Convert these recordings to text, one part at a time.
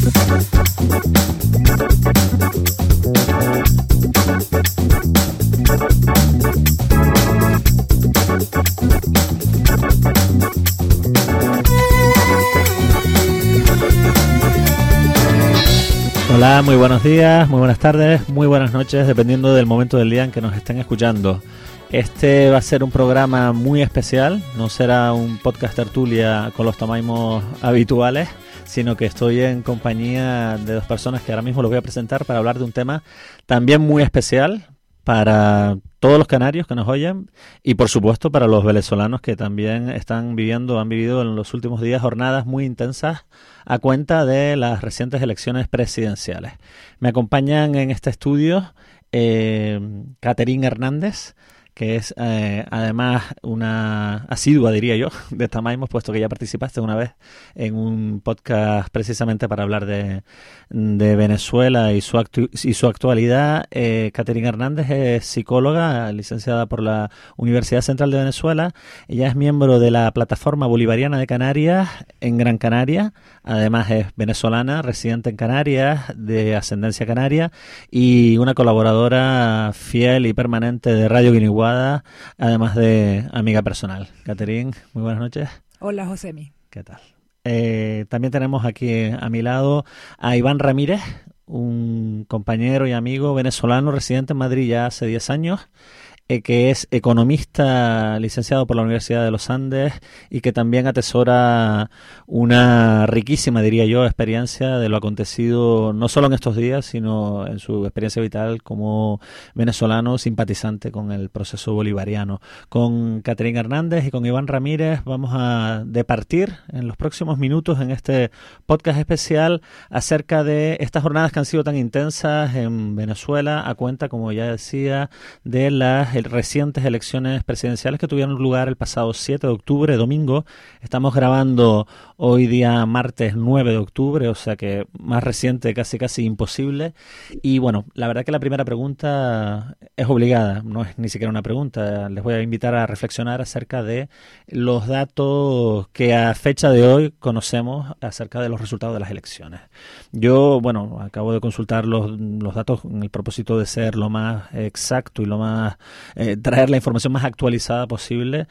Hola, muy buenos días, muy buenas tardes, muy buenas noches, dependiendo del momento del día en que nos estén escuchando. Este va a ser un programa muy especial, no será un podcast tertulia con los tamaños habituales, sino que estoy en compañía de dos personas que ahora mismo los voy a presentar para hablar de un tema también muy especial para todos los canarios que nos oyen y por supuesto para los venezolanos que también han vivido en los últimos días jornadas muy intensas a cuenta de las recientes elecciones presidenciales. Me acompañan en este estudio Catherine Hernández, que es además una asidua, diría yo, de Tamaimos, puesto que ya participaste una vez en un podcast precisamente para hablar de Venezuela y su actualidad. Catherine Hernández es psicóloga, licenciada por la Universidad Central de Venezuela. Ella es miembro de la Plataforma Bolivariana de Canarias en Gran Canaria. Además es venezolana, residente en Canarias, de ascendencia canaria y una colaboradora fiel y permanente de Radio Guiniguada, además de amiga personal. Catherine, muy buenas noches. Hola, Josemi. ¿Qué tal? También tenemos aquí a mi lado a Iván Ramírez, un compañero y amigo venezolano residente en Madrid ya hace 10 años, que es economista licenciado por la Universidad de los Andes y que también atesora una riquísima, diría yo, experiencia de lo acontecido no solo en estos días, sino en su experiencia vital como venezolano simpatizante con el proceso bolivariano. Con Catherine Hernández y con Iván Ramírez vamos a departir en los próximos minutos en este podcast especial acerca de estas jornadas que han sido tan intensas en Venezuela a cuenta, como ya decía, de las recientes elecciones presidenciales que tuvieron lugar el pasado 7 de octubre, domingo. Estamos grabando hoy día martes 9 de octubre, o sea que más reciente casi imposible. Y bueno, la verdad que la primera pregunta es obligada, no es ni siquiera una pregunta. Les voy a invitar a reflexionar acerca de los datos que a fecha de hoy conocemos acerca de los resultados de las elecciones. Yo, bueno, acabo de consultar los datos con el propósito de ser lo más exacto y lo más traer la información más actualizada posible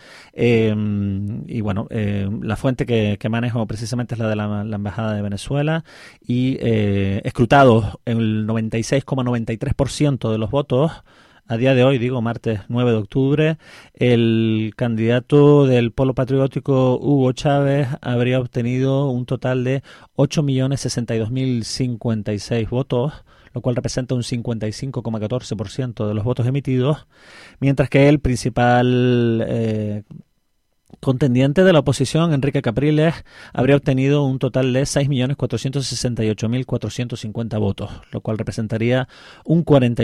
y bueno, la fuente que manejo precisamente es la de la Embajada de Venezuela y escrutados el 96,93% de los votos a día de hoy, digo martes 9 de octubre, el candidato del Polo Patriótico Hugo Chávez habría obtenido un total de 8.062.056 votos, lo cual representa un 55,14% de los votos emitidos, mientras que el principal contendiente de la oposición, Enrique Capriles, habría obtenido un total de 6.468.450 votos, lo cual representaría un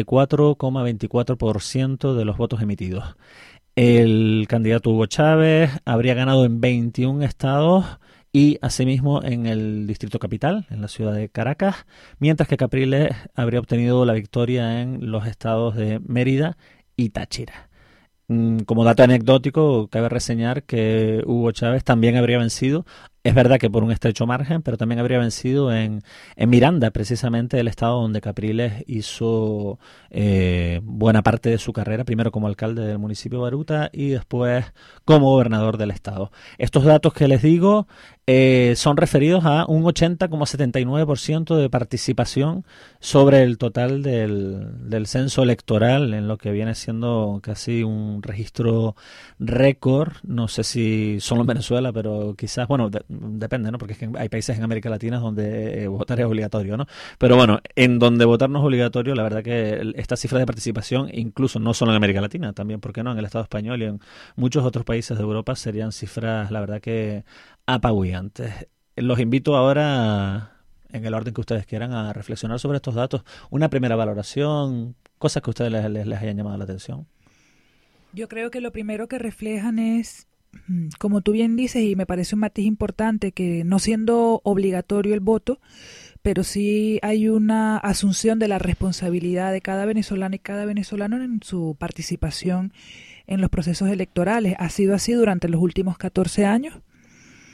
44,24% de los votos emitidos. El candidato Hugo Chávez habría ganado en 21 estados y asimismo en el Distrito Capital, en la ciudad de Caracas, mientras que Capriles habría obtenido la victoria en los estados de Mérida y Táchira. Como dato anecdótico, cabe reseñar que Hugo Chávez también habría vencido, es verdad que por un estrecho margen, pero también habría vencido en Miranda, precisamente el estado donde Capriles hizo buena parte de su carrera, primero como alcalde del municipio de Baruta y después como gobernador del estado. Estos datos que les digo son referidos a un 80,79% de participación sobre el total del censo electoral, en lo que viene siendo casi un registro récord. No sé si solo en Venezuela, pero quizás, bueno, depende, ¿no? Porque es que hay países en América Latina donde votar es obligatorio, ¿no? Pero bueno, en donde votar no es obligatorio, la verdad que esta cifra de participación, incluso no solo en América Latina, también, ¿por qué no?, en el Estado español y en muchos otros países de Europa serían cifras, la verdad que apabullantes. Los invito ahora, en el orden que ustedes quieran, a reflexionar sobre estos datos. Una primera valoración, cosas que a ustedes les hayan llamado la atención. Yo creo que lo primero que reflejan es, como tú bien dices, y me parece un matiz importante, que no siendo obligatorio el voto, pero sí hay una asunción de la responsabilidad de cada venezolano y cada venezolano en su participación en los procesos electorales. Ha sido así durante los últimos 14 años.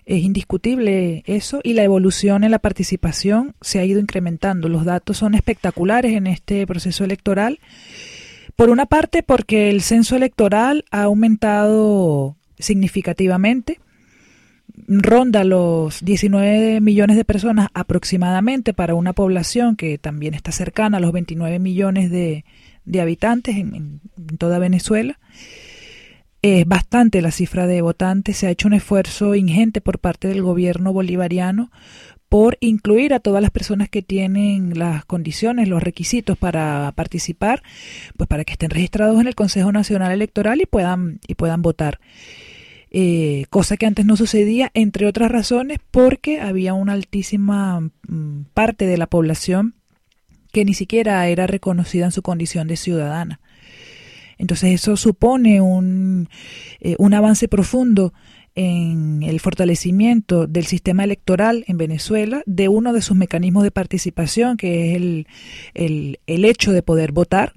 Es indiscutible eso, y la evolución en la participación se ha ido incrementando. Los datos son espectaculares en este proceso electoral. Por una parte, porque el censo electoral ha aumentado significativamente. Ronda los 19 millones de personas aproximadamente para una población que también está cercana a los 29 millones de habitantes en toda Venezuela. Es bastante la cifra de votantes. Se ha hecho un esfuerzo ingente por parte del gobierno bolivariano por incluir a todas las personas que tienen las condiciones, los requisitos para participar, pues para que estén registrados en el Consejo Nacional Electoral y puedan votar. Cosa que antes no sucedía, entre otras razones, porque había una altísima parte de la población que ni siquiera era reconocida en su condición de ciudadana. Entonces eso supone un avance profundo en el fortalecimiento del sistema electoral en Venezuela, de uno de sus mecanismos de participación, que es el hecho de poder votar.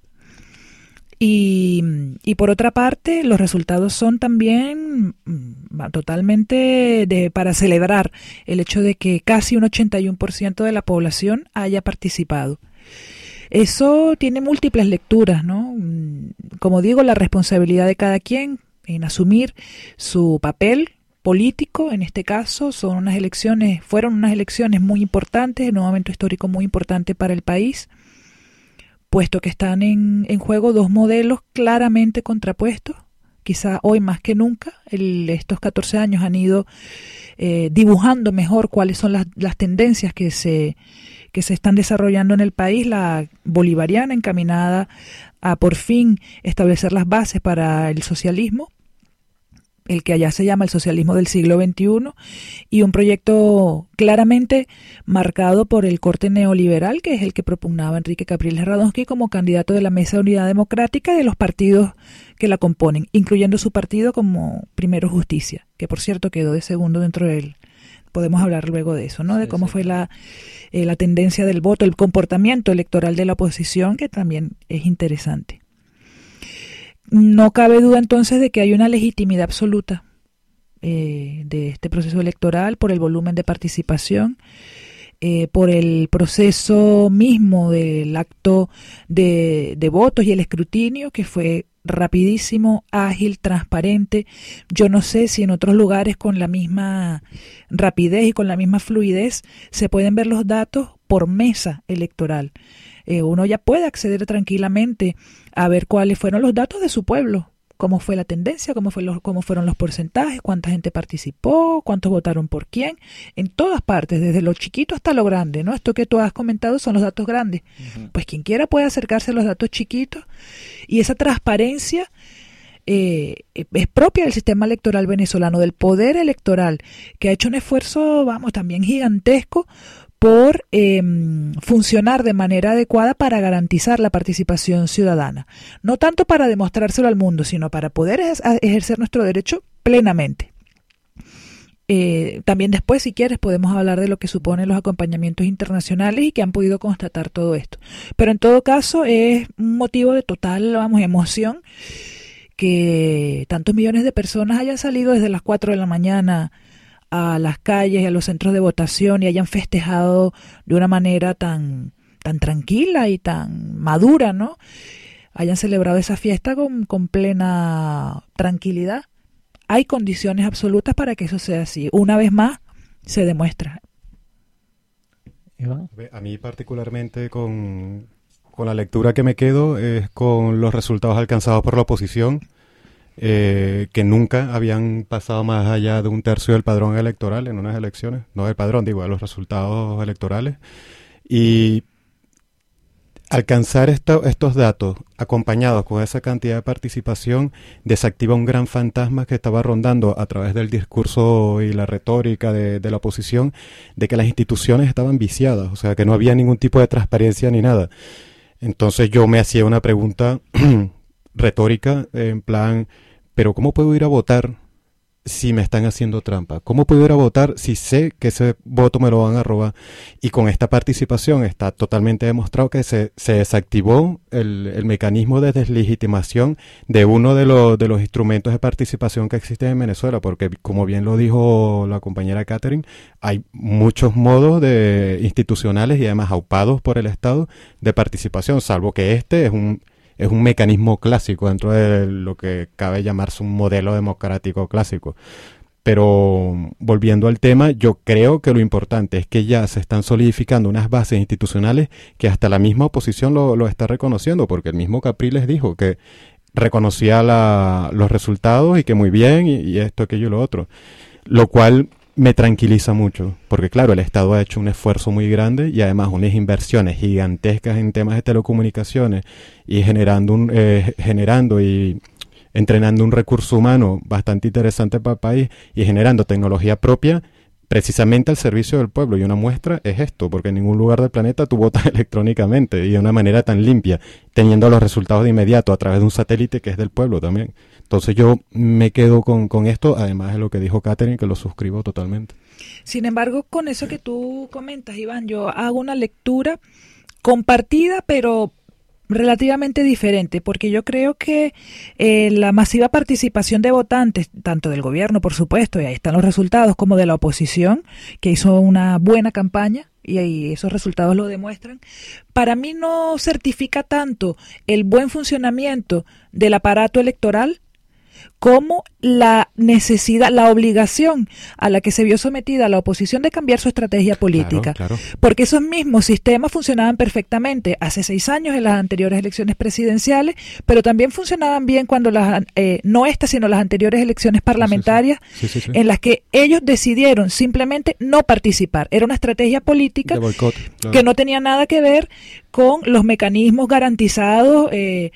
Y por otra parte, los resultados son también totalmente para celebrar el hecho de que casi un 81% de la población haya participado. Eso tiene múltiples lecturas, ¿no? Como digo, la responsabilidad de cada quien en asumir su papel político, en este caso, fueron unas elecciones muy importantes, en un momento histórico muy importante para el país, puesto que están en juego dos modelos claramente contrapuestos. Quizá hoy más que nunca, estos 14 años han ido dibujando mejor cuáles son las tendencias que se están desarrollando en el país, la bolivariana encaminada a por fin establecer las bases para el socialismo, el que allá se llama el socialismo del siglo XXI, y un proyecto claramente marcado por el corte neoliberal, que es el que propugnaba Enrique Capriles Radonsky como candidato de la Mesa de Unidad Democrática y de los partidos que la componen, incluyendo su partido como Primero Justicia, que por cierto quedó de segundo dentro de él. Podemos hablar luego de eso, ¿no? De cómo fue la tendencia del voto, el comportamiento electoral de la oposición, que también es interesante. No cabe duda entonces de que hay una legitimidad absoluta de este proceso electoral por el volumen de participación, por el proceso mismo del acto de votos y el escrutinio, que fue rapidísimo, ágil, transparente. Yo no sé si en otros lugares con la misma rapidez y con la misma fluidez se pueden ver los datos por mesa electoral. Uno ya puede acceder tranquilamente a ver cuáles fueron los datos de su pueblo, cómo fue la tendencia, cómo fueron los porcentajes, cuánta gente participó, cuántos votaron por quién, en todas partes, desde lo chiquito hasta lo grande, ¿no? Esto que tú has comentado son los datos grandes. Uh-huh. Pues quien quiera puede acercarse a los datos chiquitos, y esa transparencia es propia del sistema electoral venezolano, del poder electoral, que ha hecho un esfuerzo, también gigantesco por funcionar de manera adecuada para garantizar la participación ciudadana. No tanto para demostrárselo al mundo, sino para poder ejercer nuestro derecho plenamente. También después, si quieres, podemos hablar de lo que suponen los acompañamientos internacionales y que han podido constatar todo esto. Pero en todo caso es un motivo de total, emoción que tantos millones de personas hayan salido desde las 4 de la mañana a las calles y a los centros de votación y hayan festejado de una manera tan tranquila y tan madura, ¿no? Hayan celebrado esa fiesta con plena tranquilidad. Hay condiciones absolutas para que eso sea así. Una vez más, se demuestra. ¿Iván? A mí particularmente con la lectura que me quedo es con los resultados alcanzados por la oposición, que nunca habían pasado más allá de 1/3 del padrón electoral en unas elecciones, no del padrón, digo, de los resultados electorales, y alcanzar estos datos acompañados con esa cantidad de participación desactiva un gran fantasma que estaba rondando a través del discurso y la retórica de la oposición, de que las instituciones estaban viciadas, o sea, que no había ningún tipo de transparencia ni nada. Entonces yo me hacía una pregunta retórica, en plan, ¿pero cómo puedo ir a votar si me están haciendo trampa? ¿Cómo puedo ir a votar si sé que ese voto me lo van a robar? Y con esta participación está totalmente demostrado que se desactivó el mecanismo de deslegitimación de uno de los instrumentos de participación que existen en Venezuela, porque como bien lo dijo la compañera Catherine, hay muchos modos institucionales y además aupados por el Estado de participación, salvo que este es un mecanismo clásico dentro de lo que cabe llamarse un modelo democrático clásico. Pero volviendo al tema, yo creo que lo importante es que ya se están solidificando unas bases institucionales que hasta la misma oposición lo está reconociendo, porque el mismo Capriles dijo que reconocía los resultados y que muy bien, y esto, aquello y lo otro. Lo cual me tranquiliza mucho, porque claro, el Estado ha hecho un esfuerzo muy grande y además unas inversiones gigantescas en temas de telecomunicaciones y generando y entrenando un recurso humano bastante interesante para el país y generando tecnología propia precisamente al servicio del pueblo. Y una muestra es esto, porque en ningún lugar del planeta tú votas electrónicamente y de una manera tan limpia, teniendo los resultados de inmediato a través de un satélite que es del pueblo también. Entonces yo me quedo con esto, además de lo que dijo Catherine, que lo suscribo totalmente. Sin embargo, con eso que tú comentas, Iván, yo hago una lectura compartida, pero relativamente diferente, porque yo creo que la masiva participación de votantes, tanto del gobierno, por supuesto, y ahí están los resultados, como de la oposición, que hizo una buena campaña, y ahí esos resultados lo demuestran, para mí no certifica tanto el buen funcionamiento del aparato electoral como la necesidad, la obligación a la que se vio sometida la oposición de cambiar su estrategia política. Claro. Porque esos mismos sistemas funcionaban perfectamente hace 6 años en las anteriores elecciones presidenciales, pero también funcionaban bien cuando no estas, sino las anteriores elecciones parlamentarias, sí. En las que ellos decidieron simplemente no participar. Era una estrategia política de boicot, claro, que no tenía nada que ver con los mecanismos garantizados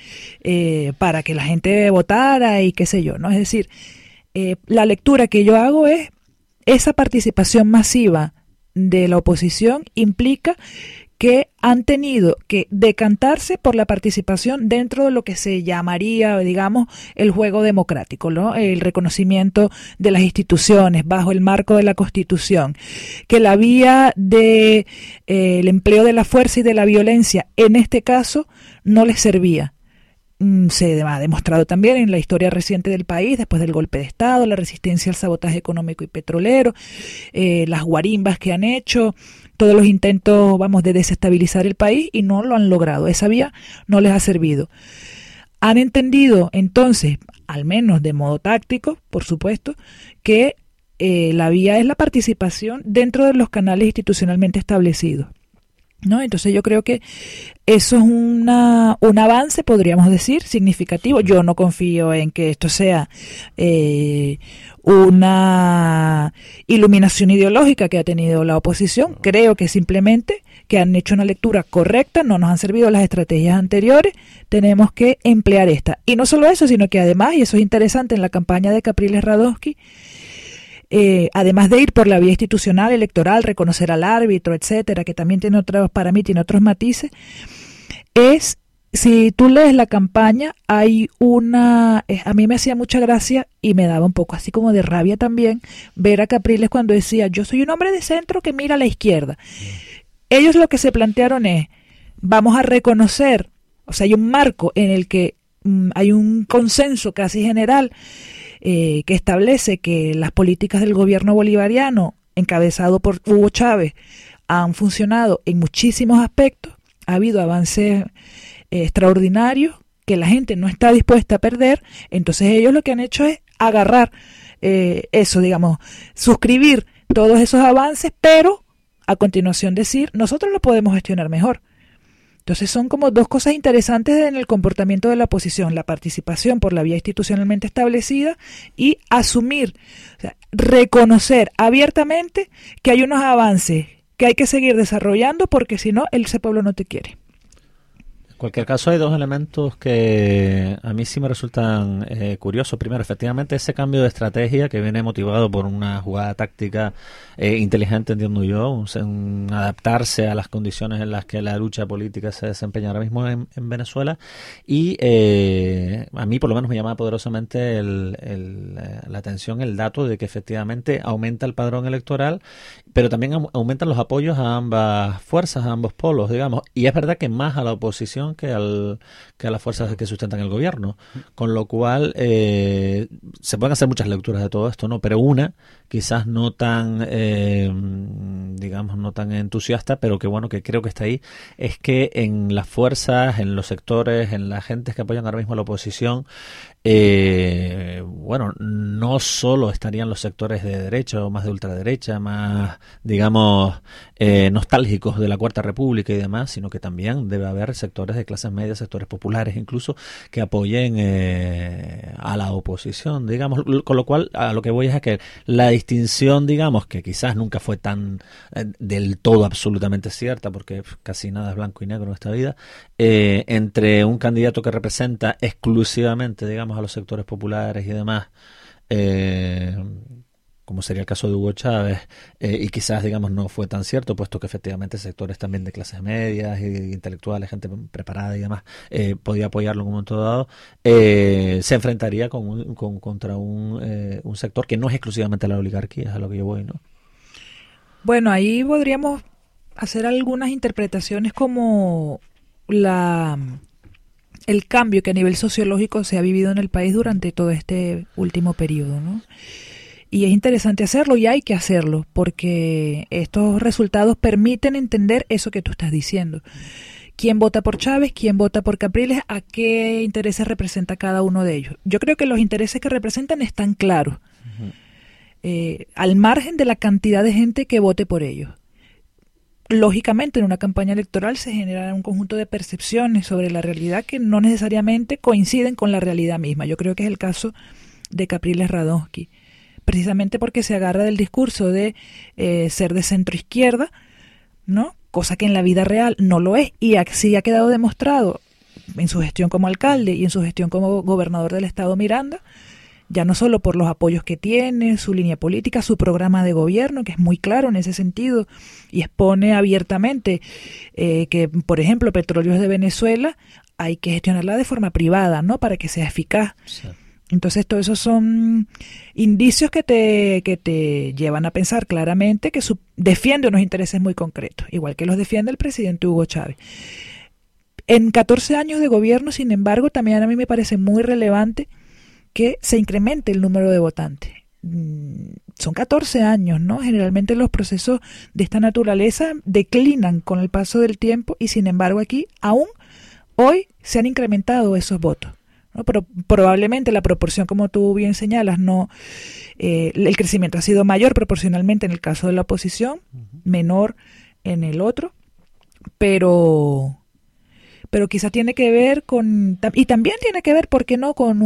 para que la gente votara y qué sé yo, ¿no? Es decir, la lectura que yo hago es esa participación masiva de la oposición implica que han tenido que decantarse por la participación dentro de lo que se llamaría, digamos, el juego democrático, ¿no? El reconocimiento de las instituciones bajo el marco de la Constitución, que la vía de el empleo de la fuerza y de la violencia en este caso no les servía. Se ha demostrado también en la historia reciente del país, después del golpe de Estado, la resistencia al sabotaje económico y petrolero, las guarimbas que han hecho, todos los intentos, de desestabilizar el país, y no lo han logrado. Esa vía no les ha servido. Han entendido entonces, al menos de modo táctico, por supuesto, que la vía es la participación dentro de los canales institucionalmente establecidos, ¿no? Entonces yo creo que eso es un avance, podríamos decir, significativo. Yo no confío en que esto sea una iluminación ideológica que ha tenido la oposición. Creo que simplemente que han hecho una lectura correcta, no nos han servido las estrategias anteriores, tenemos que emplear esta. Y no solo eso, sino que además, y eso es interesante en la campaña de Capriles Radonsky, además de ir por la vía institucional, electoral, reconocer al árbitro, etcétera, que también para mí tiene otros matices, si tú lees la campaña, hay a mí me hacía mucha gracia y me daba un poco así como de rabia también ver a Capriles cuando decía, yo soy un hombre de centro que mira a la izquierda. Ellos lo que se plantearon es, vamos a reconocer, o sea, hay un marco en el que hay un consenso casi general que establece que las políticas del gobierno bolivariano, encabezado por Hugo Chávez, han funcionado en muchísimos aspectos, ha habido avances extraordinarios que la gente no está dispuesta a perder. Entonces ellos lo que han hecho es agarrar eso, suscribir todos esos avances, pero a continuación decir, nosotros lo podemos gestionar mejor. Entonces son como dos cosas interesantes en el comportamiento de la oposición, la participación por la vía institucionalmente establecida y asumir, o sea, reconocer abiertamente que hay unos avances que hay que seguir desarrollando porque si no, ese pueblo no te quiere. En cualquier caso, hay dos elementos que a mí sí me resultan curiosos. Primero, efectivamente, ese cambio de estrategia que viene motivado por una jugada táctica inteligente, entiendo yo, un adaptarse a las condiciones en las que la lucha política se desempeña ahora mismo en Venezuela. Y a mí, por lo menos, me llama poderosamente la atención el dato de que efectivamente aumenta el padrón electoral, pero también aumentan los apoyos a ambas fuerzas, a ambos polos, digamos. Y es verdad que más a la oposición que a las fuerzas que sustentan el gobierno, con lo cual se pueden hacer muchas lecturas de todo esto, ¿no? Pero una quizás no tan digamos no tan entusiasta, pero que bueno, que creo que está ahí, es que en las fuerzas, en los sectores, en las gentes que apoyan ahora mismo a la oposición, bueno, no solo estarían los sectores de derecha o más de ultraderecha, más, digamos, nostálgicos de la Cuarta República y demás, sino que también debe haber sectores de clases medias, sectores populares incluso, que apoyen a la oposición, digamos, con lo cual a lo que voy es a que la distinción, digamos, que quizás nunca fue tan del todo absolutamente cierta, porque casi nada es blanco y negro en esta vida, entre un candidato que representa exclusivamente, digamos, a los sectores populares y demás, como sería el caso de Hugo Chávez, y quizás, digamos, no fue tan cierto, puesto que efectivamente sectores también de clases medias e intelectuales, gente preparada y demás, podía apoyarlo en un momento dado, se enfrentaría contra un sector que no es exclusivamente la oligarquía, es a lo que yo voy, ¿no? Bueno, ahí podríamos hacer algunas interpretaciones como el cambio que a nivel sociológico se ha vivido en el país durante todo este último periodo, ¿no? Y es interesante hacerlo y hay que hacerlo porque estos resultados permiten entender eso que tú estás diciendo. ¿Quién vota por Chávez? ¿Quién vota por Capriles? ¿A qué intereses representa cada uno de ellos? Yo creo que los intereses que representan están claros, al margen de la cantidad de gente que vote por ellos. Lógicamente, en una campaña electoral se generan un conjunto de percepciones sobre la realidad que no necesariamente coinciden con la realidad misma. Yo creo que es el caso de Capriles Radonsky, precisamente porque se agarra del discurso de ser de centro izquierda, ¿no? Cosa que en la vida real no lo es, y así ha quedado demostrado en su gestión como alcalde y en su gestión como gobernador del estado Miranda, ya no solo por los apoyos que tiene, su línea política, su programa de gobierno, que es muy claro en ese sentido, y expone abiertamente que, por ejemplo, Petróleos de Venezuela hay que gestionarla de forma privada, ¿no? Para que sea eficaz. Sí. Entonces, todos esos son indicios que te llevan a pensar claramente que defiende unos intereses muy concretos, igual que los defiende el presidente Hugo Chávez. En 14 años de gobierno, sin embargo, también a mí me parece muy relevante que se incremente el número de votantes. Son 14 años, ¿no? Generalmente los procesos de esta naturaleza declinan con el paso del tiempo y, sin embargo, aquí aún hoy se han incrementado esos votos, ¿no? Pero probablemente la proporción, como tú bien señalas, no, el crecimiento ha sido mayor proporcionalmente en el caso de la oposición, menor en el otro, pero quizá tiene que ver y también tiene que ver, ¿por qué no?, con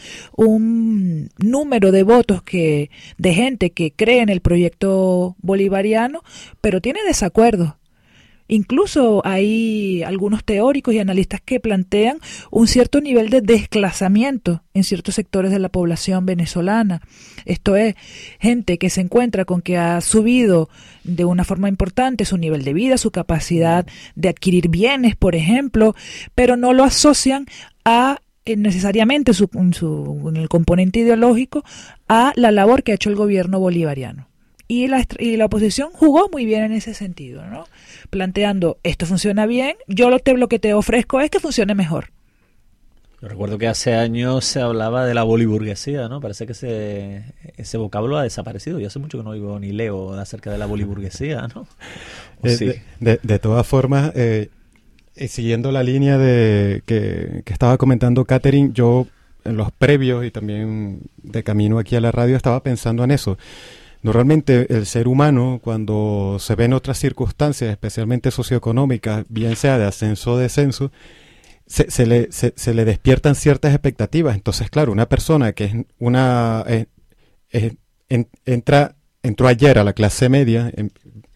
un número de votos de gente que cree en el proyecto bolivariano, pero tiene desacuerdos. Incluso hay algunos teóricos y analistas que plantean un cierto nivel de desclasamiento en ciertos sectores de la población venezolana. Esto es, gente que se encuentra con que ha subido de una forma importante su nivel de vida, su capacidad de adquirir bienes, por ejemplo, pero no lo asocian a necesariamente en el componente ideológico a la labor que ha hecho el gobierno bolivariano. Y la oposición jugó muy bien en ese sentido, ¿no? Planteando, esto funciona bien, yo lo que te ofrezco es que funcione mejor. Yo recuerdo que hace años se hablaba de la boliburguesía, ¿no? Parece que ese vocablo ha desaparecido. Yo hace mucho que no oigo ni leo acerca de la boliburguesía, ¿no? Sí. De todas formas, siguiendo la línea que estaba comentando Catherine, yo en los previos y también de camino aquí a la radio estaba pensando en eso. Normalmente el ser humano, cuando se ve en otras circunstancias, especialmente socioeconómicas, bien sea de ascenso o descenso, se le despiertan ciertas expectativas. Entonces, claro, una persona que entró ayer a la clase media,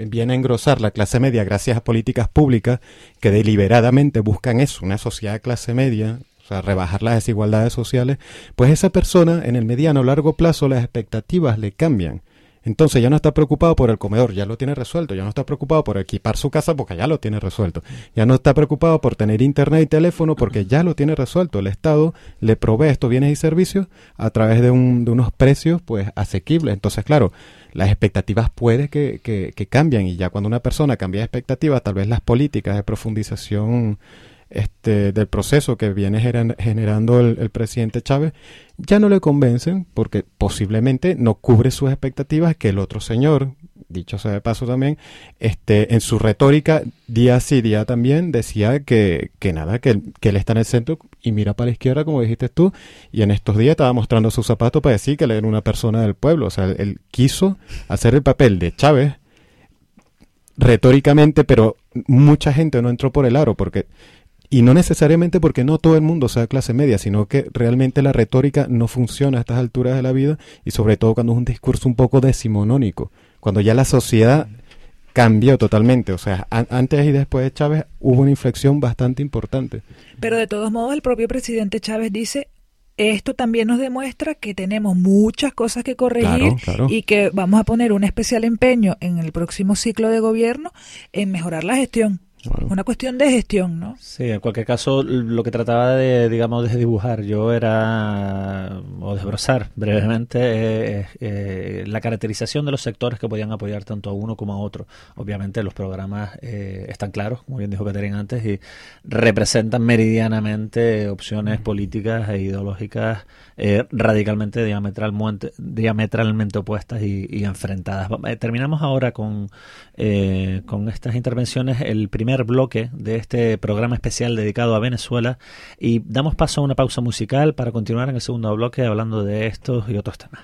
viene a engrosar la clase media gracias a políticas públicas que deliberadamente buscan eso, una sociedad de clase media, o sea, rebajar las desigualdades sociales, pues esa persona en el mediano o largo plazo las expectativas le cambian. Entonces ya no está preocupado por el comedor, ya lo tiene resuelto. Ya no está preocupado por equipar su casa porque ya lo tiene resuelto. Ya no está preocupado por tener internet y teléfono porque ya lo tiene resuelto. El Estado le provee estos bienes y servicios a través de unos precios pues asequibles. Entonces, claro, las expectativas puede que cambian, y ya cuando una persona cambia de expectativas, tal vez las políticas de profundización del proceso que viene generando el presidente Chávez ya no le convencen, porque posiblemente no cubre sus expectativas, que el otro señor, dicho sea de paso también, en su retórica día sí día también decía que él está en el centro y mira para la izquierda, como dijiste tú, y en estos días estaba mostrando sus zapatos para decir que él era una persona del pueblo. O sea, él quiso hacer el papel de Chávez retóricamente, pero mucha gente no entró por el aro, y no necesariamente porque no todo el mundo sea clase media, sino que realmente la retórica no funciona a estas alturas de la vida, y sobre todo cuando es un discurso un poco decimonónico, cuando ya la sociedad cambió totalmente. O sea, antes y después de Chávez hubo una inflexión bastante importante. Pero de todos modos el propio presidente Chávez dice: esto también nos demuestra que tenemos muchas cosas que corregir, claro. Y que vamos a poner un especial empeño en el próximo ciclo de gobierno en mejorar la gestión. Bueno. Una cuestión de gestión, ¿no? Sí, en cualquier caso, lo que trataba de dibujar yo era, o desbrozar brevemente, la caracterización de los sectores que podían apoyar tanto a uno como a otro. Obviamente los programas están claros, como bien dijo Caterina antes, y representan meridianamente opciones políticas e ideológicas radicalmente, diametralmente opuestas y enfrentadas. Terminamos ahora con estas intervenciones, el primer bloque de este programa especial dedicado a Venezuela, y damos paso a una pausa musical para continuar en el segundo bloque hablando de estos y otros temas.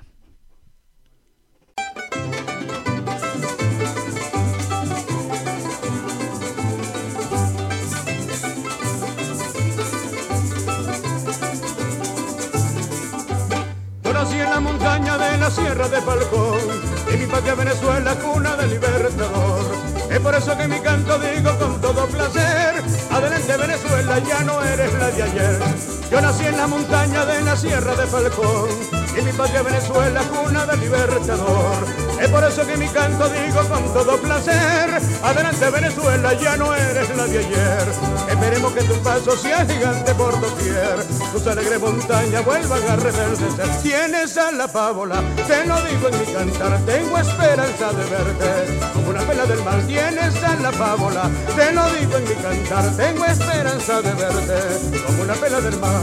Yo nací en la montaña de la Sierra de Falcón, y mi patria Venezuela, cuna del libertador. Es por eso que mi canto digo con todo placer: adelante Venezuela, ya no eres la de ayer. Yo nací en la montaña de la Sierra de Falcón, y mi patria Venezuela, cuna del libertador. Es por eso que mi canto digo con todo placer: adelante Venezuela, ya no eres la de ayer. Esperemos que tu paso sea gigante por doquier, tus alegres montañas vuelvan a reverdecer. Tienes a la fábula, te lo digo en mi cantar, tengo esperanza de verte como una pela del mar. Tienes a la fábula, te lo digo en mi cantar, tengo esperanza de verte como una pela del mar.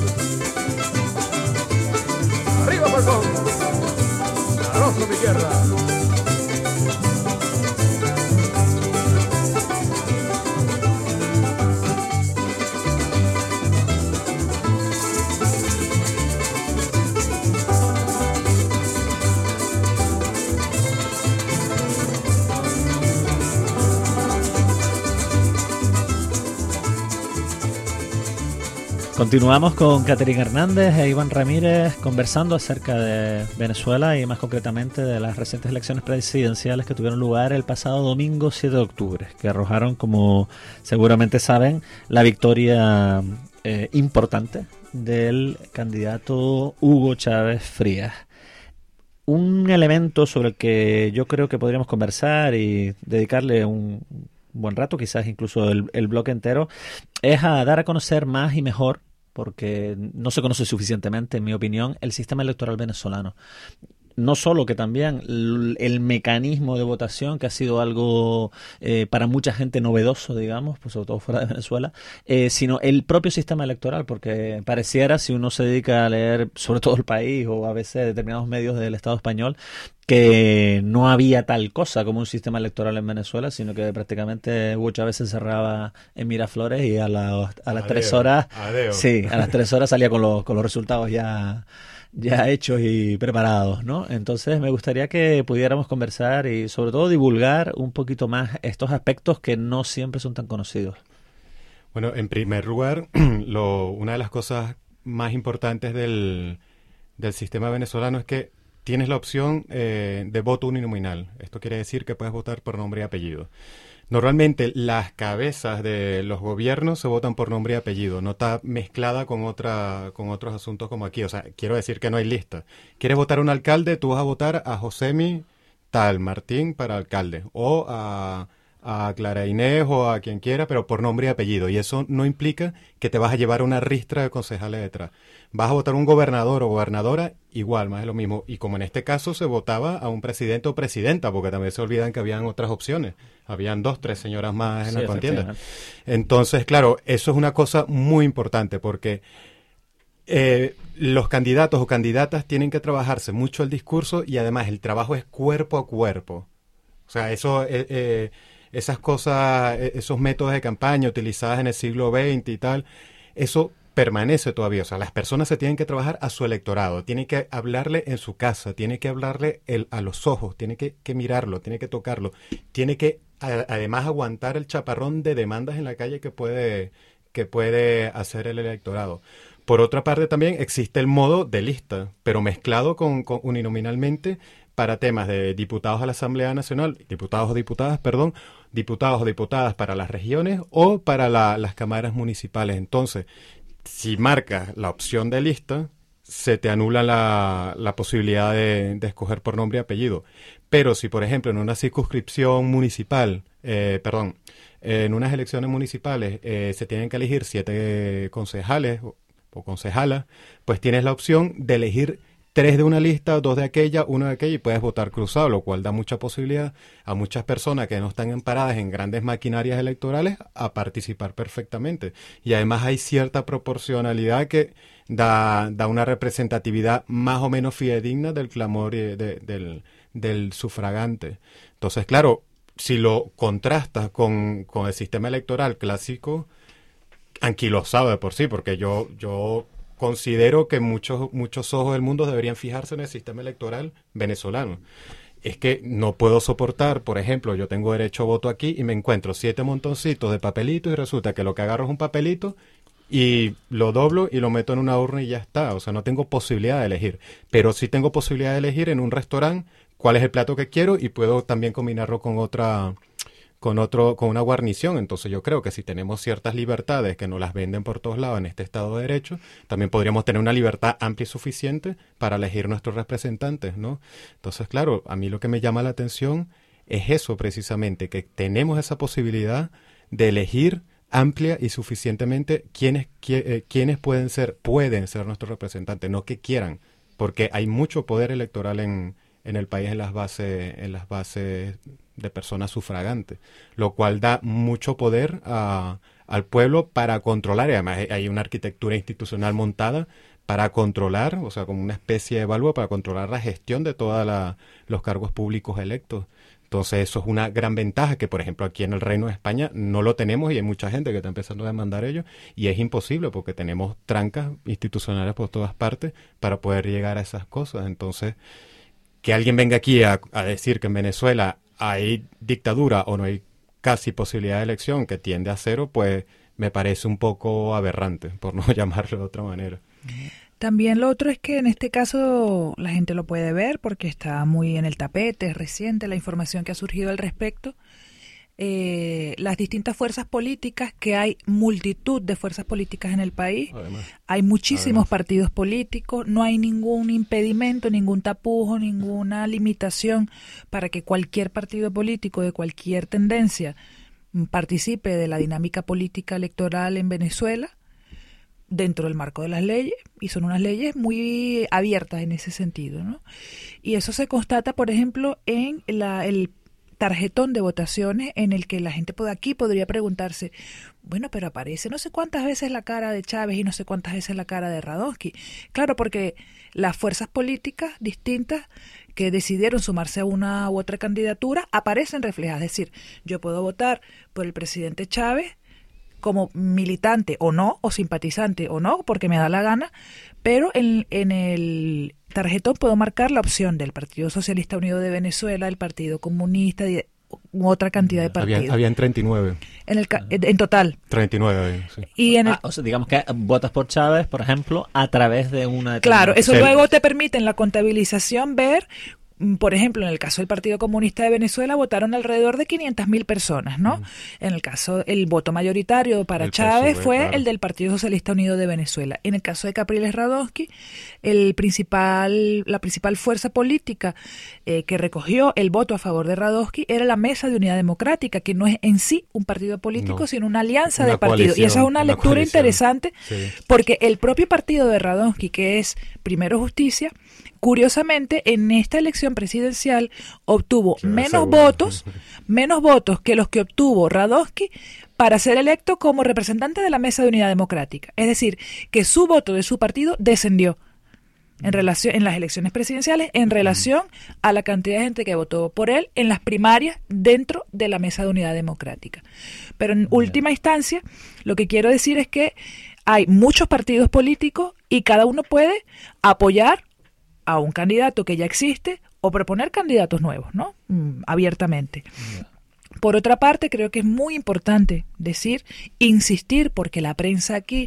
Arriba Falcón, arroz con mi tierra. Continuamos con Caterina Hernández e Iván Ramírez conversando acerca de Venezuela y más concretamente de las recientes elecciones presidenciales que tuvieron lugar el pasado domingo 7 de octubre, que arrojaron, como seguramente saben, la victoria importante del candidato Hugo Chávez Frías. Un elemento sobre el que yo creo que podríamos conversar y dedicarle un buen rato, quizás incluso el bloque entero, es a dar a conocer más y mejor, porque no se conoce suficientemente, en mi opinión, el sistema electoral venezolano. No solo que también el mecanismo de votación, que ha sido algo para mucha gente novedoso, digamos, pues sobre todo fuera de Venezuela, sino el propio sistema electoral, porque pareciera, si uno se dedica a leer sobre todo El País o a veces determinados medios del Estado español, que no había tal cosa como un sistema electoral en Venezuela, sino que prácticamente Hugo Chávez se encerraba en Miraflores y a las 3 horas, sí, a las 3 horas salía con los resultados ya hechos y preparados, ¿no? Entonces me gustaría que pudiéramos conversar y sobre todo divulgar un poquito más estos aspectos que no siempre son tan conocidos. Bueno, en primer lugar, una de las cosas más importantes del sistema venezolano es que tienes la opción de voto uninominal. Esto quiere decir que puedes votar por nombre y apellido. Normalmente las cabezas de los gobiernos se votan por nombre y apellido, no está mezclada con otros asuntos como aquí. O sea, quiero decir que no hay lista. ¿Quieres votar a un alcalde? Tú vas a votar a Josemi tal Martín para alcalde, o a Clara Inés o a quien quiera, pero por nombre y apellido. Y eso no implica que te vas a llevar una ristra de concejales detrás. Vas a votar un gobernador o gobernadora, igual, más es lo mismo. Y como en este caso se votaba a un presidente o presidenta, porque también se olvidan que habían otras opciones. Habían 2, 3 señoras más en la contienda. Entonces, claro, eso es una cosa muy importante, porque los candidatos o candidatas tienen que trabajarse mucho el discurso, y además el trabajo es cuerpo a cuerpo. O sea, esas cosas, esos métodos de campaña utilizados en el siglo XX y tal, eso permanece todavía. O sea, las personas se tienen que trabajar a su electorado, tienen que hablarle en su casa, tienen que hablarle a los ojos, tienen que mirarlo, tienen que tocarlo, tiene que además aguantar el chaparrón de demandas en la calle que puede hacer el electorado. Por otra parte, también existe el modo de lista, pero mezclado con uninominalmente, para temas de diputados a la Asamblea Nacional, diputados o diputadas para las regiones o para las cámaras municipales. Entonces, si marcas la opción de lista, se te anula la posibilidad de escoger por nombre y apellido. Pero si, por ejemplo, en una circunscripción municipal, en unas elecciones municipales se tienen que elegir 7 concejales o concejalas, pues tienes la opción de elegir 3 de una lista, 2 de aquella, 1 de aquella, y puedes votar cruzado, lo cual da mucha posibilidad a muchas personas que no están amparadas en grandes maquinarias electorales a participar perfectamente. Y además hay cierta proporcionalidad que da una representatividad más o menos fidedigna del clamor del sufragante. Entonces, claro, si lo contrastas con el sistema electoral clásico, anquilosado de por sí, porque yo considero que muchos ojos del mundo deberían fijarse en el sistema electoral venezolano. Es que no puedo soportar, por ejemplo, yo tengo derecho a voto aquí y me encuentro 7 montoncitos de papelitos y resulta que lo que agarro es un papelito y lo doblo y lo meto en una urna y ya está. O sea, no tengo posibilidad de elegir. Pero sí tengo posibilidad de elegir en un restaurante cuál es el plato que quiero, y puedo también combinarlo con una guarnición. Entonces yo creo que si tenemos ciertas libertades que nos las venden por todos lados en este Estado de Derecho, también podríamos tener una libertad amplia y suficiente para elegir nuestros representantes, ¿no? Entonces, claro, a mí lo que me llama la atención es eso precisamente, que tenemos esa posibilidad de elegir amplia y suficientemente quiénes pueden ser nuestros representantes, no que quieran, porque hay mucho poder electoral en el país en las bases de personas sufragantes, lo cual da mucho poder al pueblo para controlar, y además hay una arquitectura institucional montada para controlar, o sea, como una especie de evalúa para controlar la gestión de todos los cargos públicos electos. Entonces eso es una gran ventaja que, por ejemplo, aquí en el Reino de España no lo tenemos, y hay mucha gente que está empezando a demandar ello, y es imposible porque tenemos trancas institucionales por todas partes para poder llegar a esas cosas. Entonces, que alguien venga aquí a decir que en Venezuela hay dictadura o no hay casi posibilidad de elección, que tiende a cero, pues me parece un poco aberrante, por no llamarlo de otra manera. También lo otro es que en este caso la gente lo puede ver porque está muy en el tapete, es reciente la información que ha surgido al respecto. Las distintas fuerzas políticas, que hay multitud de fuerzas políticas en el país, hay muchísimos partidos políticos, no hay ningún impedimento, ningún tapujo, ninguna limitación para que cualquier partido político de cualquier tendencia participe de la dinámica política electoral en Venezuela dentro del marco de las leyes, y son unas leyes muy abiertas en ese sentido, ¿no? Y eso se constata, por ejemplo, en el tarjetón de votaciones, en el que la gente aquí podría preguntarse, bueno, pero aparece no sé cuántas veces la cara de Chávez y no sé cuántas veces la cara de Radonsky. Claro, porque las fuerzas políticas distintas que decidieron sumarse a una u otra candidatura aparecen reflejadas. Es decir, yo puedo votar por el presidente Chávez como militante o no, o simpatizante o no, porque me da la gana, pero en el tarjetón puedo marcar la opción del Partido Socialista Unido de Venezuela, el Partido Comunista, otra cantidad de partidos. Habían 39. En total. 39, sí. Y o sea, digamos que votas por Chávez, por ejemplo, a través de una... Claro, eso luego te permite en la contabilización ver, por ejemplo, en el caso del Partido Comunista de Venezuela votaron alrededor de 500.000 personas, ¿no? En el caso, el voto mayoritario para Chávez fue claro, el del Partido Socialista Unido de Venezuela. En el caso de Capriles Radonsky, la principal fuerza política que recogió el voto a favor de Radonsky era la Mesa de Unidad Democrática, que no es en sí un partido político, sino una alianza de partidos. Y esa es una lectura interesante, porque el propio partido de Radonsky, que es Primero Justicia, curiosamente, en esta elección presidencial obtuvo menos votos que los que obtuvo Radonsky para ser electo como representante de la Mesa de Unidad Democrática. Es decir, que su voto de su partido descendió en las elecciones presidenciales en relación a la cantidad de gente que votó por él en las primarias dentro de la Mesa de Unidad Democrática. Pero en última instancia, lo que quiero decir es que hay muchos partidos políticos y cada uno puede apoyar a un candidato que ya existe o proponer candidatos nuevos, ¿no? Abiertamente. Por otra parte, creo que es muy importante insistir, porque la prensa aquí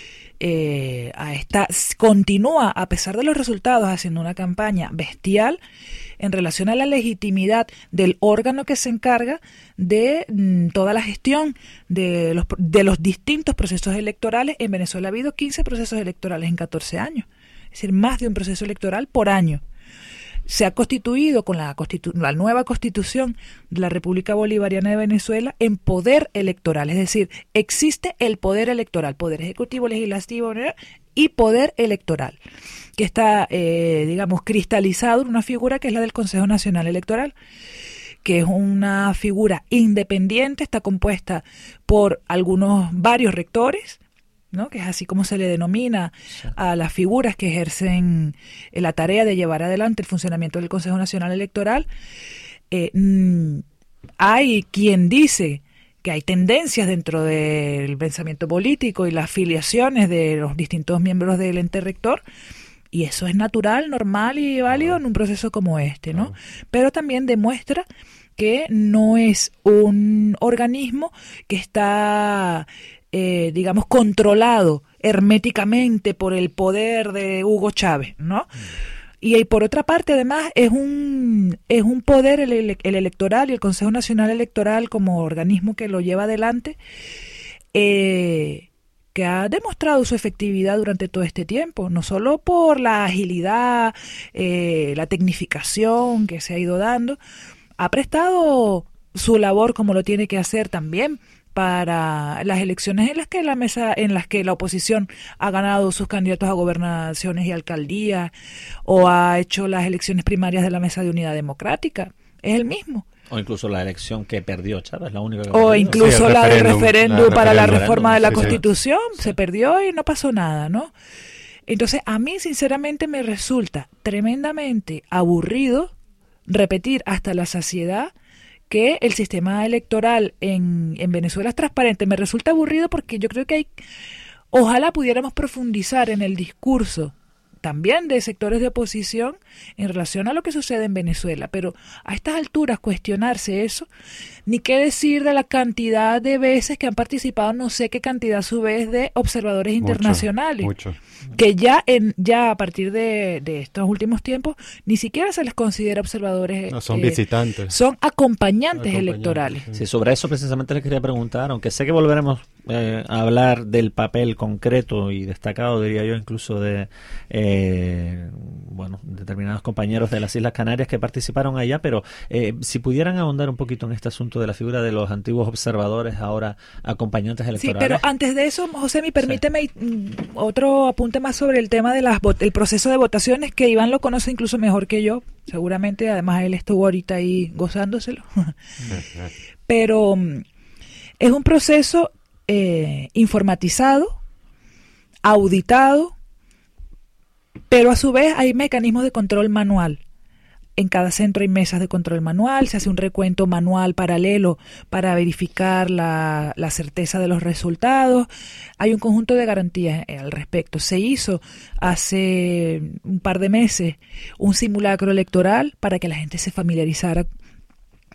continúa, a pesar de los resultados, haciendo una campaña bestial en relación a la legitimidad del órgano que se encarga de toda la gestión de los distintos procesos electorales. En Venezuela ha habido 15 procesos electorales en 14 años. Es decir, más de un proceso electoral por año. Se ha constituido con la nueva Constitución de la República Bolivariana de Venezuela en poder electoral. Es decir, existe el poder electoral, poder ejecutivo, legislativo y poder electoral, que está, cristalizado en una figura que es la del Consejo Nacional Electoral, que es una figura independiente, está compuesta por varios rectores, ¿no? Que es así como se le denomina a las figuras que ejercen la tarea de llevar adelante el funcionamiento del Consejo Nacional Electoral. Hay quien dice que hay tendencias dentro del pensamiento político y las afiliaciones de los distintos miembros del ente rector, y eso es natural, normal y válido en un proceso como este, ¿no? Pero también demuestra que no es un organismo que está controlado herméticamente por el poder de Hugo Chávez, ¿no? Y por otra parte, además, es un poder el electoral y el Consejo Nacional Electoral como organismo que lo lleva adelante, que ha demostrado su efectividad durante todo este tiempo, no solo por la agilidad, la tecnificación que se ha ido dando, ha prestado su labor como lo tiene que hacer también para las elecciones en las que la oposición ha ganado sus candidatos a gobernaciones y alcaldías, o ha hecho las elecciones primarias de la Mesa de Unidad Democrática. Es el mismo. O incluso la elección que perdió Chávez, la única que perdió. O incluso la del referéndum para la reforma de la Constitución, sí. Se perdió y no pasó nada, ¿no? Entonces, a mí sinceramente me resulta tremendamente aburrido repetir hasta la saciedad que el sistema electoral en Venezuela es transparente. Me resulta aburrido porque yo creo que ojalá pudiéramos profundizar en el discurso también de sectores de oposición en relación a lo que sucede en Venezuela, pero a estas alturas cuestionarse eso, ni qué decir de la cantidad de veces que han participado, no sé qué cantidad a su vez de observadores internacionales, que ya a partir de estos últimos tiempos ni siquiera se les considera observadores, no, son visitantes, son acompañantes electorales. Sí, sobre eso precisamente les quería preguntar, aunque sé que volveremos a hablar del papel concreto y destacado, diría yo, incluso de determinados compañeros de las Islas Canarias que participaron allá, pero si pudieran ahondar un poquito en este asunto de la figura de los antiguos observadores, ahora acompañantes electorales. Sí, pero antes de eso, José, permíteme otro apunte más sobre el tema de el proceso de votaciones, que Iván lo conoce incluso mejor que yo, seguramente, además él estuvo ahorita ahí gozándoselo. Pero es un proceso informatizado, auditado, pero a su vez hay mecanismos de control manual. En cada centro hay mesas de control manual, se hace un recuento manual paralelo para verificar la certeza de los resultados. Hay un conjunto de garantías al respecto. Se hizo hace un par de meses un simulacro electoral para que la gente se familiarizara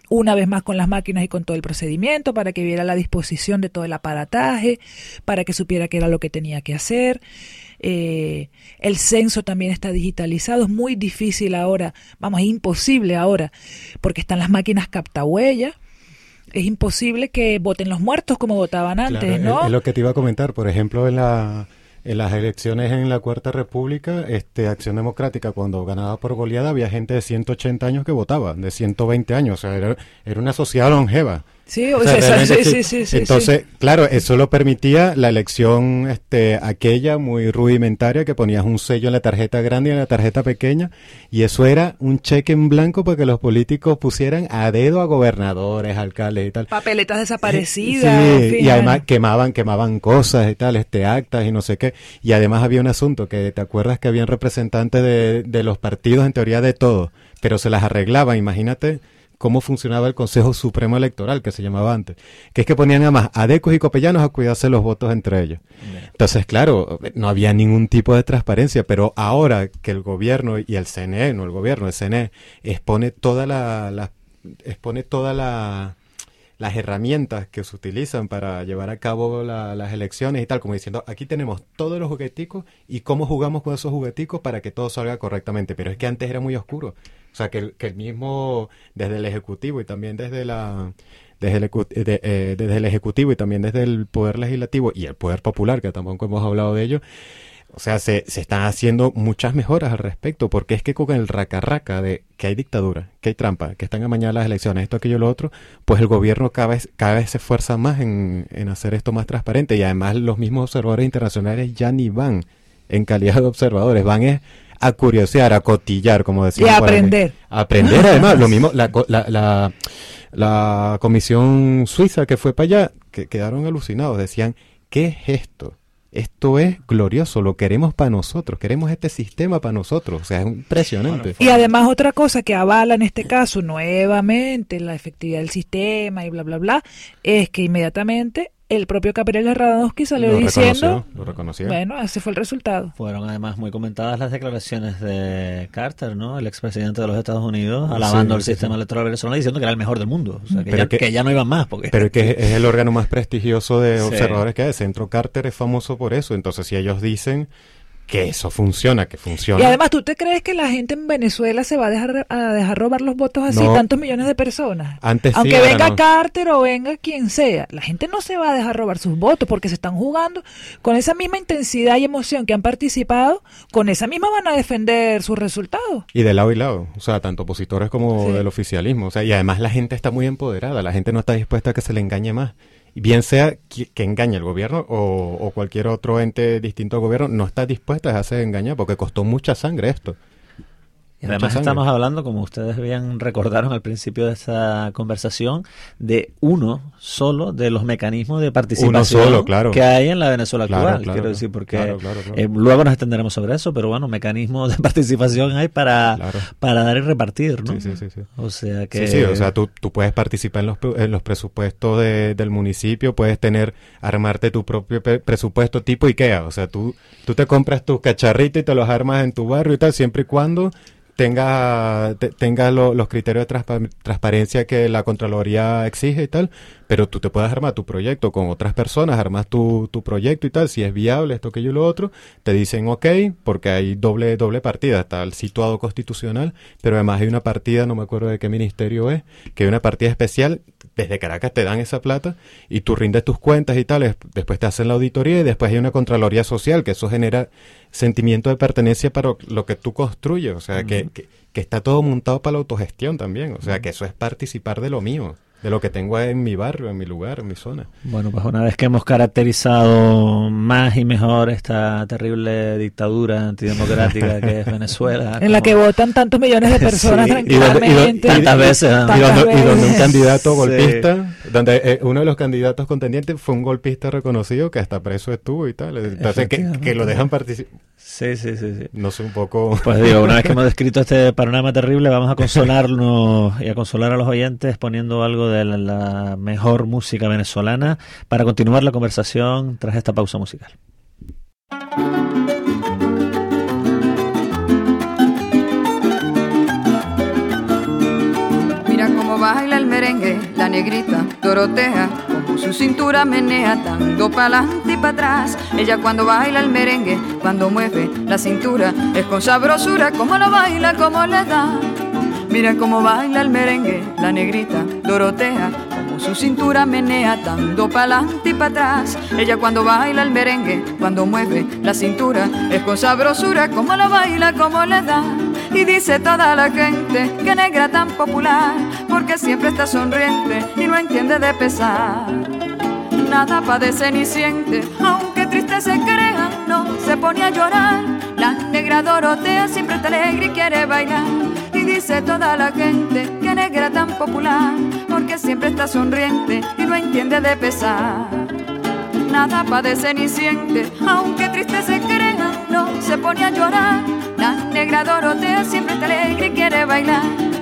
una vez más con las máquinas y con todo el procedimiento, para que viera la disposición de todo el aparataje, para que supiera qué era lo que tenía que hacer. El censo también está digitalizado, es muy difícil ahora, vamos, es imposible ahora, porque están las máquinas captahuellas. Es imposible que voten los muertos como votaban antes, claro, ¿no? Es lo que te iba a comentar. Por ejemplo, en las elecciones en la Cuarta República, Acción Democrática, cuando ganaba por goleada, había gente de 180 años que votaba, de 120 años. O sea, era una sociedad longeva. Sí, o sea, sí. Entonces, claro, eso lo permitía la elección aquella muy rudimentaria, que ponías un sello en la tarjeta grande y en la tarjeta pequeña, y eso era un cheque en blanco para que los políticos pusieran a dedo a gobernadores, alcaldes y tal. Papeletas desaparecidas. Sí, y además quemaban cosas y tal, actas y no sé qué. Y además había un asunto que, ¿te acuerdas que habían representantes de los partidos, en teoría de todo, pero se las arreglaban? Imagínate cómo funcionaba el Consejo Supremo Electoral, que se llamaba antes, que es que ponían nada más a decos y copellanos a cuidarse los votos entre ellos. Entonces, claro, no había ningún tipo de transparencia, pero ahora que el gobierno y el CNE, no el gobierno, el CNE, expone todas las herramientas que se utilizan para llevar a cabo las elecciones y tal, como diciendo, aquí tenemos todos los jugueticos y cómo jugamos con esos jugueticos para que todo salga correctamente. Pero es que antes era muy oscuro. O sea, que el mismo, desde el Ejecutivo y también desde el Ejecutivo y también desde el Poder Legislativo y el Poder Popular, que tampoco hemos hablado de ello, o sea, se están haciendo muchas mejoras al respecto, porque es que con el raca-raca de que hay dictadura, que hay trampa, que están amañadas las elecciones, esto, aquello, lo otro, pues el gobierno cada vez se esfuerza más en hacer esto más transparente, y además los mismos observadores internacionales ya ni van en calidad de observadores, van a curiosear, a cotillar, como decíamos. Y a aprender. A aprender, además, lo mismo, la comisión suiza que fue para allá, que quedaron alucinados, decían, ¿qué es esto? Esto es glorioso, lo queremos para nosotros, queremos este sistema para nosotros, o sea, es impresionante. Y además otra cosa que avala en este caso nuevamente la efectividad del sistema y bla, bla, bla, es que inmediatamente el propio Gabriel Radonski salió diciendo, lo reconoció. Bueno, ese fue el resultado. Fueron además muy comentadas las declaraciones de Carter, ¿no? El expresidente de los Estados Unidos, alabando el sistema electoral venezolano, diciendo que era el mejor del mundo, o sea, que ya no iban más. Pero que es el órgano más prestigioso de observadores que hay. El Centro Carter es famoso por eso, entonces si ellos dicen que eso funciona, que funciona. Y además, ¿tú te crees que la gente en Venezuela se va a dejar robar los votos así, tantos millones de personas? Antes aunque sí, venga no. Carter o venga quien sea, la gente no se va a dejar robar sus votos porque se están jugando con esa misma intensidad y emoción que han participado, con esa misma van a defender sus resultados. Y de lado y lado, o sea, tanto opositores como del oficialismo, o sea, y además la gente está muy empoderada, la gente no está dispuesta a que se le engañe más. Bien sea que engañe el gobierno o cualquier otro ente distinto al gobierno, no está dispuesta a dejarse engañar porque costó mucha sangre esto. Y además estamos hablando, como ustedes bien recordaron al principio de esta conversación, de uno solo de los mecanismos de participación que hay en la Venezuela actual. Quiero decir, porque luego nos extenderemos sobre eso, pero bueno, mecanismos de participación hay para dar y repartir, ¿no? Sí. O sea que... Sí, o sea, tú puedes participar en los presupuestos del municipio, puedes armarte tu propio presupuesto tipo IKEA, o sea, tú te compras tus cacharritos y te los armas en tu barrio y tal, siempre y cuando tenga los criterios de transparencia que la Contraloría exige y tal, pero tú te puedes armar tu proyecto con otras personas, armas tu proyecto y tal, si es viable esto, aquello y lo otro, te dicen ok, porque hay doble partida, está el situado constitucional, pero además hay una partida, no me acuerdo de qué ministerio es, que hay una partida especial, desde Caracas te dan esa plata y tú rindes tus cuentas y tal, después te hacen la auditoría y después hay una Contraloría Social, que eso genera sentimiento de pertenencia para lo que tú construyes, o sea, que está todo montado para la autogestión también, o sea, que eso es participar de lo mío, de lo que tengo en mi barrio, en mi lugar, en mi zona. Bueno, pues una vez que hemos caracterizado más y mejor esta terrible dictadura antidemocrática que es Venezuela, en la que votan tantos millones de personas tranquilamente, tantas veces, y donde un candidato golpista, donde uno de los candidatos contendientes fue un golpista reconocido que hasta preso estuvo y tal, entonces que lo dejan participar. Sí. No sé, un poco... Pues digo, una vez que hemos descrito este panorama terrible, vamos a consolarnos y a consolar a los oyentes poniendo algo de la mejor música venezolana para continuar la conversación tras esta pausa musical. Mira cómo baila el merengue la negrita Dorotea, como su cintura menea, dando pa'lante y pa' atrás. Ella cuando baila el merengue, cuando mueve la cintura, es con sabrosura, como lo baila, como le da. Mira cómo baila el merengue, la negrita Dorotea, como su cintura menea, dando pa'lante y pa' atrás. Ella cuando baila el merengue, cuando mueve la cintura, es con sabrosura, como lo baila, como le da. Y dice toda la gente que negra tan popular, porque siempre está sonriente y no entiende de pesar. Nada padece ni siente, aunque triste se crea, no se pone a llorar. La negra Dorotea siempre está alegre y quiere bailar. Y dice toda la gente que negra tan popular, porque siempre está sonriente y no entiende de pesar. Nada padece ni siente, aunque triste se crea, no se pone a llorar. La negra Dorotea siempre está alegre y quiere bailar.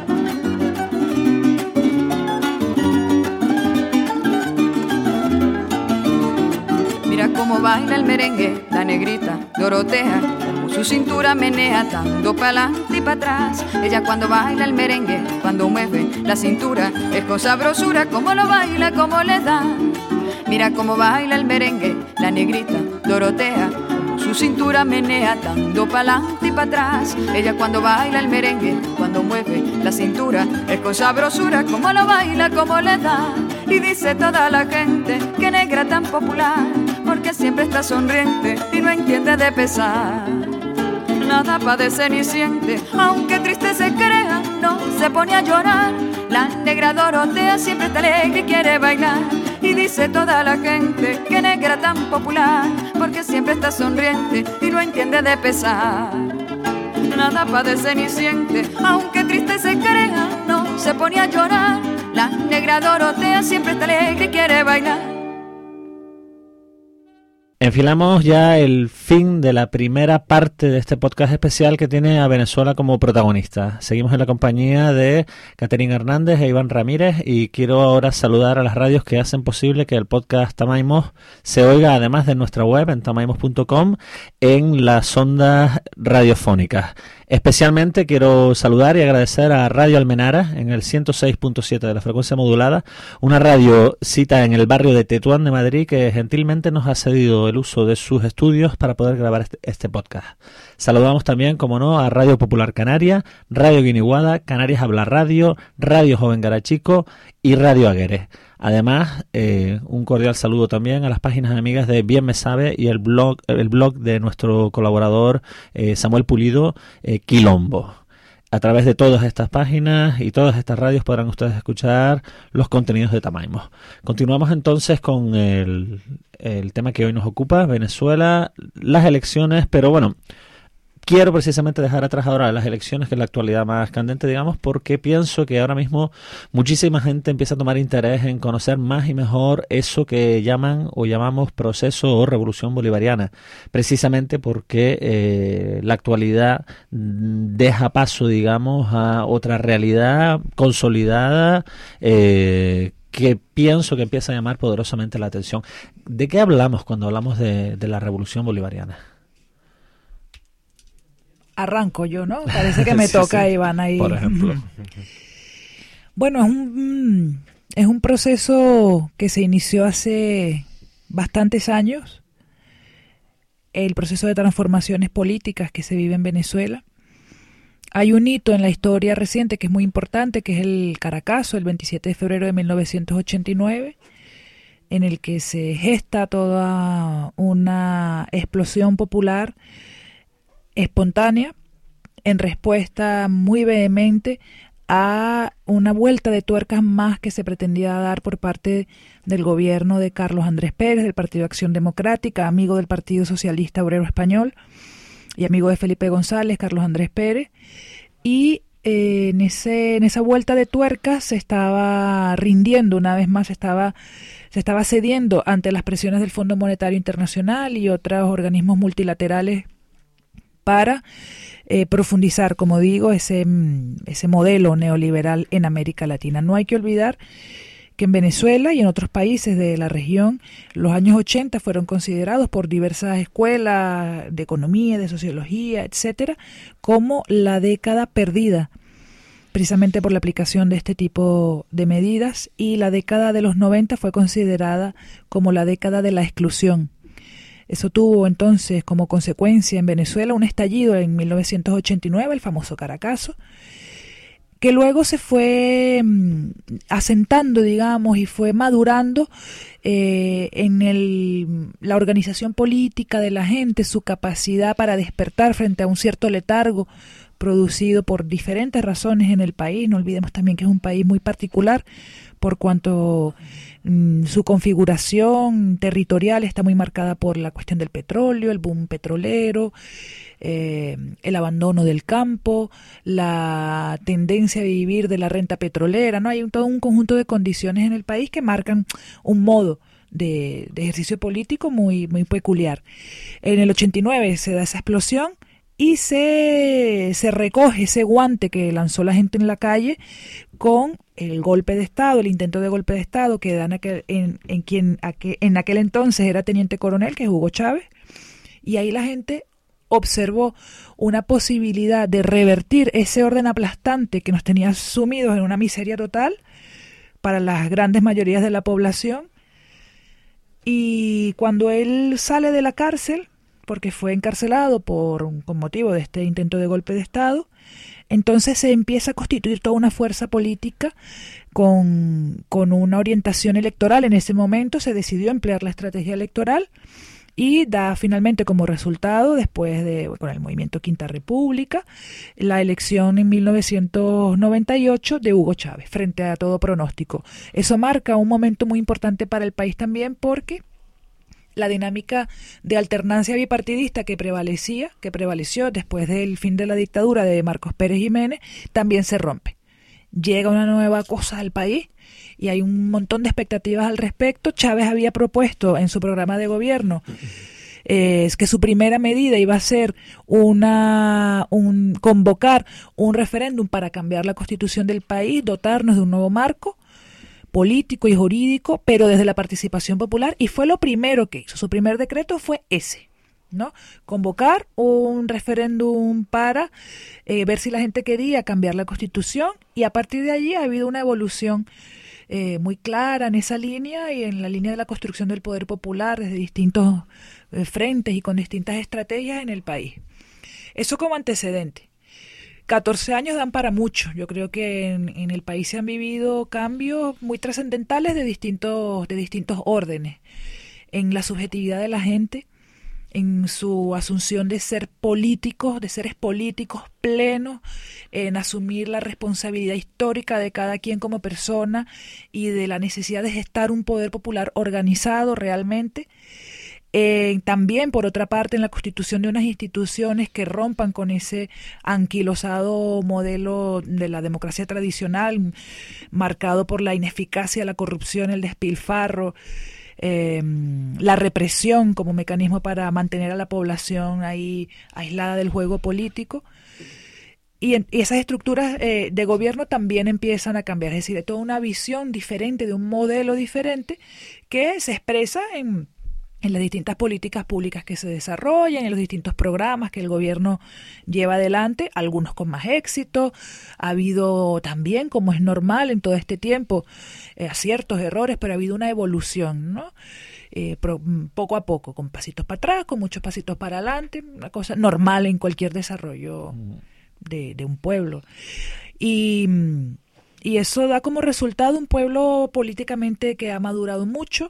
Mira cómo baila el merengue, la negrita Dorotea, como su cintura menea, dando pa'lante y pa' atrás. Ella cuando baila el merengue, cuando mueve la cintura, es con sabrosura, como lo baila, como le da. Mira cómo baila el merengue, la negrita Dorotea, como su cintura menea, dando pa'lante y pa' atrás. Ella cuando baila el merengue, cuando mueve la cintura, es con sabrosura, como lo baila, como le da. Y dice toda la gente que negra tan popular, porque siempre está sonriente y no entiende de pesar. Nada padece ni siente, aunque triste se crea, no se pone a llorar. La negra Dorotea siempre está alegre y quiere bailar. Y dice toda la gente que negra tan popular, porque siempre está sonriente y no entiende de pesar. Nada padece ni siente, aunque triste se crea, no se pone a llorar. La negra Dorotea siempre está alegre y quiere bailar. Enfilamos ya el fin de la primera parte de este podcast especial que tiene a Venezuela como protagonista. Seguimos en la compañía de Caterina Hernández e Iván Ramírez y quiero ahora saludar a las radios que hacen posible que el podcast Tamaimos se oiga además de nuestra web en tamaimos.com en las ondas radiofónicas. Especialmente quiero saludar y agradecer a Radio Almenara en el 106.7 de la frecuencia modulada, una radio cita en el barrio de Tetuán de Madrid que gentilmente nos ha cedido el uso de sus estudios para poder grabar este podcast. Saludamos también, como no, a Radio Popular Canaria, Radio Guiniguada, Canarias Habla Radio, Radio Joven Garachico y Radio Aguere. Además, un cordial saludo también a las páginas amigas de Bien Me Sabe y el blog de nuestro colaborador Samuel Pulido, Quilombo. A través de todas estas páginas y todas estas radios podrán ustedes escuchar los contenidos de Tamaimos. Continuamos entonces con el tema que hoy nos ocupa, Venezuela, las elecciones, pero bueno, quiero precisamente dejar atrás ahora las elecciones, que es la actualidad más candente, digamos, porque pienso que ahora mismo muchísima gente empieza a tomar interés en conocer más y mejor eso que llaman o llamamos proceso o revolución bolivariana, precisamente porque la actualidad deja paso, digamos, a otra realidad consolidada que pienso que empieza a llamar poderosamente la atención. ¿De qué hablamos cuando hablamos de la revolución bolivariana? Arranco yo, ¿no? Parece que me toca, sí. Iván, ahí. Por ejemplo. Bueno, es un proceso que se inició hace bastantes años, el proceso de transformaciones políticas que se vive en Venezuela. Hay un hito en la historia reciente que es muy importante, que es el Caracazo, el 27 de febrero de 1989, en el que se gesta toda una explosión popular espontánea en respuesta muy vehemente a una vuelta de tuercas más que se pretendía dar por parte del gobierno de Carlos Andrés Pérez, del Partido Acción Democrática, amigo del Partido Socialista Obrero Español y amigo de Felipe González, Carlos Andrés Pérez, y en esa vuelta de tuercas se estaba rindiendo una vez más, se estaba cediendo ante las presiones del Fondo Monetario Internacional y otros organismos multilaterales para profundizar, como digo, ese modelo neoliberal en América Latina. No hay que olvidar que en Venezuela y en otros países de la región, los años 80 fueron considerados por diversas escuelas de economía, de sociología, etcétera, como la década perdida precisamente por la aplicación de este tipo de medidas, y la década de los 90 fue considerada como la década de la exclusión. Eso tuvo entonces como consecuencia en Venezuela un estallido en 1989, el famoso Caracazo, que luego se fue asentando, digamos, y fue madurando en la organización política de la gente, su capacidad para despertar frente a un cierto letargo producido por diferentes razones en el país. No olvidemos también que es un país muy particular por cuanto su configuración territorial está muy marcada por la cuestión del petróleo, el boom petrolero, el abandono del campo, la tendencia a vivir de la renta petrolera, ¿no? Hay todo un conjunto de condiciones en el país que marcan un modo de ejercicio político muy, muy peculiar. En el 89 se da esa explosión y se recoge ese guante que lanzó la gente en la calle con el golpe de Estado, el intento de golpe de Estado que da en aquel entonces era teniente coronel, que es Hugo Chávez, y ahí la gente observó una posibilidad de revertir ese orden aplastante que nos tenía sumidos en una miseria total para las grandes mayorías de la población. Y cuando él sale de la cárcel, porque fue encarcelado con motivo de este intento de golpe de Estado, entonces se empieza a constituir toda una fuerza política con una orientación electoral. En ese momento se decidió emplear la estrategia electoral y da finalmente como resultado, después con el movimiento Quinta República, la elección en 1998 de Hugo Chávez, frente a todo pronóstico. Eso marca un momento muy importante para el país también, porque la dinámica de alternancia bipartidista que prevaleció después del fin de la dictadura de Marcos Pérez Jiménez, también se rompe. Llega una nueva cosa al país y hay un montón de expectativas al respecto. Chávez había propuesto en su programa de gobierno que su primera medida iba a ser convocar un referéndum para cambiar la constitución del país, dotarnos de un nuevo marco político y jurídico, pero desde la participación popular, y fue lo primero que hizo. Su primer decreto fue ese, ¿no? Convocar un referéndum para ver si la gente quería cambiar la Constitución, y a partir de allí ha habido una evolución muy clara en esa línea y en la línea de la construcción del poder popular desde distintos frentes y con distintas estrategias en el país. Eso como antecedente. 14 años dan para mucho. Yo creo que en el país se han vivido cambios muy trascendentales de distintos órdenes, en la subjetividad de la gente, en su asunción de ser políticos, de seres políticos plenos, en asumir la responsabilidad histórica de cada quien como persona y de la necesidad de gestar un poder popular organizado realmente. También, por otra parte, en la constitución de unas instituciones que rompan con ese anquilosado modelo de la democracia tradicional, marcado por la ineficacia, la corrupción, el despilfarro, la represión como mecanismo para mantener a la población ahí aislada del juego político. Y esas estructuras de gobierno también empiezan a cambiar, es decir, hay toda una visión diferente, de un modelo diferente que se expresa en las distintas políticas públicas que se desarrollan, en los distintos programas que el gobierno lleva adelante, algunos con más éxito. Ha habido también, como es normal en todo este tiempo, aciertos, errores, pero ha habido una evolución, ¿no? Poco a poco, con pasitos para atrás, con muchos pasitos para adelante, una cosa normal en cualquier desarrollo de un pueblo. Y eso da como resultado un pueblo políticamente que ha madurado mucho.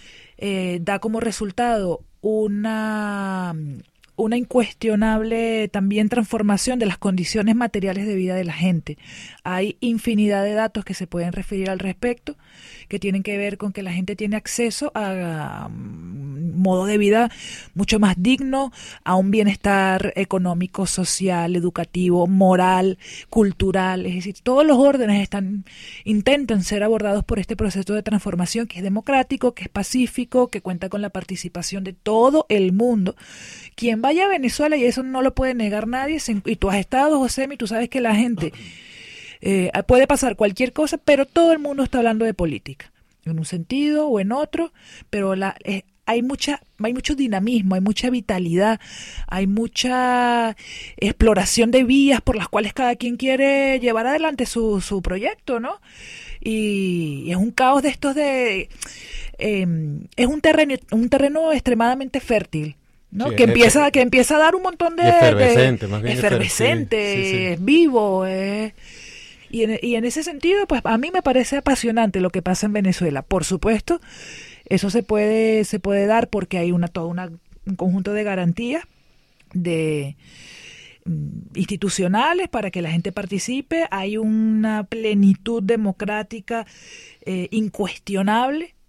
Da como resultado una incuestionable también transformación de las condiciones materiales de vida de la gente. Hay infinidad de datos que se pueden referir al respecto, que tienen que ver con que la gente tiene acceso a un modo de vida mucho más digno, a un bienestar económico, social, educativo, moral, cultural. Es decir, todos los órdenes intentan ser abordados por este proceso de transformación que es democrático, que es pacífico, que cuenta con la participación de todo el mundo. Quien vaya a Venezuela, y eso no lo puede negar nadie, y tú has estado, Josemi, tú sabes que la gente puede pasar cualquier cosa, pero todo el mundo está hablando de política, en un sentido o en otro, pero hay mucho dinamismo, hay mucha vitalidad, hay mucha exploración de vías por las cuales cada quien quiere llevar adelante su proyecto, ¿no? Y es un caos de estos es un terreno extremadamente fértil, ¿no? Sí, que empieza a dar un montón de efervescente, más bien efervescente, es vivo, y en ese sentido, pues a mí me parece apasionante lo que pasa en Venezuela. Por supuesto, eso se puede dar porque hay un conjunto de garantías institucionales para que la gente participe, hay una plenitud democrática incuestionable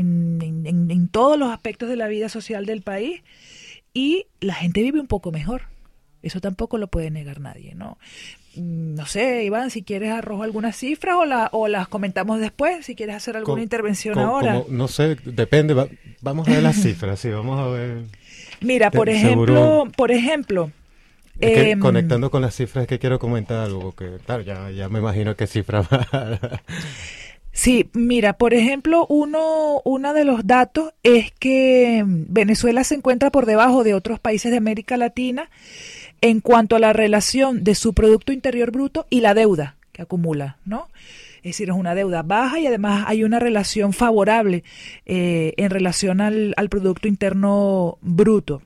en todos los aspectos de la vida social del país, y la gente vive un poco mejor. Eso tampoco lo puede negar nadie, ¿no? No sé, Iván, si quieres arrojo algunas cifras o las comentamos después, si quieres hacer alguna intervención ahora. No sé, depende, vamos a ver las cifras, sí, vamos a ver. Mira, por ejemplo, es que conectando con las cifras, que quiero comentar algo, que claro, ya me imagino qué cifra va. Sí, mira, por ejemplo, uno de los datos es que Venezuela se encuentra por debajo de otros países de América Latina en cuanto a la relación de su Producto Interior Bruto y la deuda que acumula, ¿no? Es decir, es una deuda baja y además hay una relación favorable en relación al Producto Interno Bruto.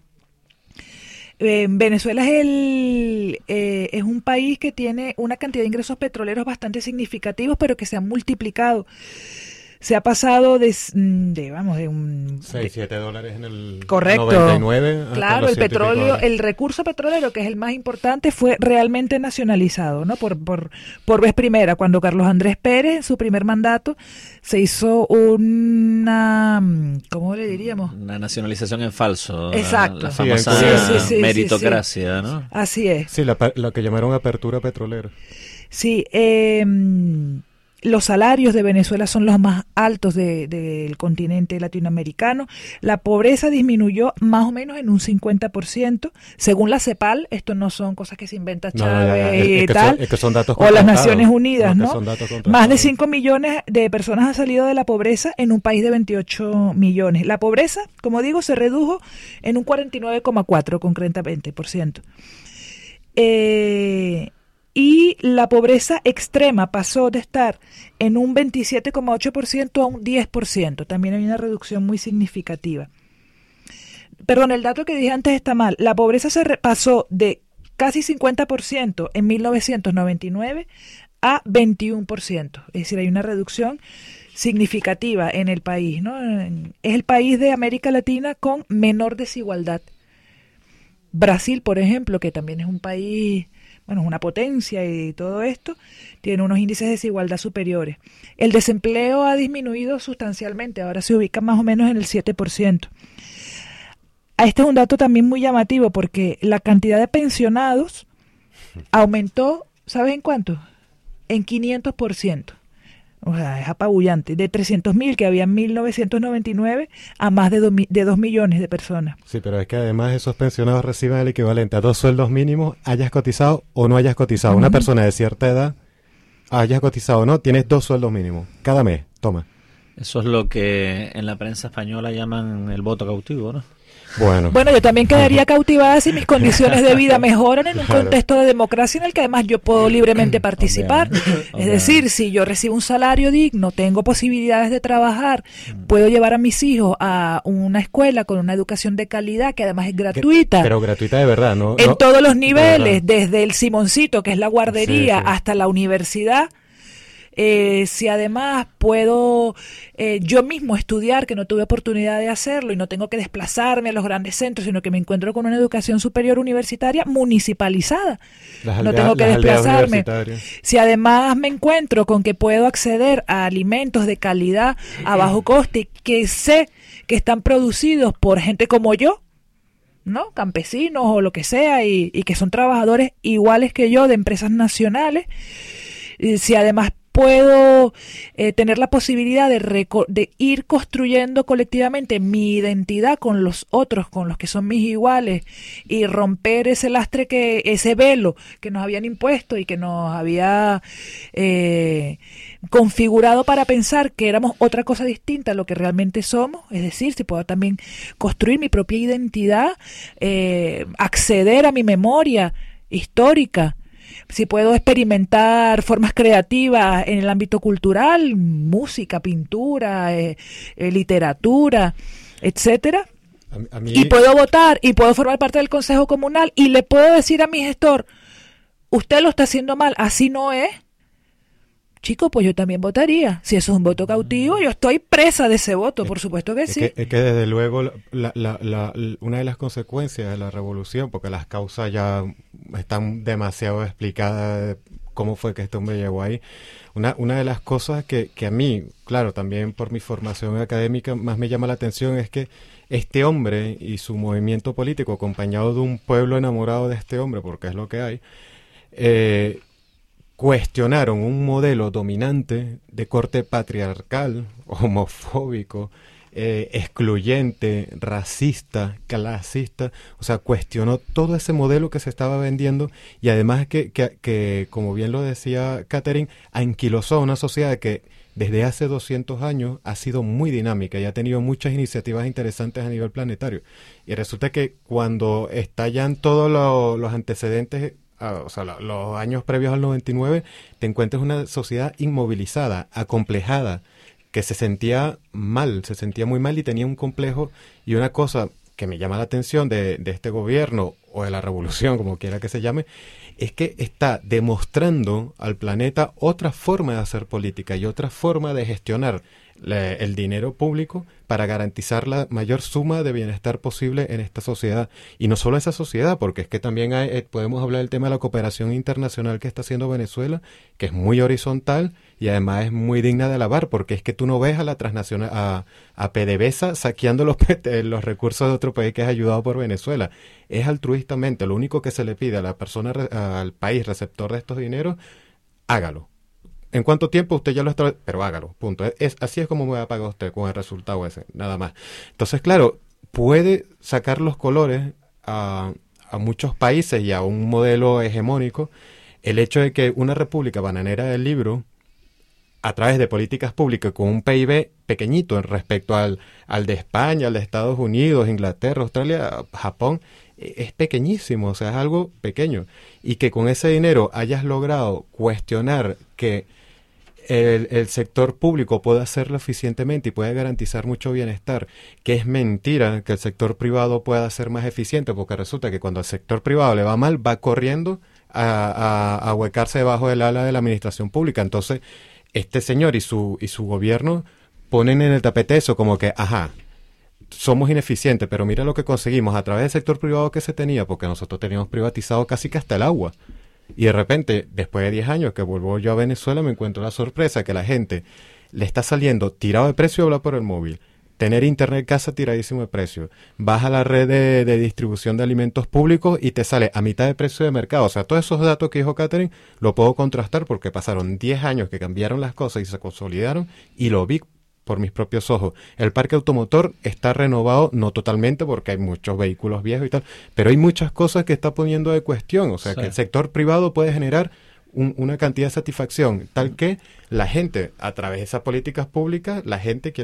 Venezuela es un país que tiene una cantidad de ingresos petroleros bastante significativos, pero que se han multiplicado. Se ha pasado de un 6-7 dólares en el correcto, 99. Claro, el petróleo, el recurso petrolero, que es el más importante, fue realmente nacionalizado, ¿no? Por vez primera, cuando Carlos Andrés Pérez, en su primer mandato, se hizo una, ¿cómo le diríamos? Una nacionalización en falso. Exacto. La famosa sí, meritocracia, ¿no? Así es. Sí, lo que llamaron apertura petrolera. Sí, los salarios de Venezuela son los más altos del continente latinoamericano. La pobreza disminuyó más o menos en un 50%, según la CEPAL. Esto no son cosas que se inventa Chávez y tal, es que son datos o las Naciones Unidas, ¿no? Más de 5 5 millones de personas han salido de la pobreza en un país de 28 millones. La pobreza, como digo, se redujo en un 49,4%, concretamente. Y la pobreza extrema pasó de estar en un 27,8% a un 10%. También hay una reducción muy significativa. Perdón, el dato que dije antes está mal. La pobreza pasó de casi 50% en 1999 a 21%. Es decir, hay una reducción significativa en el país, ¿no? Es el país de América Latina con menor desigualdad. Brasil, por ejemplo, que también es un país... Bueno, es una potencia y todo esto, tiene unos índices de desigualdad superiores. El desempleo ha disminuido sustancialmente, ahora se ubica más o menos en el 7%. Este es un dato también muy llamativo porque la cantidad de pensionados aumentó, ¿sabes en cuánto? En 500%. O sea, es apabullante. De 300.000 que había en 1999 a más de 2 millones de personas. Sí, pero es que además esos pensionados reciben el equivalente a 2 sueldos mínimos, hayas cotizado o no hayas cotizado. Uh-huh. Una persona de cierta edad, hayas cotizado o no, tienes 2 sueldos mínimos cada mes. Toma. Eso es lo que en la prensa española llaman el voto cautivo, ¿no? Bueno, yo también quedaría cautivada si mis condiciones de vida mejoran en un contexto de democracia en el que además yo puedo libremente participar. Es decir, si yo recibo un salario digno, tengo posibilidades de trabajar, puedo llevar a mis hijos a una escuela con una educación de calidad que además es gratuita. Pero gratuita de verdad, ¿no? En todos los niveles, desde el Simoncito, que es la guardería, hasta la universidad. Si además puedo yo mismo estudiar, que no tuve oportunidad de hacerlo y no tengo que desplazarme a los grandes centros, sino que me encuentro con una educación superior universitaria municipalizada, no tengo que desplazarme. Si además me encuentro con que puedo acceder a alimentos de calidad a bajo coste, que sé que están producidos por gente como yo, ¿no? Campesinos o lo que sea, y que son trabajadores iguales que yo de empresas nacionales, si además puedo tener la posibilidad de ir construyendo colectivamente mi identidad con los otros, con los que son mis iguales, y romper ese lastre, ese velo que nos habían impuesto y que nos había configurado para pensar que éramos otra cosa distinta a lo que realmente somos. Es decir, si puedo también construir mi propia identidad, acceder a mi memoria histórica, si puedo experimentar formas creativas en el ámbito cultural, música, pintura, literatura, etcétera, y puedo votar y puedo formar parte del Consejo Comunal y le puedo decir a mi gestor, usted lo está haciendo mal, así no es. Chico, pues yo también votaría. Si eso es un voto cautivo, yo estoy presa de ese voto, por supuesto que sí. Es que desde luego una de las consecuencias de la revolución, porque las causas ya están demasiado explicadas de cómo fue que este hombre llegó ahí, una de las cosas que a mí, claro, también por mi formación académica, más me llama la atención es que este hombre y su movimiento político, acompañado de un pueblo enamorado de este hombre, porque es lo que hay, cuestionaron un modelo dominante de corte patriarcal, homofóbico, excluyente, racista, clasista. O sea, cuestionó todo ese modelo que se estaba vendiendo y además que como bien lo decía Catherine, anquilosó a una sociedad que desde hace 200 años ha sido muy dinámica y ha tenido muchas iniciativas interesantes a nivel planetario. Y resulta que cuando estallan todos los antecedentes, o sea, los años previos al 99, te encuentras una sociedad inmovilizada, acomplejada, que se sentía muy mal y tenía un complejo. Y una cosa que me llama la atención de este gobierno, o de la revolución, como quiera que se llame, es que está demostrando al planeta otra forma de hacer política y otra forma de gestionar el dinero público para garantizar la mayor suma de bienestar posible en esta sociedad. Y no solo esa sociedad, porque es que también podemos hablar del tema de la cooperación internacional que está haciendo Venezuela, que es muy horizontal y además es muy digna de alabar, porque es que tú no ves a la transnacional, a PDVSA saqueando los recursos de otro país que es ayudado por Venezuela. Es altruistamente, lo único que se le pide a la persona, al país receptor de estos dineros, hágalo. ¿En cuánto tiempo usted ya lo está? Pero hágalo, punto. Así es como me va a pagar usted con el resultado ese, nada más. Entonces, claro, puede sacar los colores a muchos países y a un modelo hegemónico el hecho de que una república bananera del libro, a través de políticas públicas con un PIB pequeñito en respecto al de España, al de Estados Unidos, Inglaterra, Australia, Japón, es pequeñísimo, o sea, es algo pequeño. Y que con ese dinero hayas logrado cuestionar que el sector público puede hacerlo eficientemente y puede garantizar mucho bienestar, que es mentira que el sector privado pueda ser más eficiente, porque resulta que cuando al sector privado le va mal, va corriendo a huecarse debajo del ala de la administración pública. Entonces, este señor y su gobierno ponen en el tapete eso como que, somos ineficientes, pero mira lo que conseguimos a través del sector privado que se tenía, porque nosotros teníamos privatizado casi que hasta el agua. Y de repente, después de 10 años que vuelvo yo a Venezuela, me encuentro la sorpresa que la gente le está saliendo tirado de precio hablar por el móvil, tener internet en casa tiradísimo de precio, vas a la red de distribución de alimentos públicos y te sale a mitad de precio de mercado. O sea, todos esos datos que dijo Catherine lo puedo contrastar porque pasaron 10 años que cambiaron las cosas y se consolidaron y lo vi por mis propios ojos. El parque automotor está renovado, no totalmente porque hay muchos vehículos viejos y tal, pero hay muchas cosas que está poniendo de cuestión. O sea, sí, que el sector privado puede generar una cantidad de satisfacción tal que la gente, a través de esas políticas públicas, a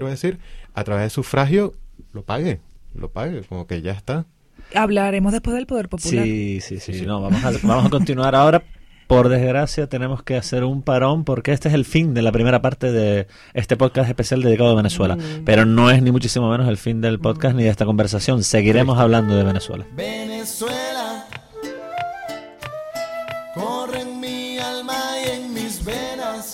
través de sufragio, lo pague, como que ya está. Hablaremos después del poder popular. Sí. No, vamos a continuar ahora. Por desgracia tenemos que hacer un parón porque este es el fin de la primera parte de este podcast especial dedicado a Venezuela. Pero no es ni muchísimo menos el fin del podcast ni de esta conversación. Seguiremos hablando de Venezuela. Venezuela, corre en mi alma y en mis venas,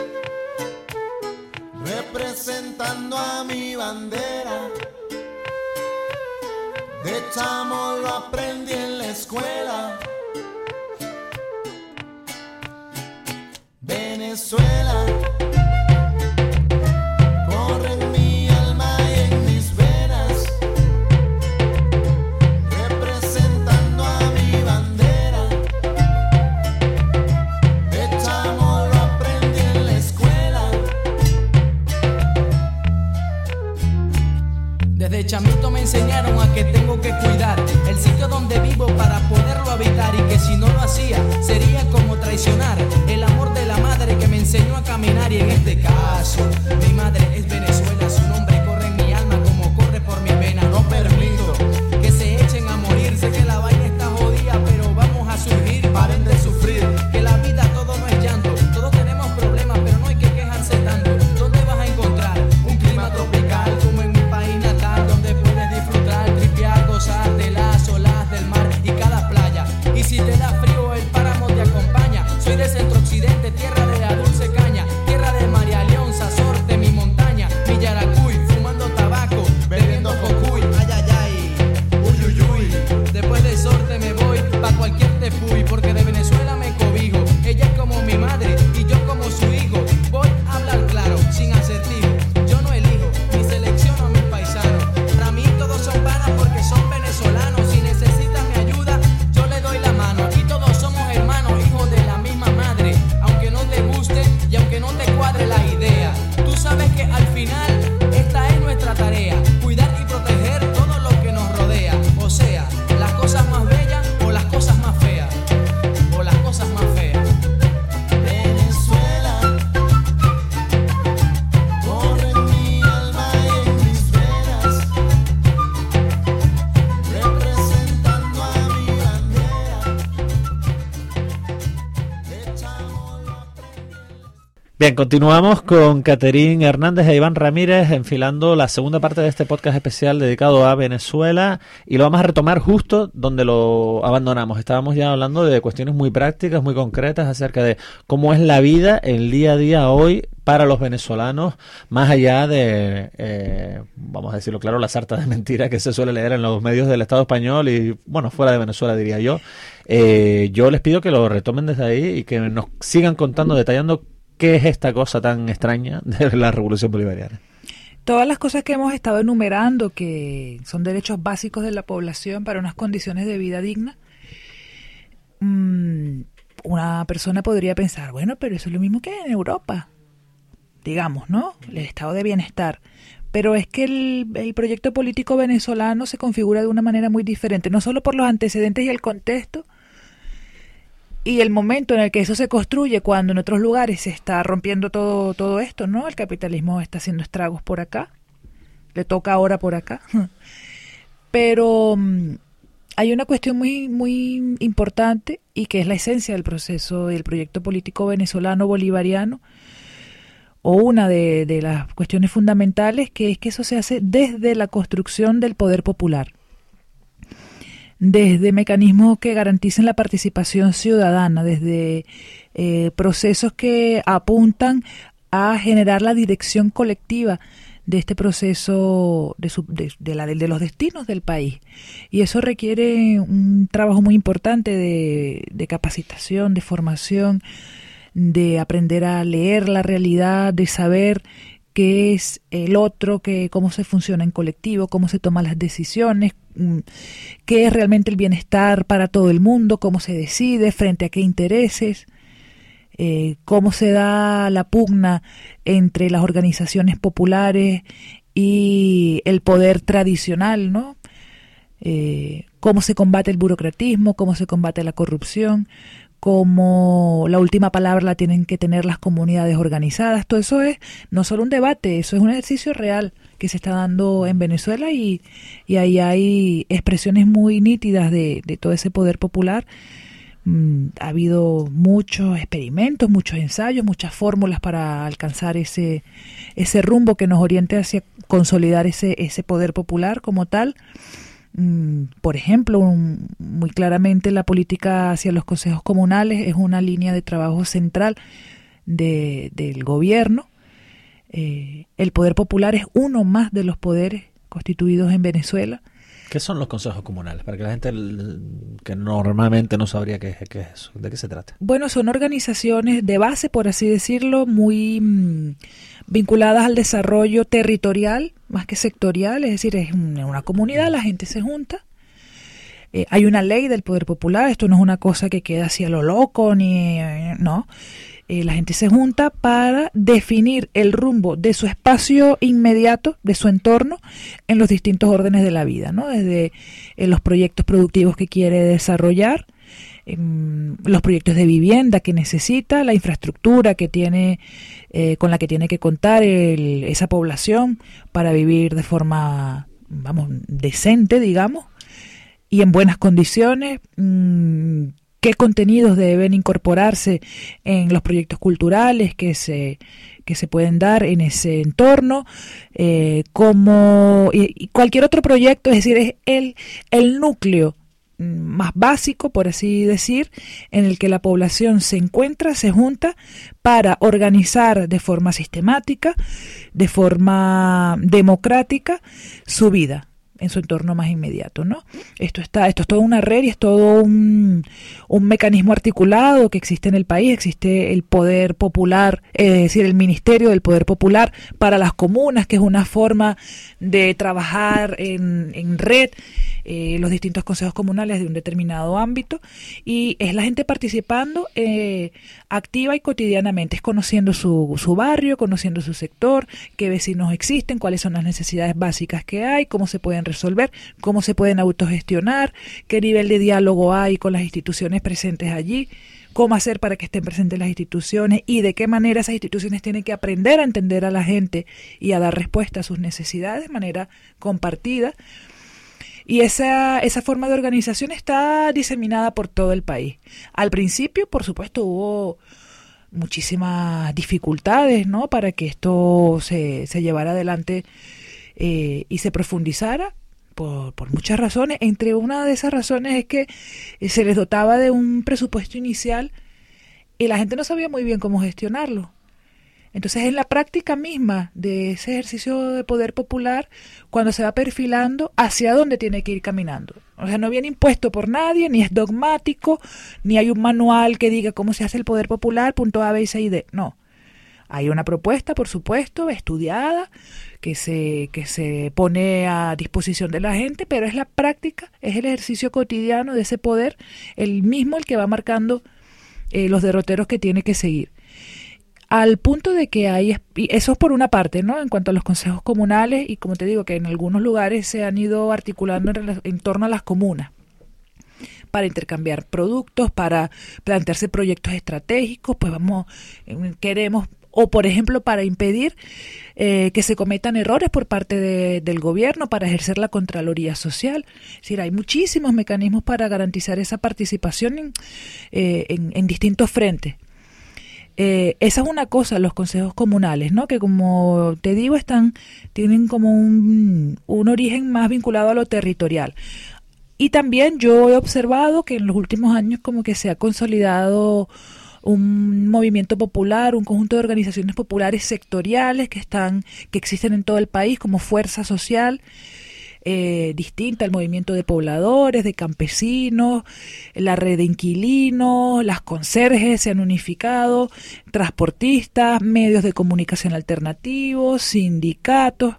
representando a mi bandera. De chamo lo aprendí en la escuela. Venezuela, corre en mi alma y en mis venas, representando a mi bandera. De chamo lo aprendí en la escuela. chiquito me enseñaron a que tengo que cuidar el sitio donde vivo para poderlo habitar, y que si no lo hacía sería como traicionar el amor de la madre que me enseñó a caminar. Y en este caso mi madre es Venezuela, su nombre corre en mi alma como corre por mis venas. No permito que se echen a morir, sé que la vaina está jodida pero vamos a surgir, paren de sufrir, que la vida todo no es llanto, todos tenemos problemas pero no hay que quejarse tanto. ¿Dónde vas a encontrar un clima tropical como en mi país natal, donde puedes disfrutar, tripear, gozar de las olas del mar y cada playa? Y si te da frío el páramo te acompaña. Soy de centro occidente, tierra de la dulce caña, tierra de María León, Sorte, mi montaña, mi Yaracuy, fumando tabaco, bebiendo cocuy, ay ay ay, uy uy uy. Después de Sorte me voy pa' cualquier tepuy, porque de Venezuela me cobijo. Ella es como mi madre y yo como su hijo. Voy a hablar claro, sin acertijo. Yo no elijo ni selecciono a mis paisanos. Para mí todos son panas porque son venezolanos. Si necesitas mi ayuda, yo le doy la mano. Aquí todos somos hermanos, hijos de la misma madre. Aunque no te guste y aunque no te cuadre la idea, tú sabes que al final esta es nuestra tarea: cuidar y proteger todo lo que nos rodea. O sea, las cosas más bellas o las cosas más feas, o las cosas más feas. Venezuela, corre en mi alma y en mis venas, representando a mi bandera. Echamos la Bien, continuamos con Caterine Hernández e Iván Ramírez enfilando la segunda parte de este podcast especial dedicado a Venezuela, y lo vamos a retomar justo donde lo abandonamos. Estábamos ya hablando de cuestiones muy prácticas, muy concretas acerca de cómo es la vida, el día a día hoy para los venezolanos, más allá de, vamos a decirlo claro, la sarta de mentiras que se suele leer en los medios del Estado español y, bueno, fuera de Venezuela diría yo. Yo les pido que lo retomen desde ahí y que nos sigan contando, detallando qué es esta cosa tan extraña de la Revolución Bolivariana. Todas las cosas que hemos estado enumerando, que son derechos básicos de la población para unas condiciones de vida dignas, una persona podría pensar, bueno, pero eso es lo mismo que en Europa, digamos, ¿no? El estado de bienestar. Pero es que el proyecto político venezolano se configura de una manera muy diferente, no solo por los antecedentes y el contexto, y el momento en el que eso se construye, cuando en otros lugares se está rompiendo todo esto, ¿no? El capitalismo está haciendo estragos por acá, le toca ahora por acá. Pero hay una cuestión muy importante, y que es la esencia del proceso del proyecto político venezolano bolivariano, o una de las cuestiones fundamentales, que es que eso se hace desde la construcción del poder popular, desde mecanismos que garanticen la participación ciudadana, desde procesos que apuntan a generar la dirección colectiva de este proceso de los destinos del país. Y eso requiere un trabajo muy importante de capacitación, de formación, de aprender a leer la realidad, de saber qué es el otro, cómo se funciona en colectivo, cómo se toman las decisiones, qué es realmente el bienestar para todo el mundo, cómo se decide, frente a qué intereses, cómo se da la pugna entre las organizaciones populares y el poder tradicional, ¿no? Cómo se combate el burocratismo, cómo se combate la corrupción, cómo la última palabra la tienen que tener las comunidades organizadas. Todo eso es no solo un debate, eso es un ejercicio real que se está dando en Venezuela, y ahí hay expresiones muy nítidas de todo ese poder popular. Ha habido muchos experimentos, muchos ensayos, muchas fórmulas para alcanzar ese rumbo que nos oriente hacia consolidar ese poder popular como tal. Por ejemplo, muy claramente la política hacia los consejos comunales es una línea de trabajo central del gobierno. El poder popular es uno más de los poderes constituidos en Venezuela. ¿Qué son los consejos comunales? Para que la gente que normalmente no sabría qué es eso, ¿de qué se trata? Bueno, son organizaciones de base, por así decirlo, muy vinculadas al desarrollo territorial, más que sectorial, es decir, es una comunidad, la gente se junta. Hay una ley del poder popular, esto no es una cosa que queda así a lo loco, no. La gente se junta para definir el rumbo de su espacio inmediato, de su entorno, en los distintos órdenes de la vida, ¿no? Desde los proyectos productivos que quiere desarrollar, los proyectos de vivienda que necesita, la infraestructura que tiene, con la que tiene que contar esa población para vivir de forma, decente, digamos, y en buenas condiciones. Qué contenidos deben incorporarse en los proyectos culturales que se pueden dar en ese entorno, como y cualquier otro proyecto, es decir, es el núcleo más básico, por así decir, en el que la población se encuentra, se junta para organizar de forma sistemática, de forma democrática, su vida en su entorno más inmediato, ¿no? Esto es toda una red y es todo un mecanismo articulado que existe en el país. Existe el Poder Popular, es decir, el Ministerio del Poder Popular para las comunas, que es una forma de trabajar en red, los distintos consejos comunales de un determinado ámbito, y es la gente participando activa y cotidianamente, es conociendo su barrio, conociendo su sector, qué vecinos existen, cuáles son las necesidades básicas que hay, cómo se pueden resolver, cómo se pueden autogestionar, qué nivel de diálogo hay con las instituciones presentes allí, cómo hacer para que estén presentes las instituciones y de qué manera esas instituciones tienen que aprender a entender a la gente y a dar respuesta a sus necesidades de manera compartida. Y esa forma de organización está diseminada por todo el país. Al principio, por supuesto, hubo muchísimas dificultades, ¿no?, para que esto se llevara adelante y se profundizara por muchas razones. Entre una de esas razones es que se les dotaba de un presupuesto inicial y la gente no sabía muy bien cómo gestionarlo. Entonces, en la práctica misma de ese ejercicio de poder popular, cuando se va perfilando hacia dónde tiene que ir caminando. O sea, no viene impuesto por nadie, ni es dogmático, ni hay un manual que diga cómo se hace el poder popular, punto A, B, C y D. No. Hay una propuesta, por supuesto, estudiada, que se pone a disposición de la gente, pero es la práctica, es el ejercicio cotidiano de ese poder, el mismo el que va marcando los derroteros que tiene que seguir. Al punto de que hay, y eso es por una parte, ¿no?, en cuanto a los consejos comunales, y como te digo, que en algunos lugares se han ido articulando en torno a las comunas para intercambiar productos, para plantearse proyectos estratégicos, pues queremos, o por ejemplo para impedir que se cometan errores por parte del gobierno, para ejercer la Contraloría Social. Es decir, hay muchísimos mecanismos para garantizar esa participación en distintos frentes. Esa es una cosa, los consejos comunales, ¿no?, que como te digo tienen como un origen más vinculado a lo territorial. Y también yo he observado que en los últimos años como que se ha consolidado un movimiento popular, un conjunto de organizaciones populares sectoriales que existen en todo el país como fuerza social, distinta al movimiento de pobladores, de campesinos, la red de inquilinos, las conserjes se han unificado, transportistas, medios de comunicación alternativos, sindicatos,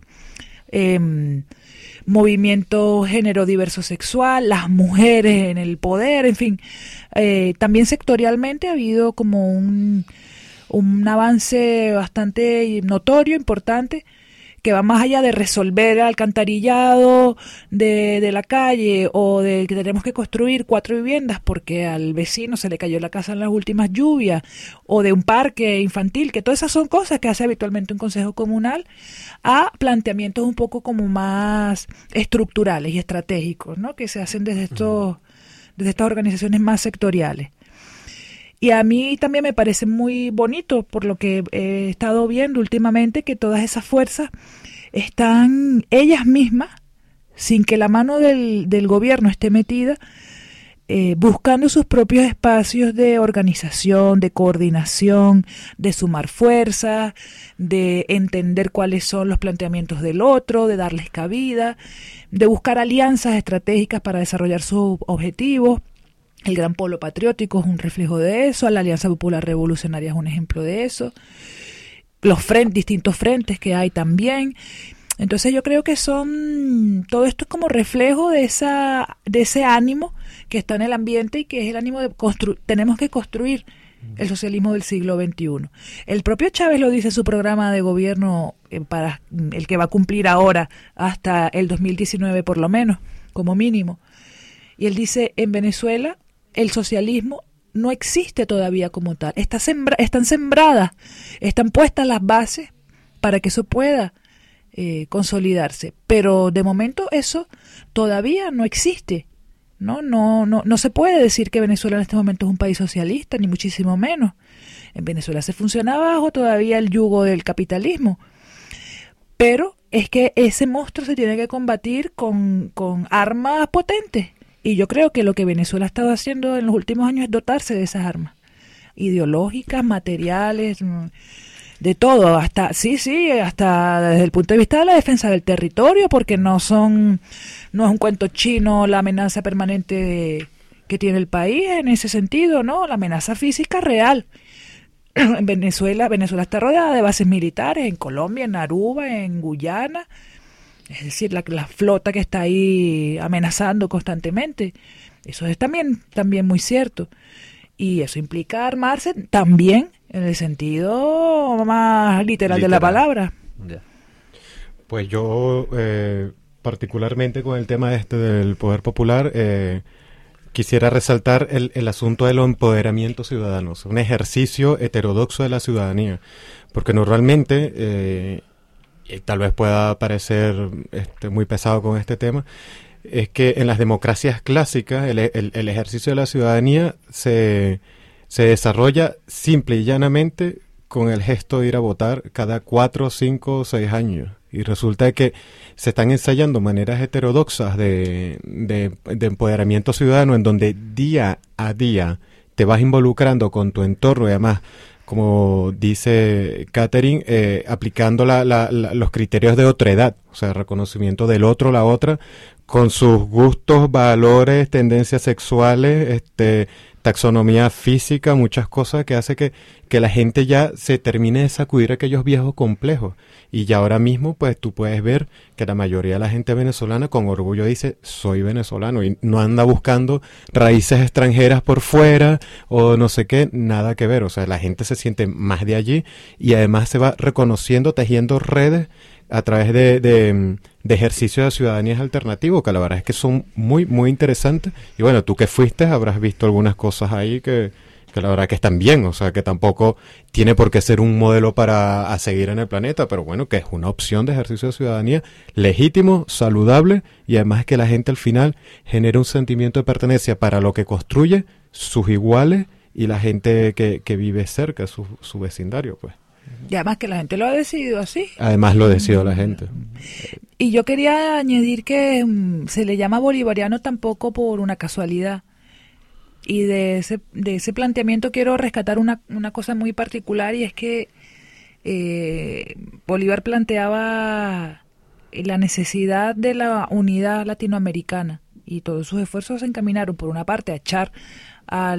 movimiento género diverso sexual, las mujeres en el poder, en fin. También sectorialmente ha habido como un avance bastante notorio, importante, que va más allá de resolver el alcantarillado de la calle, o de que tenemos que construir 4 viviendas porque al vecino se le cayó la casa en las últimas lluvias, o de un parque infantil, que todas esas son cosas que hace habitualmente un consejo comunal, a planteamientos un poco como más estructurales y estratégicos, ¿no?, que se hacen desde estas organizaciones más sectoriales. Y a mí también me parece muy bonito, por lo que he estado viendo últimamente, que todas esas fuerzas están ellas mismas, sin que la mano del gobierno esté metida, buscando sus propios espacios de organización, de coordinación, de sumar fuerzas, de entender cuáles son los planteamientos del otro, de darles cabida, de buscar alianzas estratégicas para desarrollar sus objetivos. El Gran Polo Patriótico es un reflejo de eso, la Alianza Popular Revolucionaria es un ejemplo de eso, los distintos frentes que hay también. Entonces yo creo que todo esto es como reflejo de ese ánimo que está en el ambiente, y que es el ánimo de tenemos que construir el socialismo del siglo XXI. El propio Chávez lo dice en su programa de gobierno, para el que va a cumplir ahora hasta el 2019 por lo menos, como mínimo. Y él dice, en Venezuela el socialismo no existe todavía como tal. Están sembradas, están puestas las bases para que eso pueda consolidarse. Pero de momento eso todavía no existe. No se puede decir que Venezuela en este momento es un país socialista, ni muchísimo menos. En Venezuela se funciona bajo todavía el yugo del capitalismo. Pero es que ese monstruo se tiene que combatir con armas potentes. Y yo creo que lo que Venezuela ha estado haciendo en los últimos años es dotarse de esas armas. Ideológicas, materiales, de todo. Hasta desde el punto de vista de la defensa del territorio, porque no es un cuento chino la amenaza permanente que tiene el país en ese sentido, ¿no? La amenaza física real. En Venezuela está rodeada de bases militares, en Colombia, en Aruba, en Guyana. Es decir, la flota que está ahí amenazando constantemente. Eso es también muy cierto. Y eso implica armarse también en el sentido más literal de la palabra. Ya. Pues yo, particularmente con el tema del poder popular, quisiera resaltar el asunto del empoderamiento ciudadano, o sea, un ejercicio heterodoxo de la ciudadanía, porque normalmente, y tal vez pueda parecer muy pesado con este tema, es que en las democracias clásicas el ejercicio de la ciudadanía se desarrolla simple y llanamente con el gesto de ir a votar cada 4, 5 o 6 años. Y resulta que se están ensayando maneras heterodoxas de empoderamiento ciudadano en donde día a día te vas involucrando con tu entorno y además, como dice Catherine, aplicando los criterios de otredad, o sea, reconocimiento del otro, la otra, con sus gustos, valores, tendencias sexuales, taxonomía física, muchas cosas que hace que la gente ya se termine de sacudir aquellos viejos complejos. Y ya ahora mismo, pues tú puedes ver que la mayoría de la gente venezolana con orgullo dice, soy venezolano, y no anda buscando raíces extranjeras por fuera o no sé qué, nada que ver. O sea, la gente se siente más de allí y además se va reconociendo, tejiendo redes a través de ejercicios de ciudadanías alternativos, que la verdad es que son muy, muy interesantes. Y bueno, tú que fuiste habrás visto algunas cosas ahí que la verdad que están bien, o sea, que tampoco tiene por qué ser un modelo a seguir en el planeta, pero bueno, que es una opción de ejercicio de ciudadanía legítimo, saludable, y además que la gente al final genera un sentimiento de pertenencia para lo que construye, sus iguales y la gente que vive cerca, su vecindario, pues. Y además que la gente lo ha decidido así. Además lo decidió la gente. Y yo quería añadir que se le llama bolivariano tampoco por una casualidad. Y de ese planteamiento quiero rescatar una cosa muy particular, y es que Bolívar planteaba la necesidad de la unidad latinoamericana, y todos sus esfuerzos se encaminaron por una parte a echar a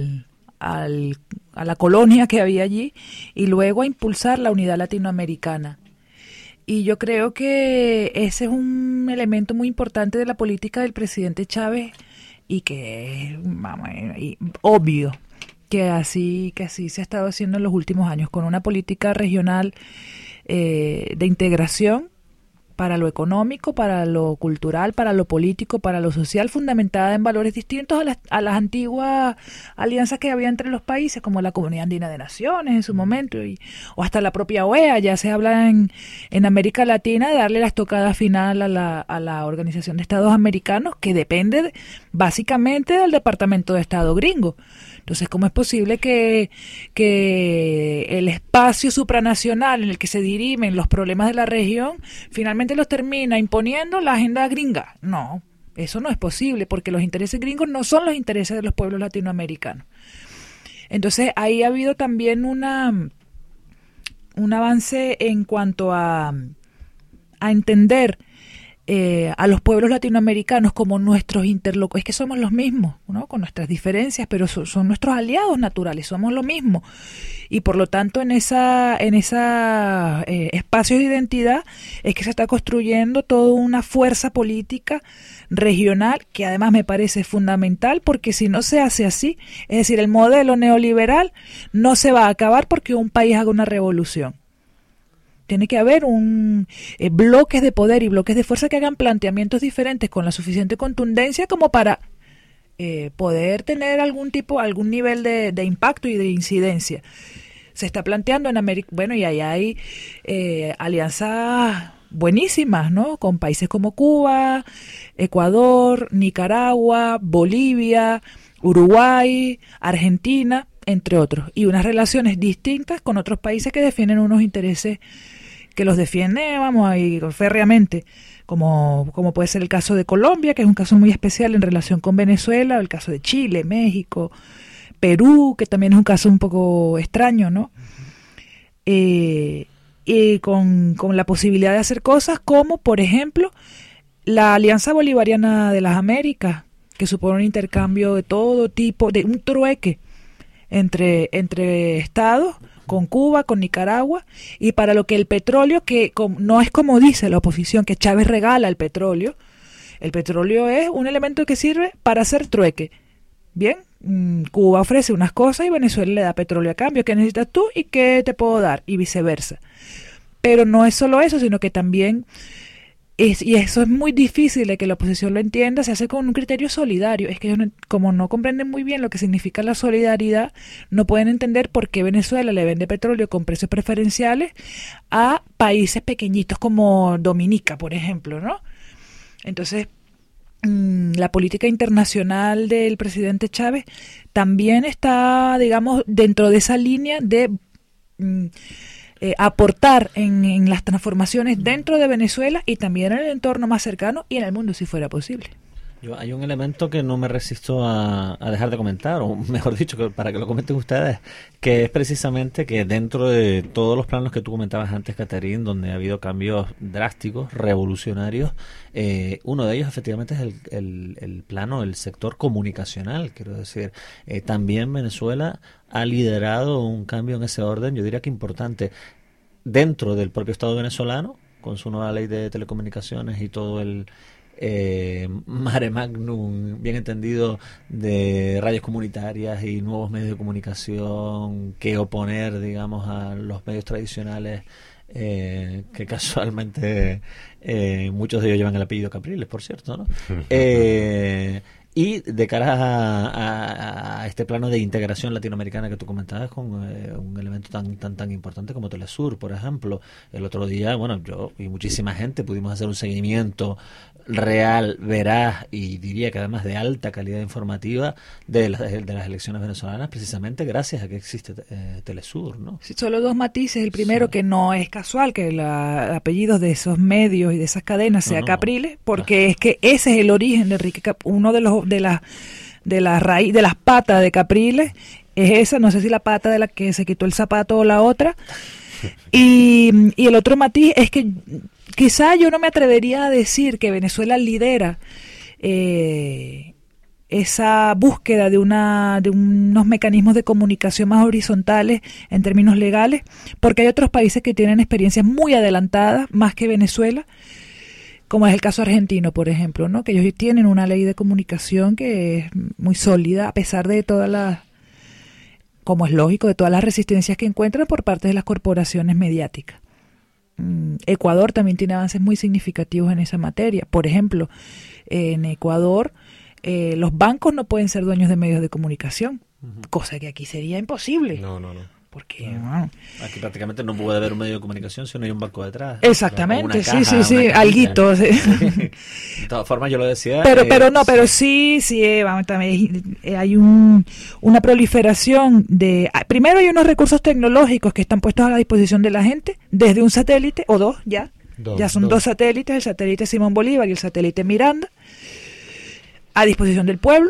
la colonia que había allí y luego a impulsar la unidad latinoamericana. Y yo creo que ese es un elemento muy importante de la política del presidente Chávez, y que es obvio que así se ha estado haciendo en los últimos años, con una política regional de integración para lo económico, para lo cultural, para lo político, para lo social, fundamentada en valores distintos a las antiguas alianzas que había entre los países, como la Comunidad Andina de Naciones en su momento, o hasta la propia OEA. Ya se habla en América Latina de darle la estocada final a la Organización de Estados Americanos, que depende básicamente del Departamento de Estado gringo. Entonces, ¿cómo es posible que el espacio supranacional en el que se dirimen los problemas de la región finalmente los termina imponiendo la agenda gringa? No, eso no es posible, porque los intereses gringos no son los intereses de los pueblos latinoamericanos. Entonces, ahí ha habido también un avance en cuanto a entender a los pueblos latinoamericanos como nuestros interlocutores, es que somos los mismos, ¿no? Con nuestras diferencias, pero son nuestros aliados naturales, somos lo mismo. Y por lo tanto en esa espacios de identidad es que se está construyendo toda una fuerza política regional que además me parece fundamental, porque si no se hace así, es decir, el modelo neoliberal no se va a acabar porque un país haga una revolución. Tiene que haber bloques de poder y bloques de fuerza que hagan planteamientos diferentes con la suficiente contundencia como para poder tener algún nivel de impacto y de incidencia. Se está planteando en América, bueno, y ahí hay alianzas buenísimas, ¿no? Con países como Cuba, Ecuador, Nicaragua, Bolivia, Uruguay, Argentina, entre otros, y unas relaciones distintas con otros países que defienden unos intereses que los defienden, vamos, ahí férreamente, como puede ser el caso de Colombia, que es un caso muy especial en relación con Venezuela, o el caso de Chile, México, Perú, que también es un caso un poco extraño, ¿no? Y con la posibilidad de hacer cosas como, por ejemplo, la Alianza Bolivariana de las Américas, que supone un intercambio de todo tipo, de un trueque entre estados, con Cuba, con Nicaragua, y para lo que el petróleo, que no es como dice la oposición, que Chávez regala el petróleo es un elemento que sirve para hacer trueque. Bien, Cuba ofrece unas cosas y Venezuela le da petróleo a cambio. ¿Qué necesitas tú y qué te puedo dar? Y viceversa. Pero no es solo eso, sino que también y eso es muy difícil de que la oposición lo entienda, se hace con un criterio solidario. Es que ellos, como no comprenden muy bien lo que significa la solidaridad, no pueden entender por qué Venezuela le vende petróleo con precios preferenciales a países pequeñitos como Dominica, por ejemplo, ¿no? Entonces, la política internacional del presidente Chávez también está, digamos, dentro de esa línea de aportar en las transformaciones dentro de Venezuela y también en el entorno más cercano y en el mundo, si fuera posible. Hay un elemento que no me resisto a dejar de comentar, o mejor dicho, para que lo comenten ustedes, que es precisamente que dentro de todos los planos que tú comentabas antes, Caterín, donde ha habido cambios drásticos, revolucionarios, uno de ellos efectivamente es el plano, el sector comunicacional, quiero decir. También Venezuela ha liderado un cambio en ese orden, yo diría que importante, dentro del propio Estado venezolano, con su nueva ley de telecomunicaciones y todo el mare magnum, bien entendido, de radios comunitarias y nuevos medios de comunicación que oponer, digamos, a los medios tradicionales, que casualmente muchos de ellos llevan el apellido Capriles, por cierto, ¿no? Y de cara a este plano de integración latinoamericana que tú comentabas, con un elemento tan importante como Telesur, por ejemplo. El otro día, bueno, yo y muchísima gente pudimos hacer un seguimiento real, veraz y diría que además de alta calidad informativa de las elecciones venezolanas, precisamente gracias a que existe Telesur, ¿no? Sí, solo dos matices. El primero, que no es casual que los apellidos de esos medios y de esas cadenas sea Capriles, porque es que ese es el origen de Enrique uno de las raíces, de las patas de Capriles es esa, no sé si la pata de la que se quitó el zapato o la otra. Y el otro matiz es que quizá yo no me atrevería a decir que Venezuela lidera esa búsqueda de unos mecanismos de comunicación más horizontales en términos legales, porque hay otros países que tienen experiencias muy adelantadas, más que Venezuela, como es el caso argentino, por ejemplo, ¿no? Que ellos tienen una ley de comunicación que es muy sólida, a pesar de todas las, como es lógico, de todas las resistencias que encuentran por parte de las corporaciones mediáticas. Ecuador también tiene avances muy significativos en esa materia. Por ejemplo, en Ecuador los bancos no pueden ser dueños de medios de comunicación, cosa que aquí sería imposible. No. Porque bueno, aquí prácticamente no puede haber un medio de comunicación si no hay un banco detrás. Exactamente, sí, alguito. Sí. De todas formas, yo lo decía. Pero sí, vamos, también hay una proliferación de. Primero, hay unos recursos tecnológicos que están puestos a la disposición de la gente, desde un satélite o dos, ya son dos satélites, el satélite Simón Bolívar y el satélite Miranda, a disposición del pueblo.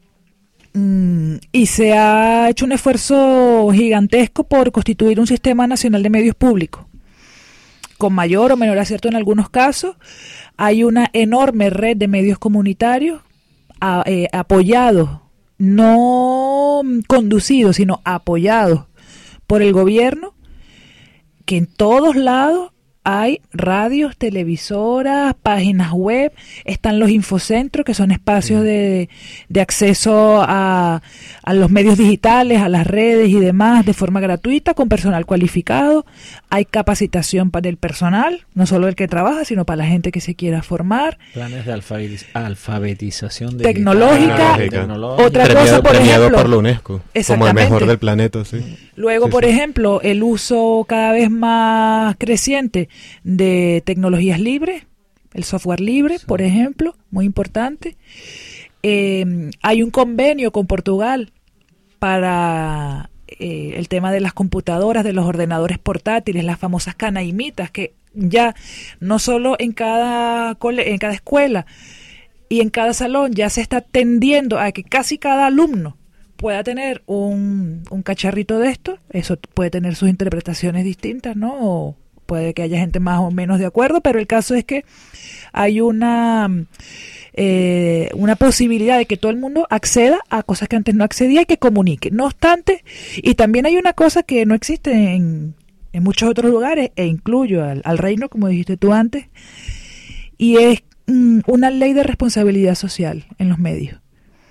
Y se ha hecho un esfuerzo gigantesco por constituir un sistema nacional de medios públicos, con mayor o menor acierto en algunos casos. hay una enorme red de medios comunitarios apoyados, no conducidos, sino apoyados por el gobierno, que en todos lados hay radios, televisoras, páginas web, están los infocentros, que son espacios de acceso a los medios digitales, a las redes y demás, de forma gratuita, con personal cualificado. Hay capacitación para el personal, no solo el que trabaja, sino para la gente que se quiera formar. Planes de alfabetización tecnológica. Otra premiado, cosa, por premiado ejemplo, por la UNESCO como el mejor del planeta, sí. Luego, Sí, por sí. ejemplo, el uso cada vez más creciente de tecnologías libres, el software libre, por ejemplo, muy importante. Hay un convenio con Portugal para el tema de las computadoras, de los ordenadores portátiles, las famosas canaimitas, que ya no solo en cada escuela y en cada salón ya se está tendiendo a que casi cada alumno pueda tener un cacharrito de esto. Eso puede tener sus interpretaciones distintas, ¿no? O puede que haya gente más o menos de acuerdo, pero el caso es que hay una posibilidad de que todo el mundo acceda a cosas que antes no accedía y que comunique. No obstante, y también hay una cosa que no existe en muchos otros lugares, e incluyo al reino, como dijiste tú antes, y es una ley de responsabilidad social en los medios.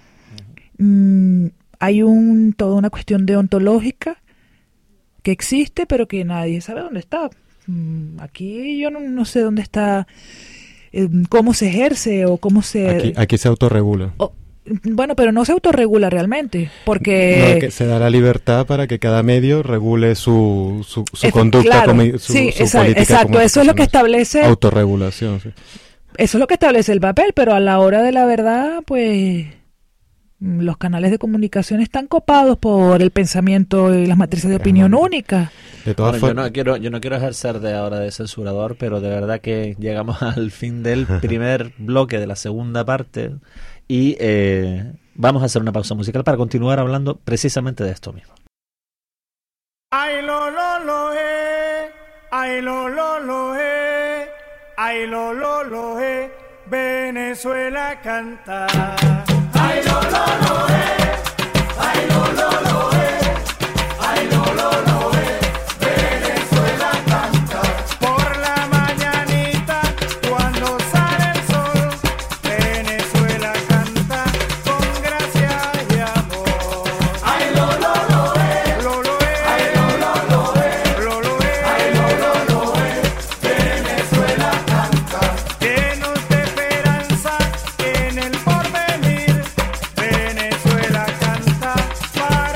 Hay toda una cuestión deontológica que existe, pero que nadie sabe dónde está. Aquí yo no sé dónde está, cómo se ejerce o cómo se... Aquí se autorregula. Bueno, pero no se autorregula realmente, porque... No, que se da la libertad para que cada medio regule su conducta, claro, su exacto, política eso es lo que comunicacional. establece... Autorregulación, sí. Eso es lo que establece el papel, pero a la hora de la verdad, pues... los canales de comunicación están copados por el pensamiento y las matrices de opinión únicas. De todas Bueno, formas, yo no quiero ejercer ahora de censurador, pero de verdad que llegamos al fin del primer bloque de la segunda parte y vamos a hacer una pausa musical para continuar hablando precisamente de esto mismo. Ay, lo, ay, lo, ay, lo, Venezuela canta. Ay, lo, ay, lo, ay, lo, Venezuela canta. Por la mañanita, cuando sale el sol, Venezuela canta con gracia y amor. Ay, lo, ay, lo, Venezuela canta. Llenos de esperanza en el porvenir, Venezuela canta.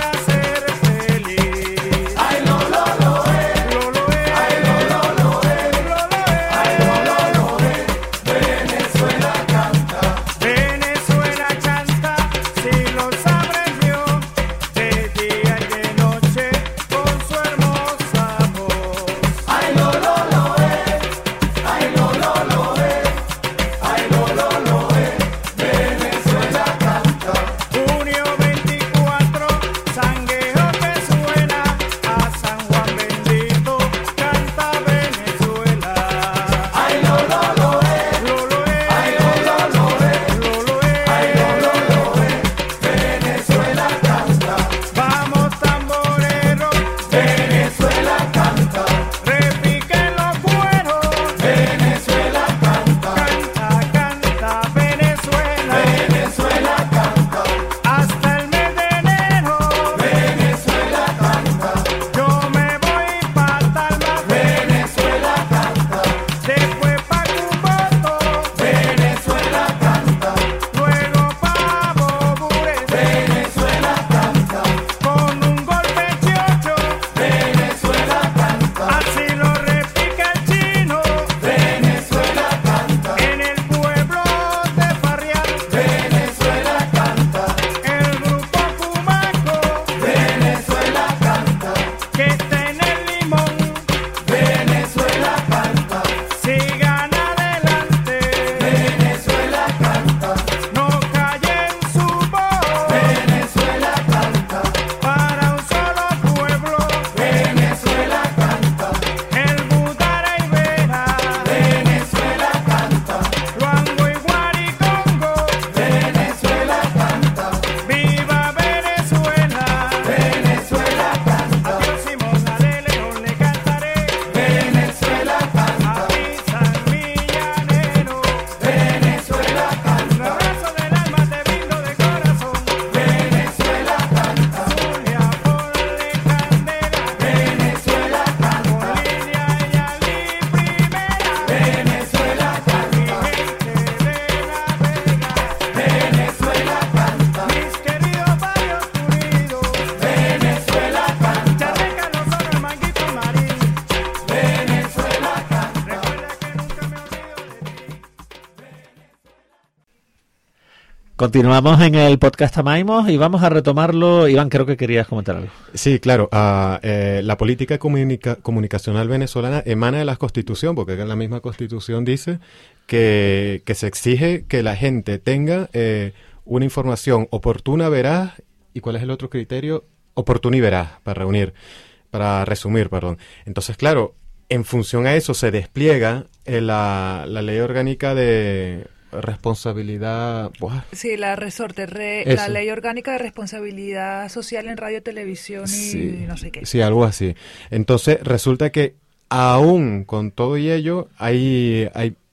Continuamos en el podcast Amaimos y vamos a retomarlo. Iván, creo que querías comentar algo. Sí, claro. La política comunicacional venezolana emana de la Constitución, porque en la misma Constitución dice que se exige que la gente tenga una información oportuna, veraz, ¿y cuál es el otro criterio? Oportuna y veraz, para resumir, perdón. Entonces, claro, en función a eso se despliega la ley orgánica de responsabilidad. Sí, la ley orgánica de responsabilidad social en radio, televisión y no sé qué. Sí, algo así. Entonces resulta que aún con todo y ello hay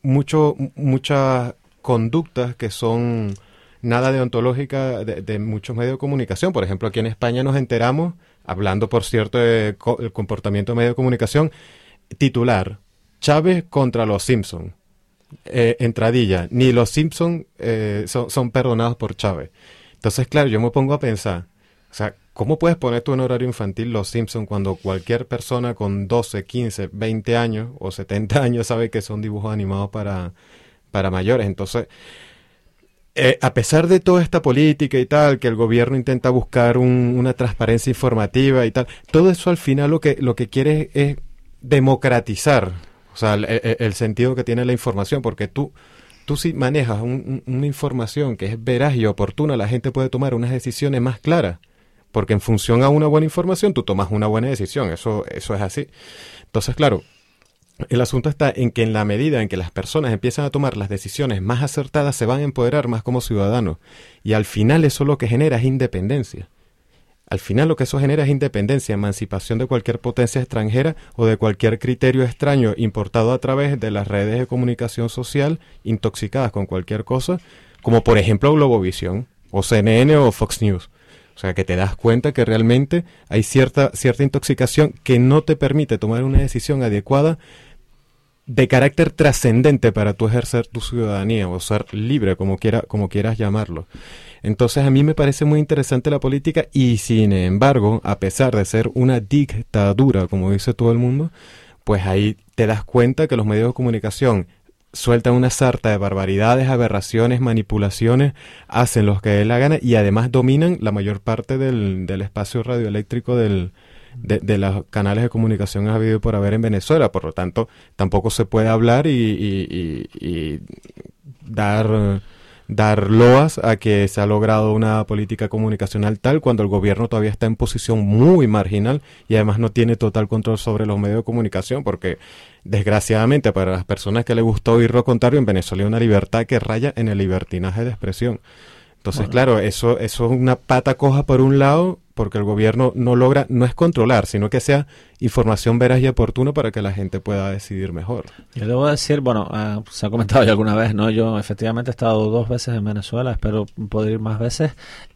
muchas conductas que son nada deontológicas de muchos medios de comunicación. Por ejemplo, aquí en España nos enteramos, hablando por cierto del comportamiento de medios de comunicación, titular: Chávez contra los Simpson. Entradilla: ni los Simpson son perdonados por Chávez. Entonces, claro, yo me pongo a pensar, o sea, ¿cómo puedes poner tú en horario infantil los Simpson cuando cualquier persona con 12, 15, 20 años o 70 años sabe que son dibujos animados para mayores? Entonces, a pesar de toda esta política y tal, que el gobierno intenta buscar una transparencia informativa y tal, todo eso al final lo que quiere es democratizar, o sea, el sentido que tiene la información, porque tú si manejas una información que es veraz y oportuna, la gente puede tomar unas decisiones más claras, porque en función a una buena información tú tomas una buena decisión, eso es así. Entonces, claro, el asunto está en que en la medida en que las personas empiezan a tomar las decisiones más acertadas, se van a empoderar más como ciudadanos, y al final eso lo que genera es independencia. Al final lo que eso genera es independencia, emancipación de cualquier potencia extranjera o de cualquier criterio extraño importado a través de las redes de comunicación social intoxicadas con cualquier cosa, como por ejemplo Globovisión o CNN o Fox News. O sea, que te das cuenta que realmente hay cierta intoxicación que no te permite tomar una decisión adecuada de carácter trascendente para tú ejercer tu ciudadanía o ser libre, como quieras llamarlo. Entonces a mí me parece muy interesante la política y sin embargo, a pesar de ser una dictadura, como dice todo el mundo, pues ahí te das cuenta que los medios de comunicación sueltan una sarta de barbaridades, aberraciones, manipulaciones, hacen lo que dé la gana y además dominan la mayor parte del espacio radioeléctrico de los canales de comunicación habido y por haber en Venezuela. Por lo tanto, tampoco se puede hablar y dar loas a que se ha logrado una política comunicacional tal cuando el gobierno todavía está en posición muy marginal y además no tiene total control sobre los medios de comunicación, porque desgraciadamente para las personas que les gustó oír lo contrario, en Venezuela hay una libertad que raya en el libertinaje de expresión. Entonces, bueno, claro, eso es una pata coja por un lado, porque el gobierno no logra, no es controlar, sino que sea información veraz y oportuna para que la gente pueda decidir mejor. Yo debo decir, bueno, se ha comentado ya alguna vez, ¿no? Yo efectivamente he estado 2 veces en Venezuela, espero poder ir más veces.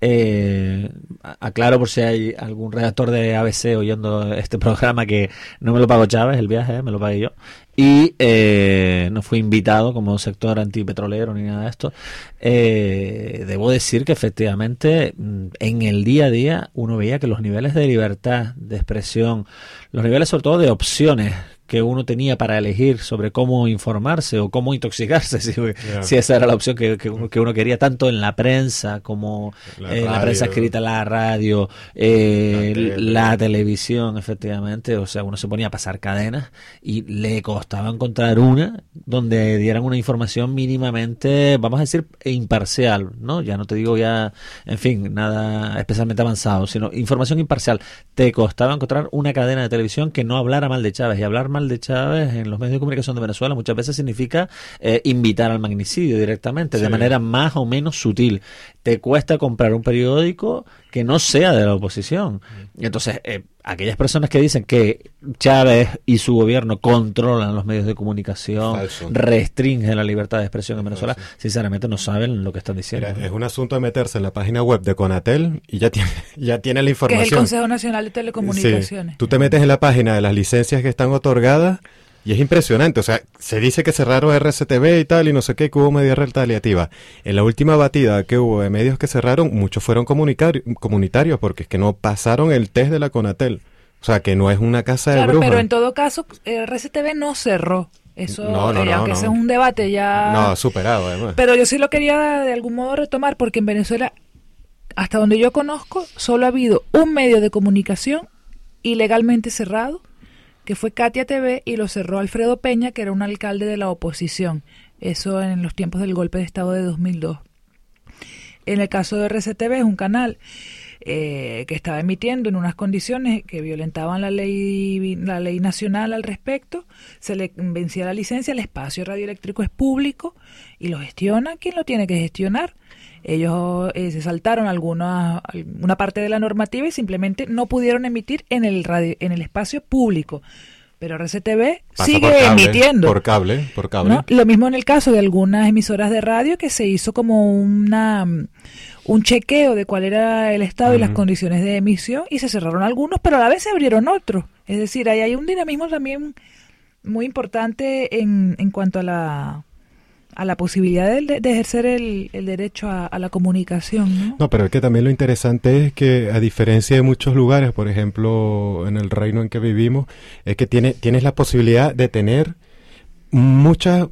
Aclaro por si hay algún redactor de ABC oyendo este programa que no me lo pagó Chávez, el viaje, me lo pagué yo. Y no fui invitado como sector antipetrolero ni nada de esto. Debo decir que efectivamente en el día a día uno veía que los niveles de libertad de expresión, los niveles sobre todo de opciones que uno tenía para elegir sobre cómo informarse o cómo intoxicarse, si esa era la opción que uno quería, tanto en la prensa como la prensa escrita, la radio, la televisión, efectivamente. O sea, uno se ponía a pasar cadenas y le costaba encontrar una donde dieran una información mínimamente, vamos a decir, imparcial, ¿no? Ya no te digo en fin, nada especialmente avanzado, sino información imparcial. Te costaba encontrar una cadena de televisión que no hablara mal de Chávez, y hablar mal de Chávez en los medios de comunicación de Venezuela muchas veces significa invitar al magnicidio directamente, de manera más o menos sutil. Te cuesta comprar un periódico que no sea de la oposición. Entonces, aquellas personas que dicen que Chávez y su gobierno controlan los medios de comunicación, restringen la libertad de expresión en Venezuela, sinceramente no saben lo que están diciendo. Mira, es un asunto de meterse en la página web de Conatel y ya tiene la información. Que es el Consejo Nacional de Telecomunicaciones. Sí. Tú te metes en la página de las licencias que están otorgadas y es impresionante. O sea, se dice que cerraron RCTV y tal y no sé qué, que hubo medida retaliativa. En la última batida que hubo de medios que cerraron, muchos fueron comunitarios porque es que no pasaron el test de la Conatel. O sea, que no es una casa de brujas. Pero en todo caso, RCTV no cerró. Eso, No, aunque ese es un debate ya... No, superado además. Pero yo sí lo quería de algún modo retomar, porque en Venezuela, hasta donde yo conozco, solo ha habido un medio de comunicación ilegalmente cerrado, que fue Katia TV, y lo cerró Alfredo Peña, que era un alcalde de la oposición. Eso en los tiempos del golpe de Estado de 2002. En el caso de RCTV es un canal que estaba emitiendo en unas condiciones que violentaban la ley nacional al respecto. Se le vencía la licencia, el espacio radioeléctrico es público y lo gestiona quien lo tiene que gestionar. Ellos se saltaron una parte de la normativa y simplemente no pudieron emitir en el espacio público. Pero RCTV sigue emitiendo. Por cable. ¿No? Lo mismo en el caso de algunas emisoras de radio, que se hizo como un chequeo de cuál era el estado y las condiciones de emisión, y se cerraron algunos, pero a la vez se abrieron otros. Es decir, ahí hay un dinamismo también muy importante en cuanto a la posibilidad de ejercer el derecho a la comunicación, ¿no? No, pero es que también lo interesante es que, a diferencia de muchos lugares, por ejemplo, en el reino en que vivimos, es que tienes la posibilidad de tener muchas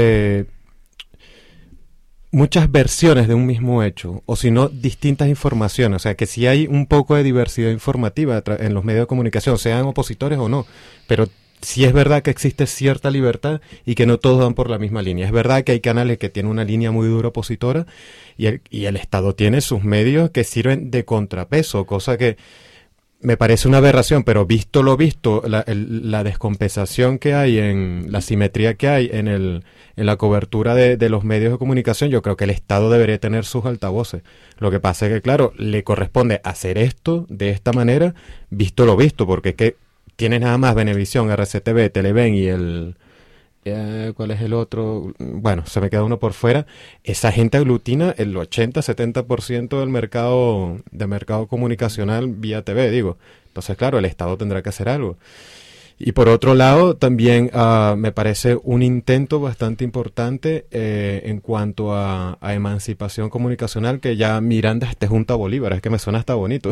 versiones de un mismo hecho, o si no, distintas informaciones. O sea, que si hay un poco de diversidad informativa en los medios de comunicación, sean opositores o no, pero sí es verdad que existe cierta libertad y que no todos van por la misma línea. Es verdad que hay canales que tienen una línea muy dura opositora y el Estado tiene sus medios que sirven de contrapeso, cosa que me parece una aberración, pero visto lo visto, la descompensación que hay, la simetría que hay en la cobertura de los medios de comunicación, yo creo que el Estado debería tener sus altavoces. Lo que pasa es que, claro, le corresponde hacer esto de esta manera, visto lo visto, porque es que tienes nada más Venevisión, RCTV, Televen y ¿cuál es el otro? Bueno, se me queda uno por fuera. Esa gente aglutina el 80-70% del mercado comunicacional vía TV, digo. Entonces, claro, el Estado tendrá que hacer algo. Y por otro lado, también me parece un intento bastante importante en cuanto a emancipación comunicacional, que ya Miranda esté junto a Bolívar. Es que me suena hasta bonito.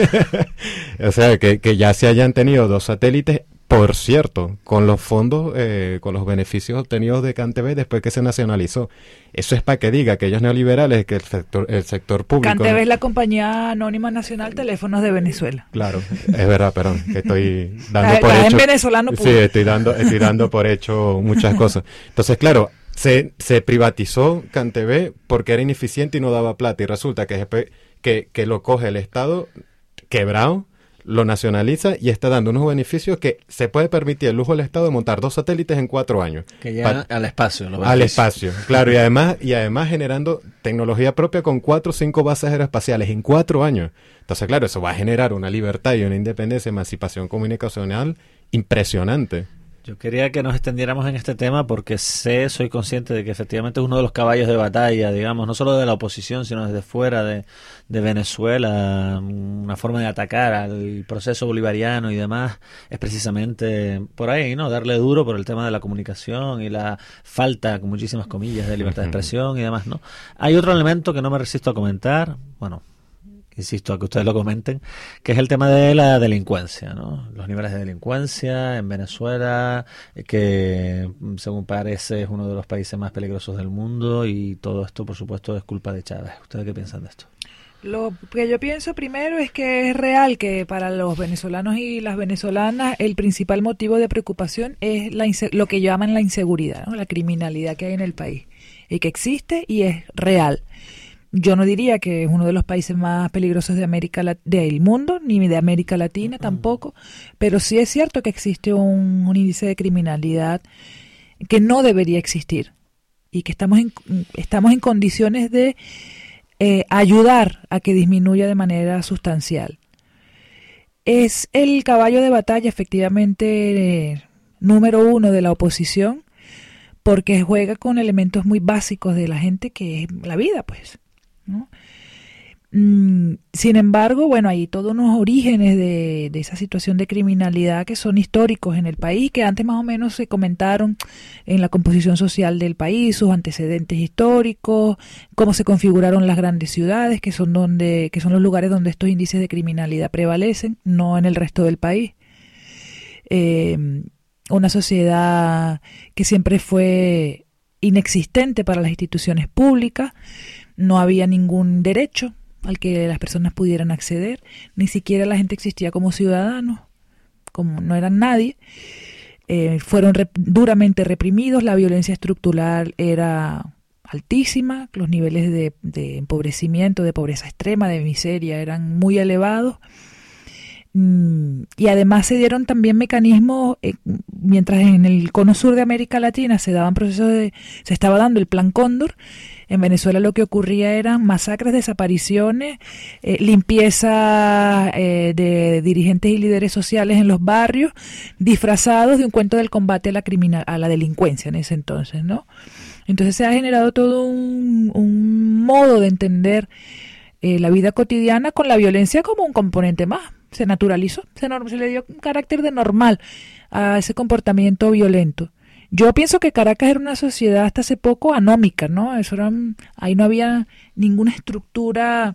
O sea, que ya se hayan tenido 2 satélites, por cierto, con los fondos, con los beneficios obtenidos de CanTV después que se nacionalizó. Eso es para que diga aquellos neoliberales que el sector público... CanTV es la compañía anónima nacional Teléfonos de Venezuela. Claro, es verdad, perdón, que estoy dando por hecho... en venezolano puro. Sí, estoy dando por hecho muchas cosas. Entonces, claro, se privatizó CanTV porque era ineficiente y no daba plata, y resulta que después que lo coge el Estado quebrado, lo nacionaliza y está dando unos beneficios que se puede permitir el lujo del Estado de montar 2 satélites en 4 años. Que llegan al espacio. Al espacio, claro, y además generando tecnología propia con 4 o 5 bases aeroespaciales en 4 años. Entonces, claro, eso va a generar una libertad y una independencia, emancipación comunicacional impresionante. Yo quería que nos extendiéramos en este tema porque soy consciente de que efectivamente es uno de los caballos de batalla, digamos, no solo de la oposición, sino desde fuera de Venezuela. Una forma de atacar al proceso bolivariano y demás es precisamente por ahí, ¿no? Darle duro por el tema de la comunicación y la falta, con muchísimas comillas, de libertad de expresión y demás, ¿no? Hay otro elemento que no me resisto a comentar, bueno, insisto a que ustedes lo comenten, que es el tema de la delincuencia, ¿no? Los niveles de delincuencia en Venezuela, que según parece es uno de los países más peligrosos del mundo, y todo esto, por supuesto, es culpa de Chávez. ¿Ustedes qué piensan de esto? Lo que yo pienso primero es que es real que para los venezolanos y las venezolanas el principal motivo de preocupación es lo que llaman la inseguridad, ¿no? La criminalidad que hay en el país, y que existe y es real. Yo no diría que es uno de los países más peligrosos de del mundo, ni de América Latina tampoco, pero sí es cierto que existe un índice de criminalidad que no debería existir, y que estamos en condiciones de ayudar a que disminuya de manera sustancial. Es el caballo de batalla, efectivamente, número 1 de la oposición, porque juega con elementos muy básicos de la gente, que es la vida, pues, ¿no? Sin embargo, bueno, hay todos unos orígenes de esa situación de criminalidad que son históricos en el país, que antes más o menos se comentaron en la composición social del país, sus antecedentes históricos, cómo se configuraron las grandes ciudades, que son los lugares donde estos índices de criminalidad prevalecen, no en el resto del país. una sociedad que siempre fue inexistente para las instituciones públicas, no había ningún derecho al que las personas pudieran acceder, ni siquiera la gente existía como ciudadanos, como no eran nadie. Fueron duramente reprimidos, la violencia estructural era altísima, los niveles de empobrecimiento, de pobreza extrema, de miseria eran muy elevados. Y además se dieron también mecanismos, mientras en el cono sur de América Latina se estaba dando el Plan Cóndor, en Venezuela lo que ocurría eran masacres, desapariciones, limpieza de dirigentes y líderes sociales en los barrios, disfrazados de un cuento del combate a la delincuencia en ese entonces, ¿no? Entonces se ha generado todo un modo de entender la vida cotidiana con la violencia como un componente más. Se naturalizó, se le dio un carácter de normal a ese comportamiento violento. Yo pienso que Caracas era una sociedad hasta hace poco anómica, ¿no? Ahí no había ninguna estructura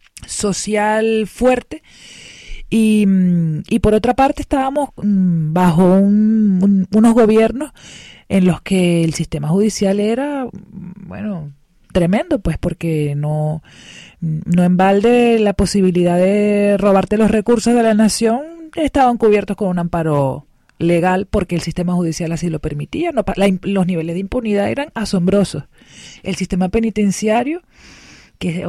social fuerte y por otra parte estábamos bajo unos gobiernos en los que el sistema judicial era, bueno, tremendo, pues porque no en balde la posibilidad de robarte los recursos de la nación estaban cubiertos con un amparo legal porque el sistema judicial así lo permitía. Los niveles de impunidad eran asombrosos. El sistema penitenciario, que es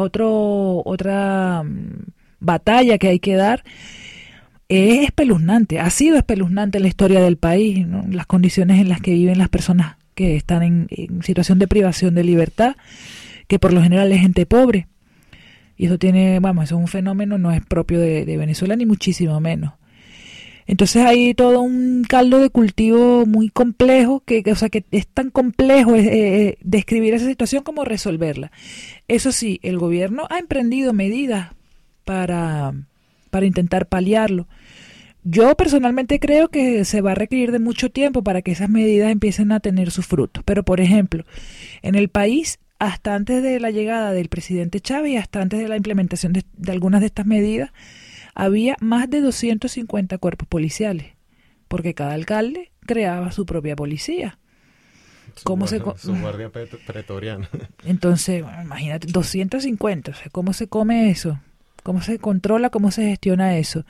otra batalla que hay que dar, es espeluznante, ha sido espeluznante en la historia del país, ¿no? Las condiciones en las que viven las personas que están en situación de privación de libertad, que por lo general es gente pobre. Y eso eso es un fenómeno, no es propio de Venezuela ni muchísimo menos. Entonces hay todo un caldo de cultivo muy complejo, que es tan complejo describir esa situación como resolverla. Eso sí, el gobierno ha emprendido medidas para intentar paliarlo. Yo personalmente creo que se va a requerir de mucho tiempo para que esas medidas empiecen a tener sus frutos. Pero, por ejemplo, en el país, hasta antes de la llegada del presidente Chávez y hasta antes de la implementación de algunas de estas medidas, había más de 250 cuerpos policiales, porque cada alcalde creaba su propia policía. Su guardia pretoriana. Entonces, bueno, imagínate, 250, o sea, ¿cómo se come eso? ¿Cómo se controla? ¿Cómo se gestiona eso?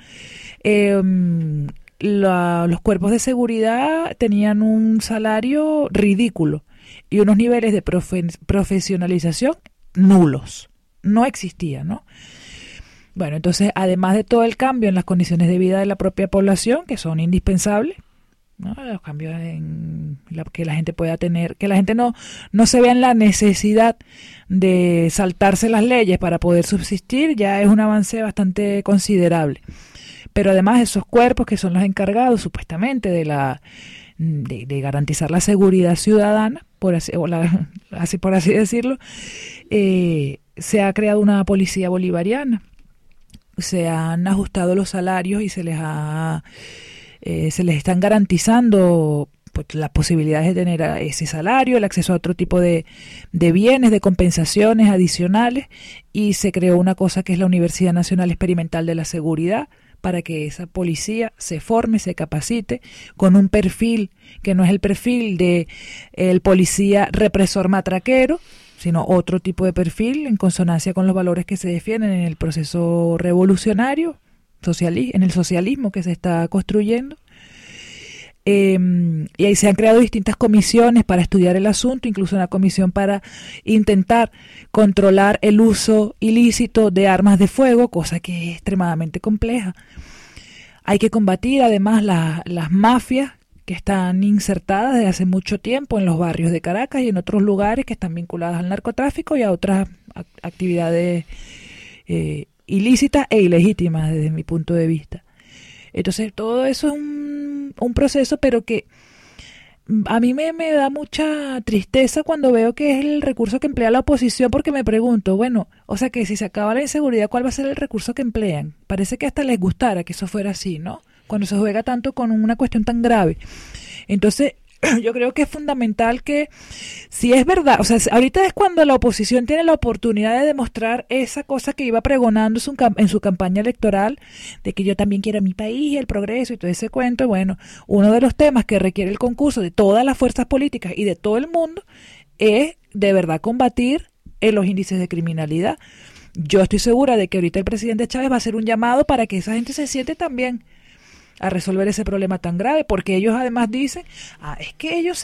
Los cuerpos de seguridad tenían un salario ridículo y unos niveles de profesionalización nulos. No existía, ¿no? Bueno, entonces, además de todo el cambio en las condiciones de vida de la propia población, que son indispensables, ¿no? Los cambios que la gente pueda tener, que la gente no se vea en la necesidad de saltarse las leyes para poder subsistir, ya es un avance bastante considerable. Pero además esos cuerpos que son los encargados supuestamente de garantizar la seguridad ciudadana, por así decirlo, se ha creado una policía bolivariana, se han ajustado los salarios y se les están garantizando pues, las posibilidades de tener ese salario, el acceso a otro tipo de bienes, de compensaciones adicionales, y se creó una cosa que es la Universidad Nacional Experimental de la Seguridad, para que esa policía se forme, se capacite con un perfil que no es el perfil de el policía represor matraquero, sino otro tipo de perfil en consonancia con los valores que se defienden en el proceso revolucionario, en el socialismo que se está construyendo. Y ahí se han creado distintas comisiones para estudiar el asunto, incluso una comisión para intentar controlar el uso ilícito de armas de fuego, cosa que es extremadamente compleja. Hay que combatir además las mafias que están insertadas desde hace mucho tiempo en los barrios de Caracas y en otros lugares que están vinculadas al narcotráfico y a otras actividades ilícitas e ilegítimas desde mi punto de vista. Entonces todo eso es un proceso, pero que a mí me da mucha tristeza cuando veo que es el recurso que emplea la oposición, porque me pregunto, bueno, o sea que si se acaba la inseguridad, ¿cuál va a ser el recurso que emplean? Parece que hasta les gustara que eso fuera así, ¿no? Cuando se juega tanto con una cuestión tan grave. Entonces, yo creo que es fundamental que, si es verdad, o sea, ahorita es cuando la oposición tiene la oportunidad de demostrar esa cosa que iba pregonando en su campaña electoral, de que yo también quiero mi país, el progreso y todo ese cuento. Bueno, uno de los temas que requiere el concurso de todas las fuerzas políticas y de todo el mundo es de verdad combatir los índices de criminalidad. Yo estoy segura de que ahorita el presidente Chávez va a hacer un llamado para que esa gente se siente también a resolver ese problema tan grave, porque ellos además dicen, es que ellos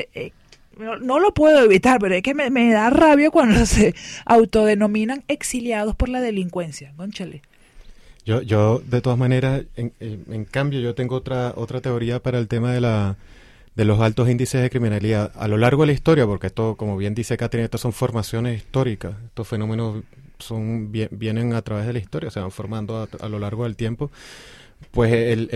no lo puedo evitar, pero es que me da rabia cuando se autodenominan exiliados por la delincuencia. Cónchale. Yo de todas maneras, en cambio, yo tengo otra teoría para el tema de los altos índices de criminalidad a lo largo de la historia, porque esto, como bien dice Catherine, estas son formaciones históricas, estos fenómenos vienen a través de la historia, se van formando a lo largo del tiempo. Pues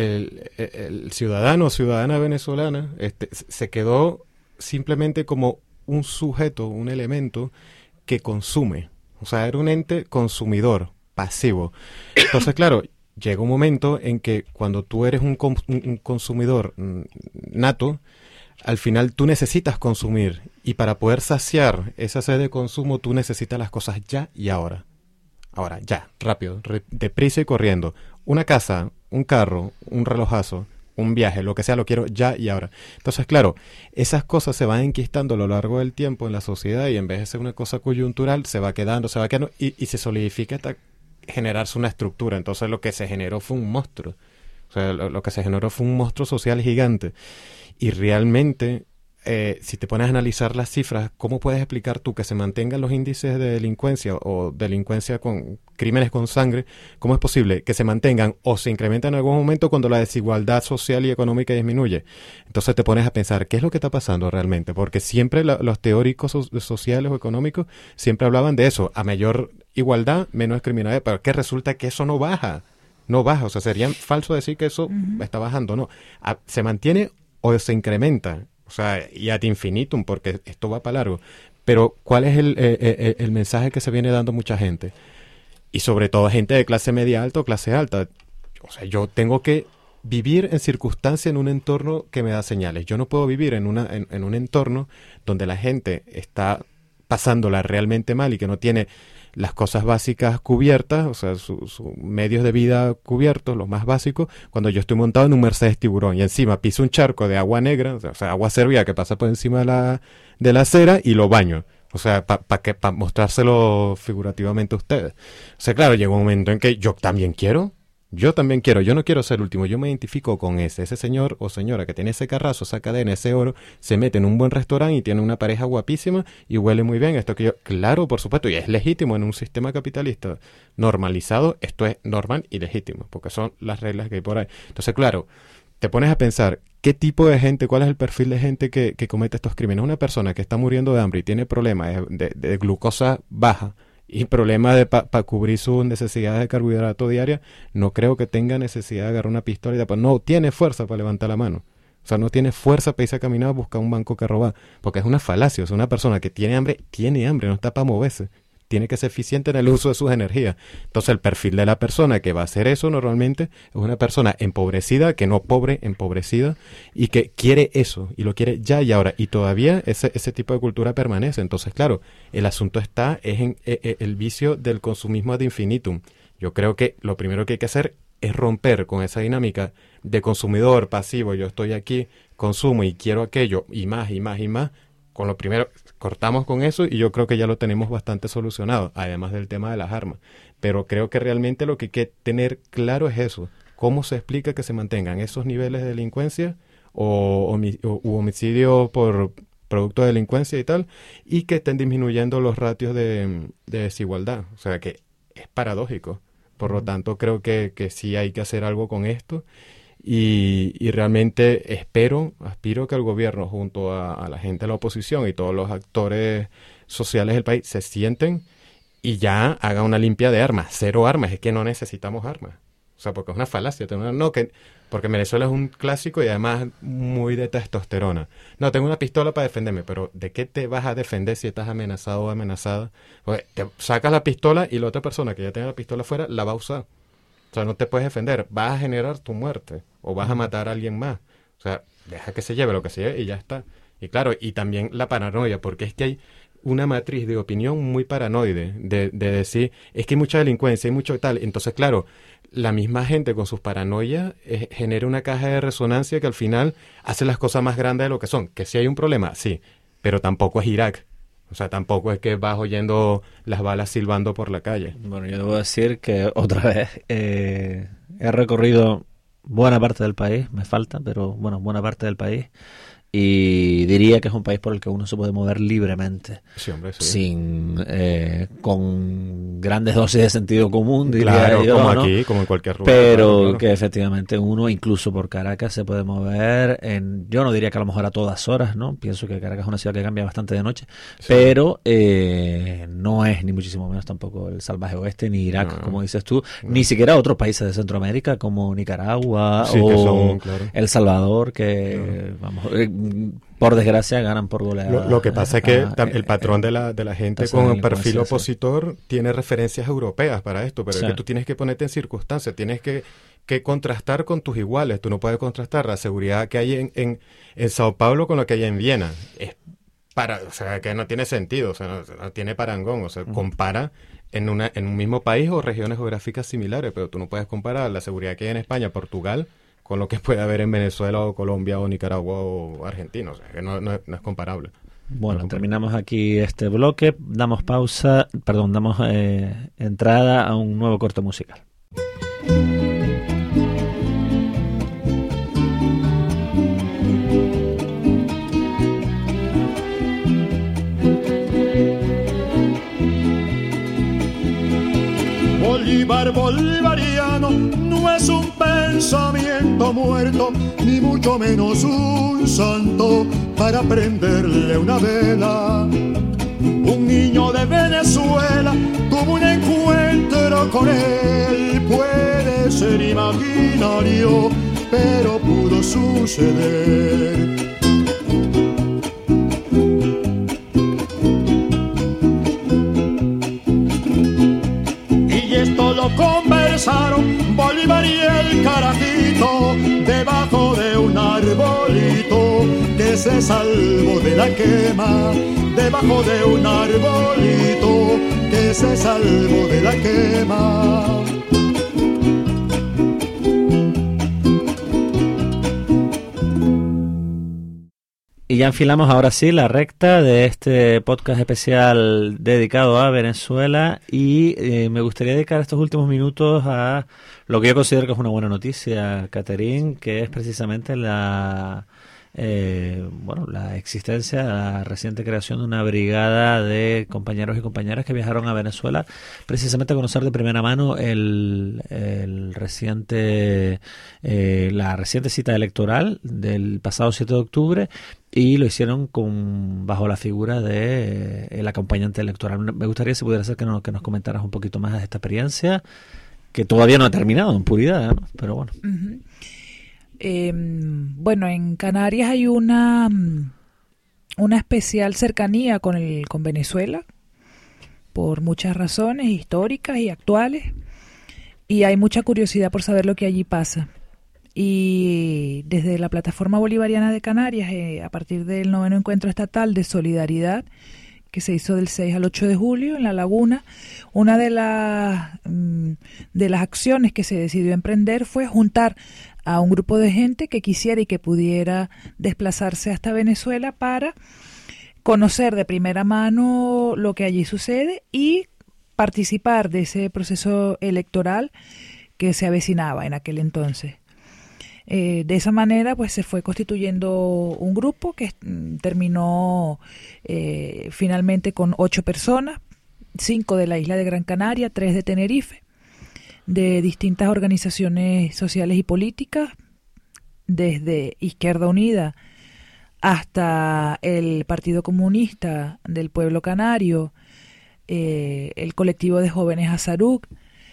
el ciudadano o ciudadana venezolana se quedó simplemente como un sujeto, un elemento que consume. O sea, era un ente consumidor, pasivo. Entonces, claro, llega un momento en que cuando tú eres un consumidor nato, al final tú necesitas consumir. Y para poder saciar esa sed de consumo, tú necesitas las cosas ya y ahora. Ahora, ya, rápido, deprisa y corriendo. Una casa, un carro, un relojazo, un viaje, lo que sea, lo quiero ya y ahora. Entonces, claro, esas cosas se van enquistando a lo largo del tiempo en la sociedad y en vez de ser una cosa coyuntural, se va quedando y se solidifica hasta generarse una estructura. Entonces, lo que se generó fue un monstruo. O sea, lo que se generó fue un monstruo social gigante. Y realmente, si te pones a analizar las cifras, ¿cómo puedes explicar tú que se mantengan los índices de delincuencia o delincuencia con crímenes con sangre? ¿Cómo es posible que se mantengan o se incrementan en algún momento cuando la desigualdad social y económica disminuye? Entonces te pones a pensar, ¿qué es lo que está pasando realmente? Porque siempre los teóricos sociales o económicos siempre hablaban de eso, a mayor igualdad, menos criminalidad, pero que resulta que eso no baja, o sea, sería falso decir que eso está bajando, no, se mantiene o se incrementa. O sea, y ad infinitum, porque esto va para largo. Pero, ¿cuál es el mensaje que se viene dando mucha gente? Y sobre todo gente de clase media alta o clase alta. O sea, yo tengo que vivir en circunstancias, en un entorno que me da señales. Yo no puedo vivir en un entorno donde la gente está pasándola realmente mal y que no tiene las cosas básicas cubiertas, o sea, sus medios de vida cubiertos, los más básicos, cuando yo estoy montado en un Mercedes Tiburón y encima piso un charco de agua negra, o sea, agua servida que pasa por encima de la acera y lo baño. O sea, para mostrárselo figurativamente a ustedes. O sea, claro, llega un momento en que yo también quiero, yo no quiero ser el último, yo me identifico con ese señor o señora que tiene ese carrazo, esa cadena, ese oro, se mete en un buen restaurante y tiene una pareja guapísima y huele muy bien, esto que yo, claro, por supuesto, y es legítimo en un sistema capitalista normalizado, esto es normal y legítimo, porque son las reglas que hay por ahí. Entonces, claro, te pones a pensar, ¿qué tipo de gente, cuál es el perfil de gente que comete estos crímenes? Una persona que está muriendo de hambre y tiene problemas de glucosa baja, y problemas para cubrir sus necesidades de carbohidrato diaria, no creo que tenga necesidad de agarrar una pistola y después no tiene fuerza para levantar la mano. O sea, no tiene fuerza para irse a caminar a buscar un banco que robar, porque es una falacia. O sea, una persona que tiene hambre, no está para moverse. Tiene que ser eficiente en el uso de sus energías. Entonces, el perfil de la persona que va a hacer eso normalmente es una persona empobrecida, que no pobre, empobrecida, y que quiere eso, y lo quiere ya y ahora. Y todavía ese tipo de cultura permanece. Entonces, claro, el asunto es en el vicio del consumismo ad infinitum. Yo creo que lo primero que hay que hacer es romper con esa dinámica de consumidor pasivo. Yo estoy aquí, consumo y quiero aquello, y más, y más, y más. Con lo primero, cortamos con eso y yo creo que ya lo tenemos bastante solucionado, además del tema de las armas. Pero creo que realmente lo que hay que tener claro es eso. ¿Cómo se explica que se mantengan esos niveles de delincuencia u homicidio por producto de delincuencia y tal, y que estén disminuyendo los ratios de desigualdad? O sea que es paradójico. Por lo tanto, creo que sí hay que hacer algo con esto. Y realmente aspiro que el gobierno junto a la gente de la oposición y todos los actores sociales del país se sienten y ya hagan una limpia de armas, 0 armas, es que no necesitamos armas. O sea, porque es una falacia. Porque Venezuela es un clásico y además muy de testosterona. No, tengo una pistola para defenderme, pero ¿de qué te vas a defender si estás amenazado o amenazada? Porque te sacas la pistola y la otra persona que ya tiene la pistola afuera la va a usar. O sea, no te puedes defender, vas a generar tu muerte o vas a matar a alguien más. O sea, deja que se lleve lo que se lleve y ya está. Y claro, y también la paranoia, porque es que hay una matriz de opinión muy paranoide, de decir, es que hay mucha delincuencia, hay mucho tal. Entonces, claro, la misma gente con sus paranoias genera una caja de resonancia que al final hace las cosas más grandes de lo que son. Que si hay un problema, sí, pero tampoco es Irak. O sea, tampoco es que vas oyendo las balas silbando por la calle. Bueno, yo debo decir que otra vez he recorrido buena parte del país, me falta, pero bueno, buena parte del país. Y diría que es un país por el que uno se puede mover libremente, Sí, hombre, sí. sin con grandes dosis de sentido común, diría Claro, yo, como ¿no? aquí, como en cualquier lugar. Pero claro. que efectivamente uno, incluso por Caracas, se puede mover yo no diría que a lo mejor a todas horas, ¿no? Pienso que Caracas es una ciudad que cambia bastante de noche, Sí. pero no es ni muchísimo menos tampoco el salvaje oeste, ni Irak, No, como dices tú, no. ni siquiera otros países de Centroamérica como Nicaragua Sí, o que son, claro. El Salvador, que vamos, por desgracia ganan por goleada. Lo que pasa es que el patrón de la gente esa con el delincuencia, perfil sí. opositor tiene referencias europeas para esto, pero Sí. es que tú tienes que ponerte en circunstancias, tienes que contrastar con tus iguales. Tú no puedes contrastar la seguridad que hay en Sao Paulo con lo que hay en Viena. O sea, que no tiene sentido, o sea, no tiene parangón. O sea, compara en un mismo país o regiones geográficas similares, pero tú no puedes comparar la seguridad que hay en España, Portugal, con lo que puede haber en Venezuela o Colombia o Nicaragua o Argentina. O sea, que no es comparable. Bueno, terminamos aquí este bloque, damos entrada a un nuevo corte musical. Bolívar bolivariano no es un pensamiento muerto, ni mucho menos un santo para prenderle una vela. Un niño de Venezuela tuvo un encuentro con él, puede ser imaginario, pero pudo suceder. Lo conversaron Bolívar y el carajito debajo de un arbolito que se salvó de la quema, debajo de un arbolito que se salvó de la quema. Y ya enfilamos ahora sí la recta de este podcast especial dedicado a Venezuela y me gustaría dedicar estos últimos minutos a lo que yo considero que es una buena noticia, Catherine, que es precisamente la existencia, la reciente creación de una brigada de compañeros y compañeras que viajaron a Venezuela precisamente a conocer de primera mano la reciente cita electoral del pasado 7 de octubre y lo hicieron bajo la figura de el acompañante electoral. Me gustaría si pudiera ser que nos comentaras un poquito más de esta experiencia que todavía no ha terminado en puridad, ¿no? Pero bueno. Uh-huh. Bueno, en Canarias hay una especial cercanía con Venezuela por muchas razones históricas y actuales y hay mucha curiosidad por saber lo que allí pasa. Y desde la Plataforma Bolivariana de Canarias, a partir del 9º Encuentro Estatal de Solidaridad, que se hizo del 6 al 8 de julio en La Laguna, una de las acciones que se decidió emprender fue juntar a un grupo de gente que quisiera y que pudiera desplazarse hasta Venezuela para conocer de primera mano lo que allí sucede y participar de ese proceso electoral que se avecinaba en aquel entonces. De esa manera pues se fue constituyendo un grupo que terminó finalmente con 8 personas, 5 de la isla de Gran Canaria, 3 de Tenerife, de distintas organizaciones sociales y políticas, desde Izquierda Unida hasta el Partido Comunista del Pueblo Canario, el colectivo de jóvenes Azaruc,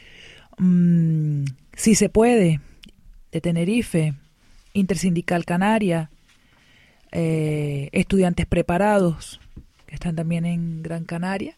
Si se puede, de Tenerife, Intersindical Canaria, estudiantes preparados, que están también en Gran Canaria.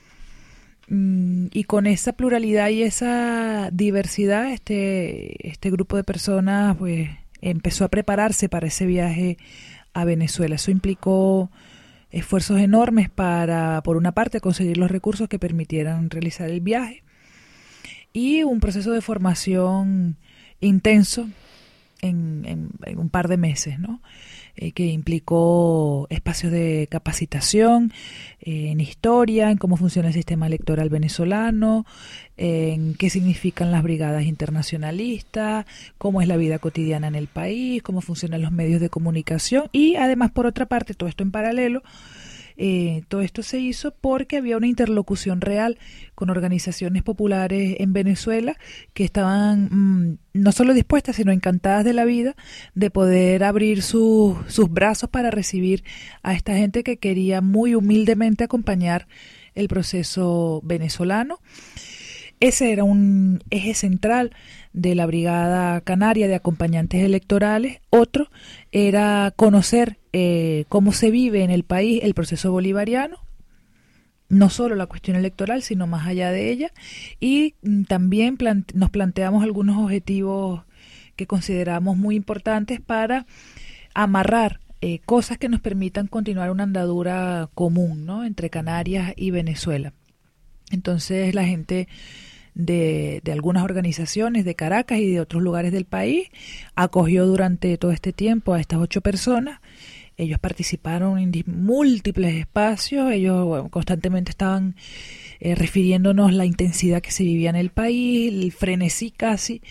Y con esa pluralidad y esa diversidad, este grupo de personas pues empezó a prepararse para ese viaje a Venezuela. Eso implicó esfuerzos enormes para, por una parte, conseguir los recursos que permitieran realizar el viaje y un proceso de formación intenso en un par de meses, ¿no? Que implicó espacios de capacitación en historia, en cómo funciona el sistema electoral venezolano, en qué significan las brigadas internacionalistas, cómo es la vida cotidiana en el país, cómo funcionan los medios de comunicación y además, por otra parte, todo esto en paralelo, todo esto se hizo porque había una interlocución real con organizaciones populares en Venezuela que estaban no solo dispuestas, sino encantadas de la vida de poder abrir sus brazos para recibir a esta gente que quería muy humildemente acompañar el proceso venezolano. Ese era un eje central de la Brigada Canaria de Acompañantes Electorales. Otro era conocer cómo se vive en el país el proceso bolivariano, no solo la cuestión electoral, sino más allá de ella. Y también nos planteamos algunos objetivos que consideramos muy importantes para amarrar cosas que nos permitan continuar una andadura común, ¿no?, entre Canarias y Venezuela. Entonces la gente de algunas organizaciones de Caracas y de otros lugares del país acogió durante todo este tiempo a estas 8 personas. Ellos participaron en múltiples espacios, ellos constantemente estaban refiriéndonos la intensidad que se vivía en el país, el frenesí casi,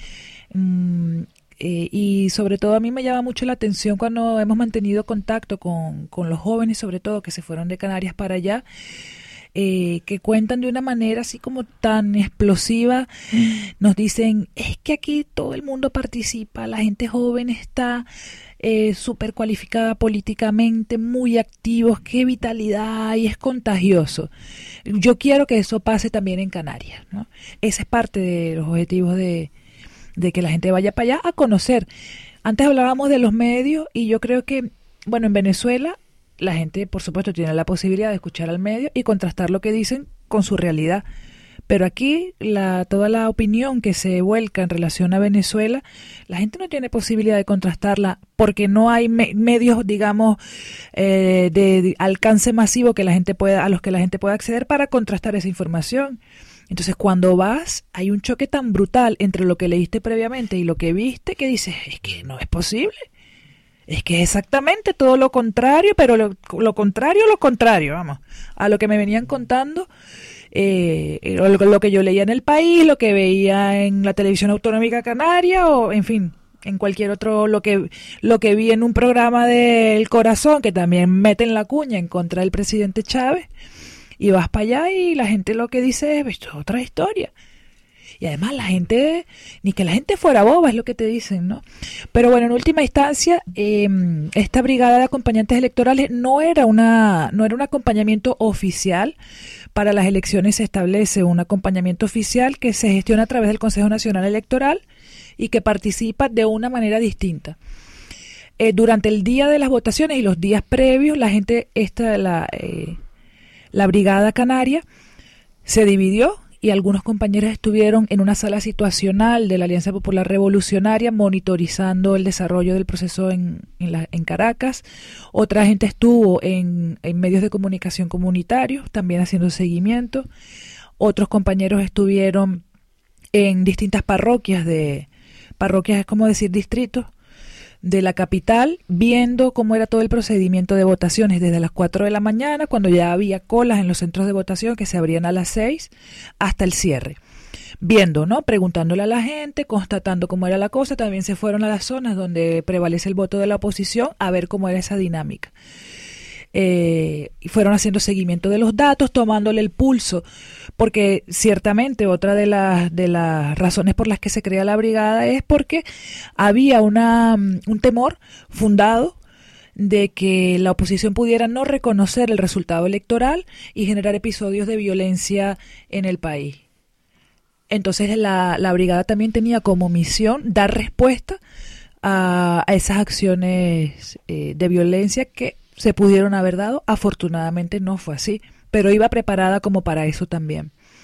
y sobre todo a mí me llama mucho la atención cuando hemos mantenido contacto con los jóvenes, sobre todo que se fueron de Canarias para allá, que cuentan de una manera así como tan explosiva. Nos dicen, es que aquí todo el mundo participa, la gente joven está súper cualificada políticamente, muy activos, qué vitalidad, y es contagioso. Yo quiero que eso pase también en Canarias, ¿no? Ese es parte de los objetivos de que la gente vaya para allá a conocer. Antes hablábamos de los medios y yo creo que, bueno, en Venezuela la gente, por supuesto, tiene la posibilidad de escuchar al medio y contrastar lo que dicen con su realidad. Pero aquí, toda la opinión que se vuelca en relación a Venezuela, la gente no tiene posibilidad de contrastarla porque no hay medios, digamos, de alcance masivo que la gente a los que la gente pueda acceder para contrastar esa información. Entonces, cuando vas, hay un choque tan brutal entre lo que leíste previamente y lo que viste que dices, es que no es posible. Es que es exactamente todo lo contrario, pero lo contrario, vamos, a lo que me venían contando, lo que yo leía en El País, lo que veía en la televisión autonómica canaria o, en fin, en cualquier otro, lo que vi en un programa del Corazón, que también meten la cuña en contra del presidente Chávez, y vas para allá y la gente lo que dice es, esto es otra historia. Y además la gente, ni que la gente fuera boba, es lo que te dicen, ¿no? Pero bueno, en última instancia, esta brigada de acompañantes electorales no era un acompañamiento oficial. Para las elecciones se establece un acompañamiento oficial que se gestiona a través del Consejo Nacional Electoral y que participa de una manera distinta. Durante el día de las votaciones y los días previos, la gente, la brigada canaria se dividió y algunos compañeros estuvieron en una sala situacional de la Alianza Popular Revolucionaria monitorizando el desarrollo del proceso en Caracas. Otra gente estuvo en medios de comunicación comunitarios, también haciendo seguimiento. Otros compañeros estuvieron en distintas parroquias es como decir distritos, de la capital, viendo cómo era todo el procedimiento de votaciones desde las 4 de la mañana, cuando ya había colas en los centros de votación que se abrían a las 6, hasta el cierre. Viendo, ¿no? Preguntándole a la gente, constatando cómo era la cosa. También se fueron a las zonas donde prevalece el voto de la oposición a ver cómo era esa dinámica. Y fueron haciendo seguimiento de los datos, tomándole el pulso, porque ciertamente otra de las razones por las que se crea la brigada es porque había un temor fundado de que la oposición pudiera no reconocer el resultado electoral y generar episodios de violencia en el país. Entonces la brigada también tenía como misión dar respuesta a esas acciones de violencia que se pudieron haber dado. Afortunadamente no fue así, pero iba preparada como para eso también.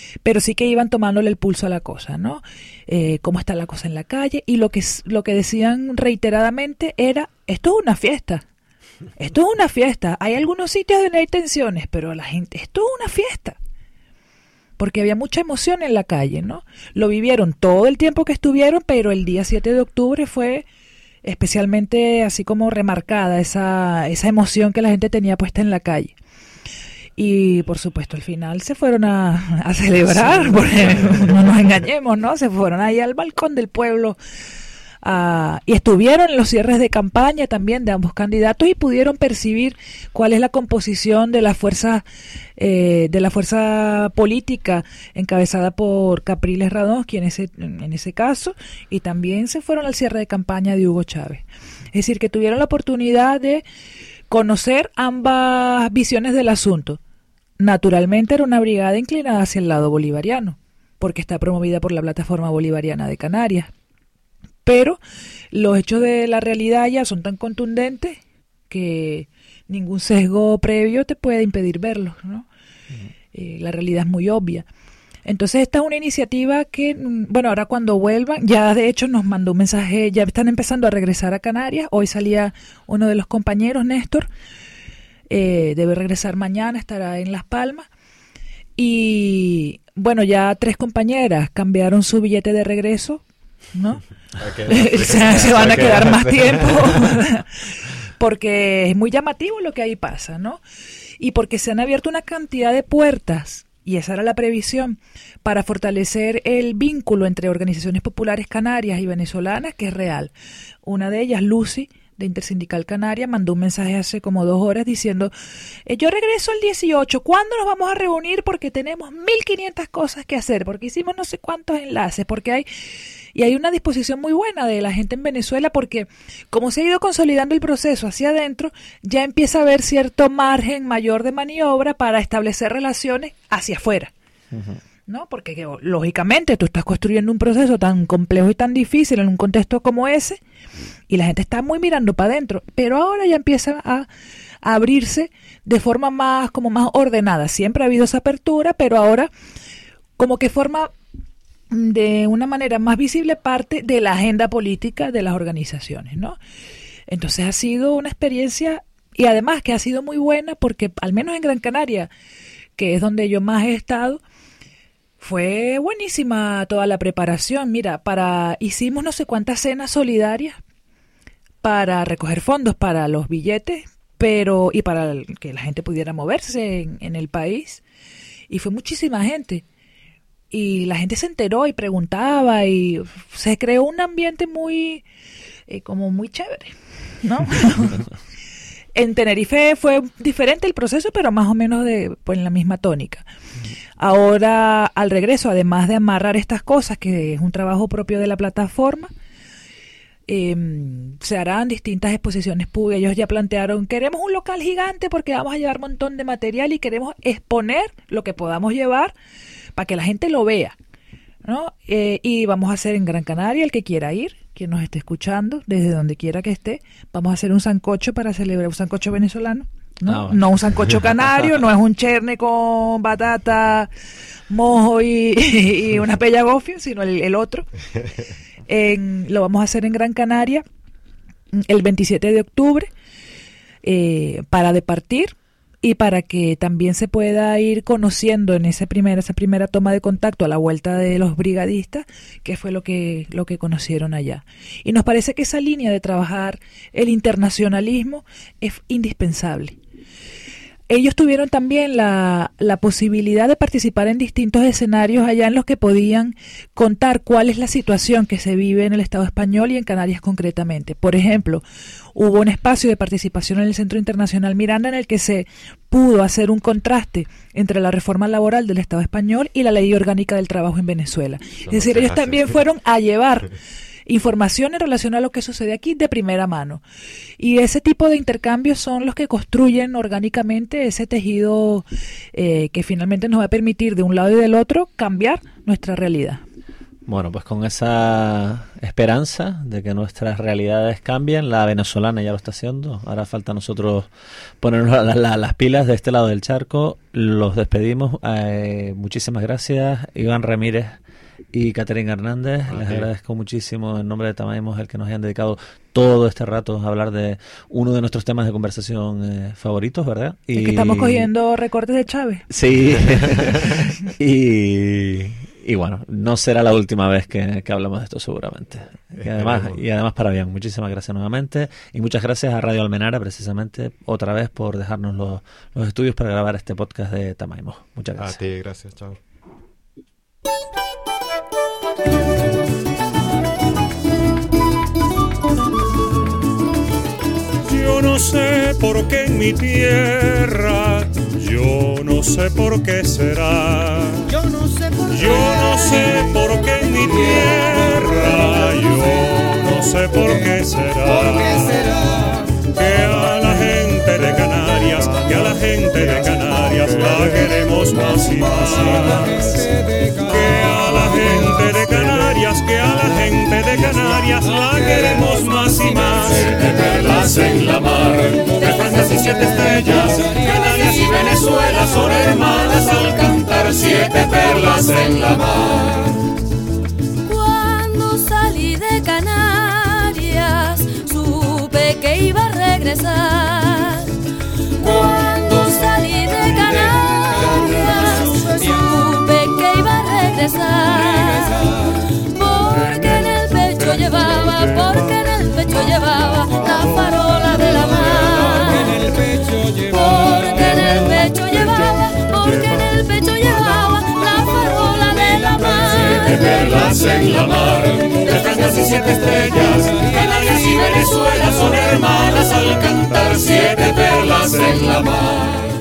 pero sí que iban tomándole el pulso a la cosa, ¿no? Cómo está la cosa en la calle, y lo que decían reiteradamente era, esto es una fiesta. Esto es una fiesta. Hay algunos sitios donde hay tensiones, pero la gente, esto es una fiesta. Porque había mucha emoción en la calle, ¿no? Lo vivieron todo el tiempo que estuvieron, pero el día 7 de octubre fue especialmente así como remarcada esa emoción que la gente tenía puesta en la calle. Y por supuesto al final se fueron a celebrar, sí, porque no nos engañemos, ¿no? Se fueron ahí al balcón del pueblo y estuvieron en los cierres de campaña también de ambos candidatos y pudieron percibir cuál es la composición de la fuerza política encabezada por Capriles Radonsky en ese caso, y también se fueron al cierre de campaña de Hugo Chávez. Es decir, que tuvieron la oportunidad de conocer ambas visiones del asunto. Naturalmente era una brigada inclinada hacia el lado bolivariano, porque está promovida por la Plataforma Bolivariana de Canarias. Pero los hechos de la realidad ya son tan contundentes que ningún sesgo previo te puede impedir verlos, ¿no? La realidad es muy obvia. Entonces esta es una iniciativa que, bueno, ahora cuando vuelvan, ya de hecho nos mandó un mensaje, ya están empezando a regresar a Canarias. Hoy salía uno de los compañeros, Néstor, debe regresar mañana, estará en Las Palmas. Y bueno, ya 3 compañeras cambiaron su billete de regreso, ¿no? Se van a quedar más tiempo porque es muy llamativo lo que ahí pasa, ¿no? Y porque se han abierto una cantidad de puertas, y esa era la previsión, para fortalecer el vínculo entre organizaciones populares canarias y venezolanas, que es real. Una de ellas, Lucy, de Intersindical Canaria, mandó un mensaje hace como 2 horas diciendo, yo regreso el 18, ¿cuándo nos vamos a reunir? Porque tenemos 1500 cosas que hacer, porque hicimos no sé cuántos enlaces, porque hay una disposición muy buena de la gente en Venezuela, porque como se ha ido consolidando el proceso hacia adentro, ya empieza a haber cierto margen mayor de maniobra para establecer relaciones hacia afuera. Uh-huh. ¿No? Porque lógicamente tú estás construyendo un proceso tan complejo y tan difícil en un contexto como ese, y la gente está muy mirando para adentro, pero ahora ya empieza a abrirse de forma más ordenada. Siempre ha habido esa apertura, pero ahora como que forma de una manera más visible parte de la agenda política de las organizaciones, ¿no? Entonces ha sido una experiencia, y además que ha sido muy buena, porque al menos en Gran Canaria, que es donde yo más he estado, fue buenísima toda la preparación. Mira, hicimos no sé cuántas cenas solidarias para recoger fondos para los billetes, y para que la gente pudiera moverse en el país, y fue muchísima gente. Y la gente se enteró y preguntaba, y se creó un ambiente muy chévere, ¿no? En Tenerife fue diferente el proceso, pero más o menos en la misma tónica. Ahora, al regreso, además de amarrar estas cosas, que es un trabajo propio de la plataforma, se harán distintas exposiciones públicas. Ellos ya plantearon, queremos un local gigante porque vamos a llevar un montón de material y queremos exponer lo que podamos llevar para que la gente lo vea, ¿no? Y vamos a hacer en Gran Canaria, el que quiera ir, quien nos esté escuchando, desde donde quiera que esté, vamos a hacer un sancocho para celebrar, un sancocho venezolano, ¿no? Bueno. No un sancocho canario, no es un cherne con batata, mojo y una pella gofio, sino el otro. Lo vamos a hacer en Gran Canaria el 27 de octubre para departir, y para que también se pueda ir conociendo en esa primera toma de contacto a la vuelta de los brigadistas, que fue lo que conocieron allá. Y nos parece que esa línea de trabajar el internacionalismo es indispensable. Ellos tuvieron también la posibilidad de participar en distintos escenarios allá, en los que podían contar cuál es la situación que se vive en el Estado español y en Canarias concretamente. Por ejemplo, hubo un espacio de participación en el Centro Internacional Miranda, en el que se pudo hacer un contraste entre la reforma laboral del Estado español y la Ley Orgánica del Trabajo en Venezuela. Es decir, ellos también fueron a llevar información en relación a lo que sucede aquí de primera mano. Y ese tipo de intercambios son los que construyen orgánicamente ese tejido que finalmente nos va a permitir de un lado y del otro cambiar nuestra realidad. Bueno, pues con esa esperanza de que nuestras realidades cambien, la venezolana ya lo está haciendo. Ahora falta a nosotros ponernos las pilas de este lado del charco. Los despedimos. Muchísimas gracias, Iván Ramírez y Catherine Hernández. Les agradezco muchísimo en nombre de Tamaimos el que nos hayan dedicado todo este rato a hablar de uno de nuestros temas de conversación favoritos, ¿verdad? Y es que estamos cogiendo recortes de Chávez. Sí. Y bueno, no será la última vez que hablamos de esto seguramente. Y además para bien. Muchísimas gracias nuevamente. Y muchas gracias a Radio Almenara precisamente otra vez por dejarnos los estudios para grabar este podcast de Tamaimos. Muchas gracias. A ti, gracias. Chao. Yo no sé por qué en mi tierra, yo no sé por qué será. Yo no sé por qué en mi tierra, yo no sé por qué será. Que a la gente de Canarias, que a la gente de Canarias la queremos más y más. Que a la gente de Canarias, que a la gente de Canarias la queremos más y más. 7 perlas en la mar, 3 francas y 7 estrellas. Canarias y Venezuela son hermanas al cantar 7 perlas en la mar. Cuando salí de Canarias, supe que iba a regresar. Cuando salí de Canarias, supe que iba a regresar. Porque en el pecho llevaba la farola de la mar. Porque en el pecho llevaba la farola de la mar. 7 perlas en la mar, 3 francas y 7 estrellas. Canarias y Venezuela son hermanas al cantar 7 perlas en la mar.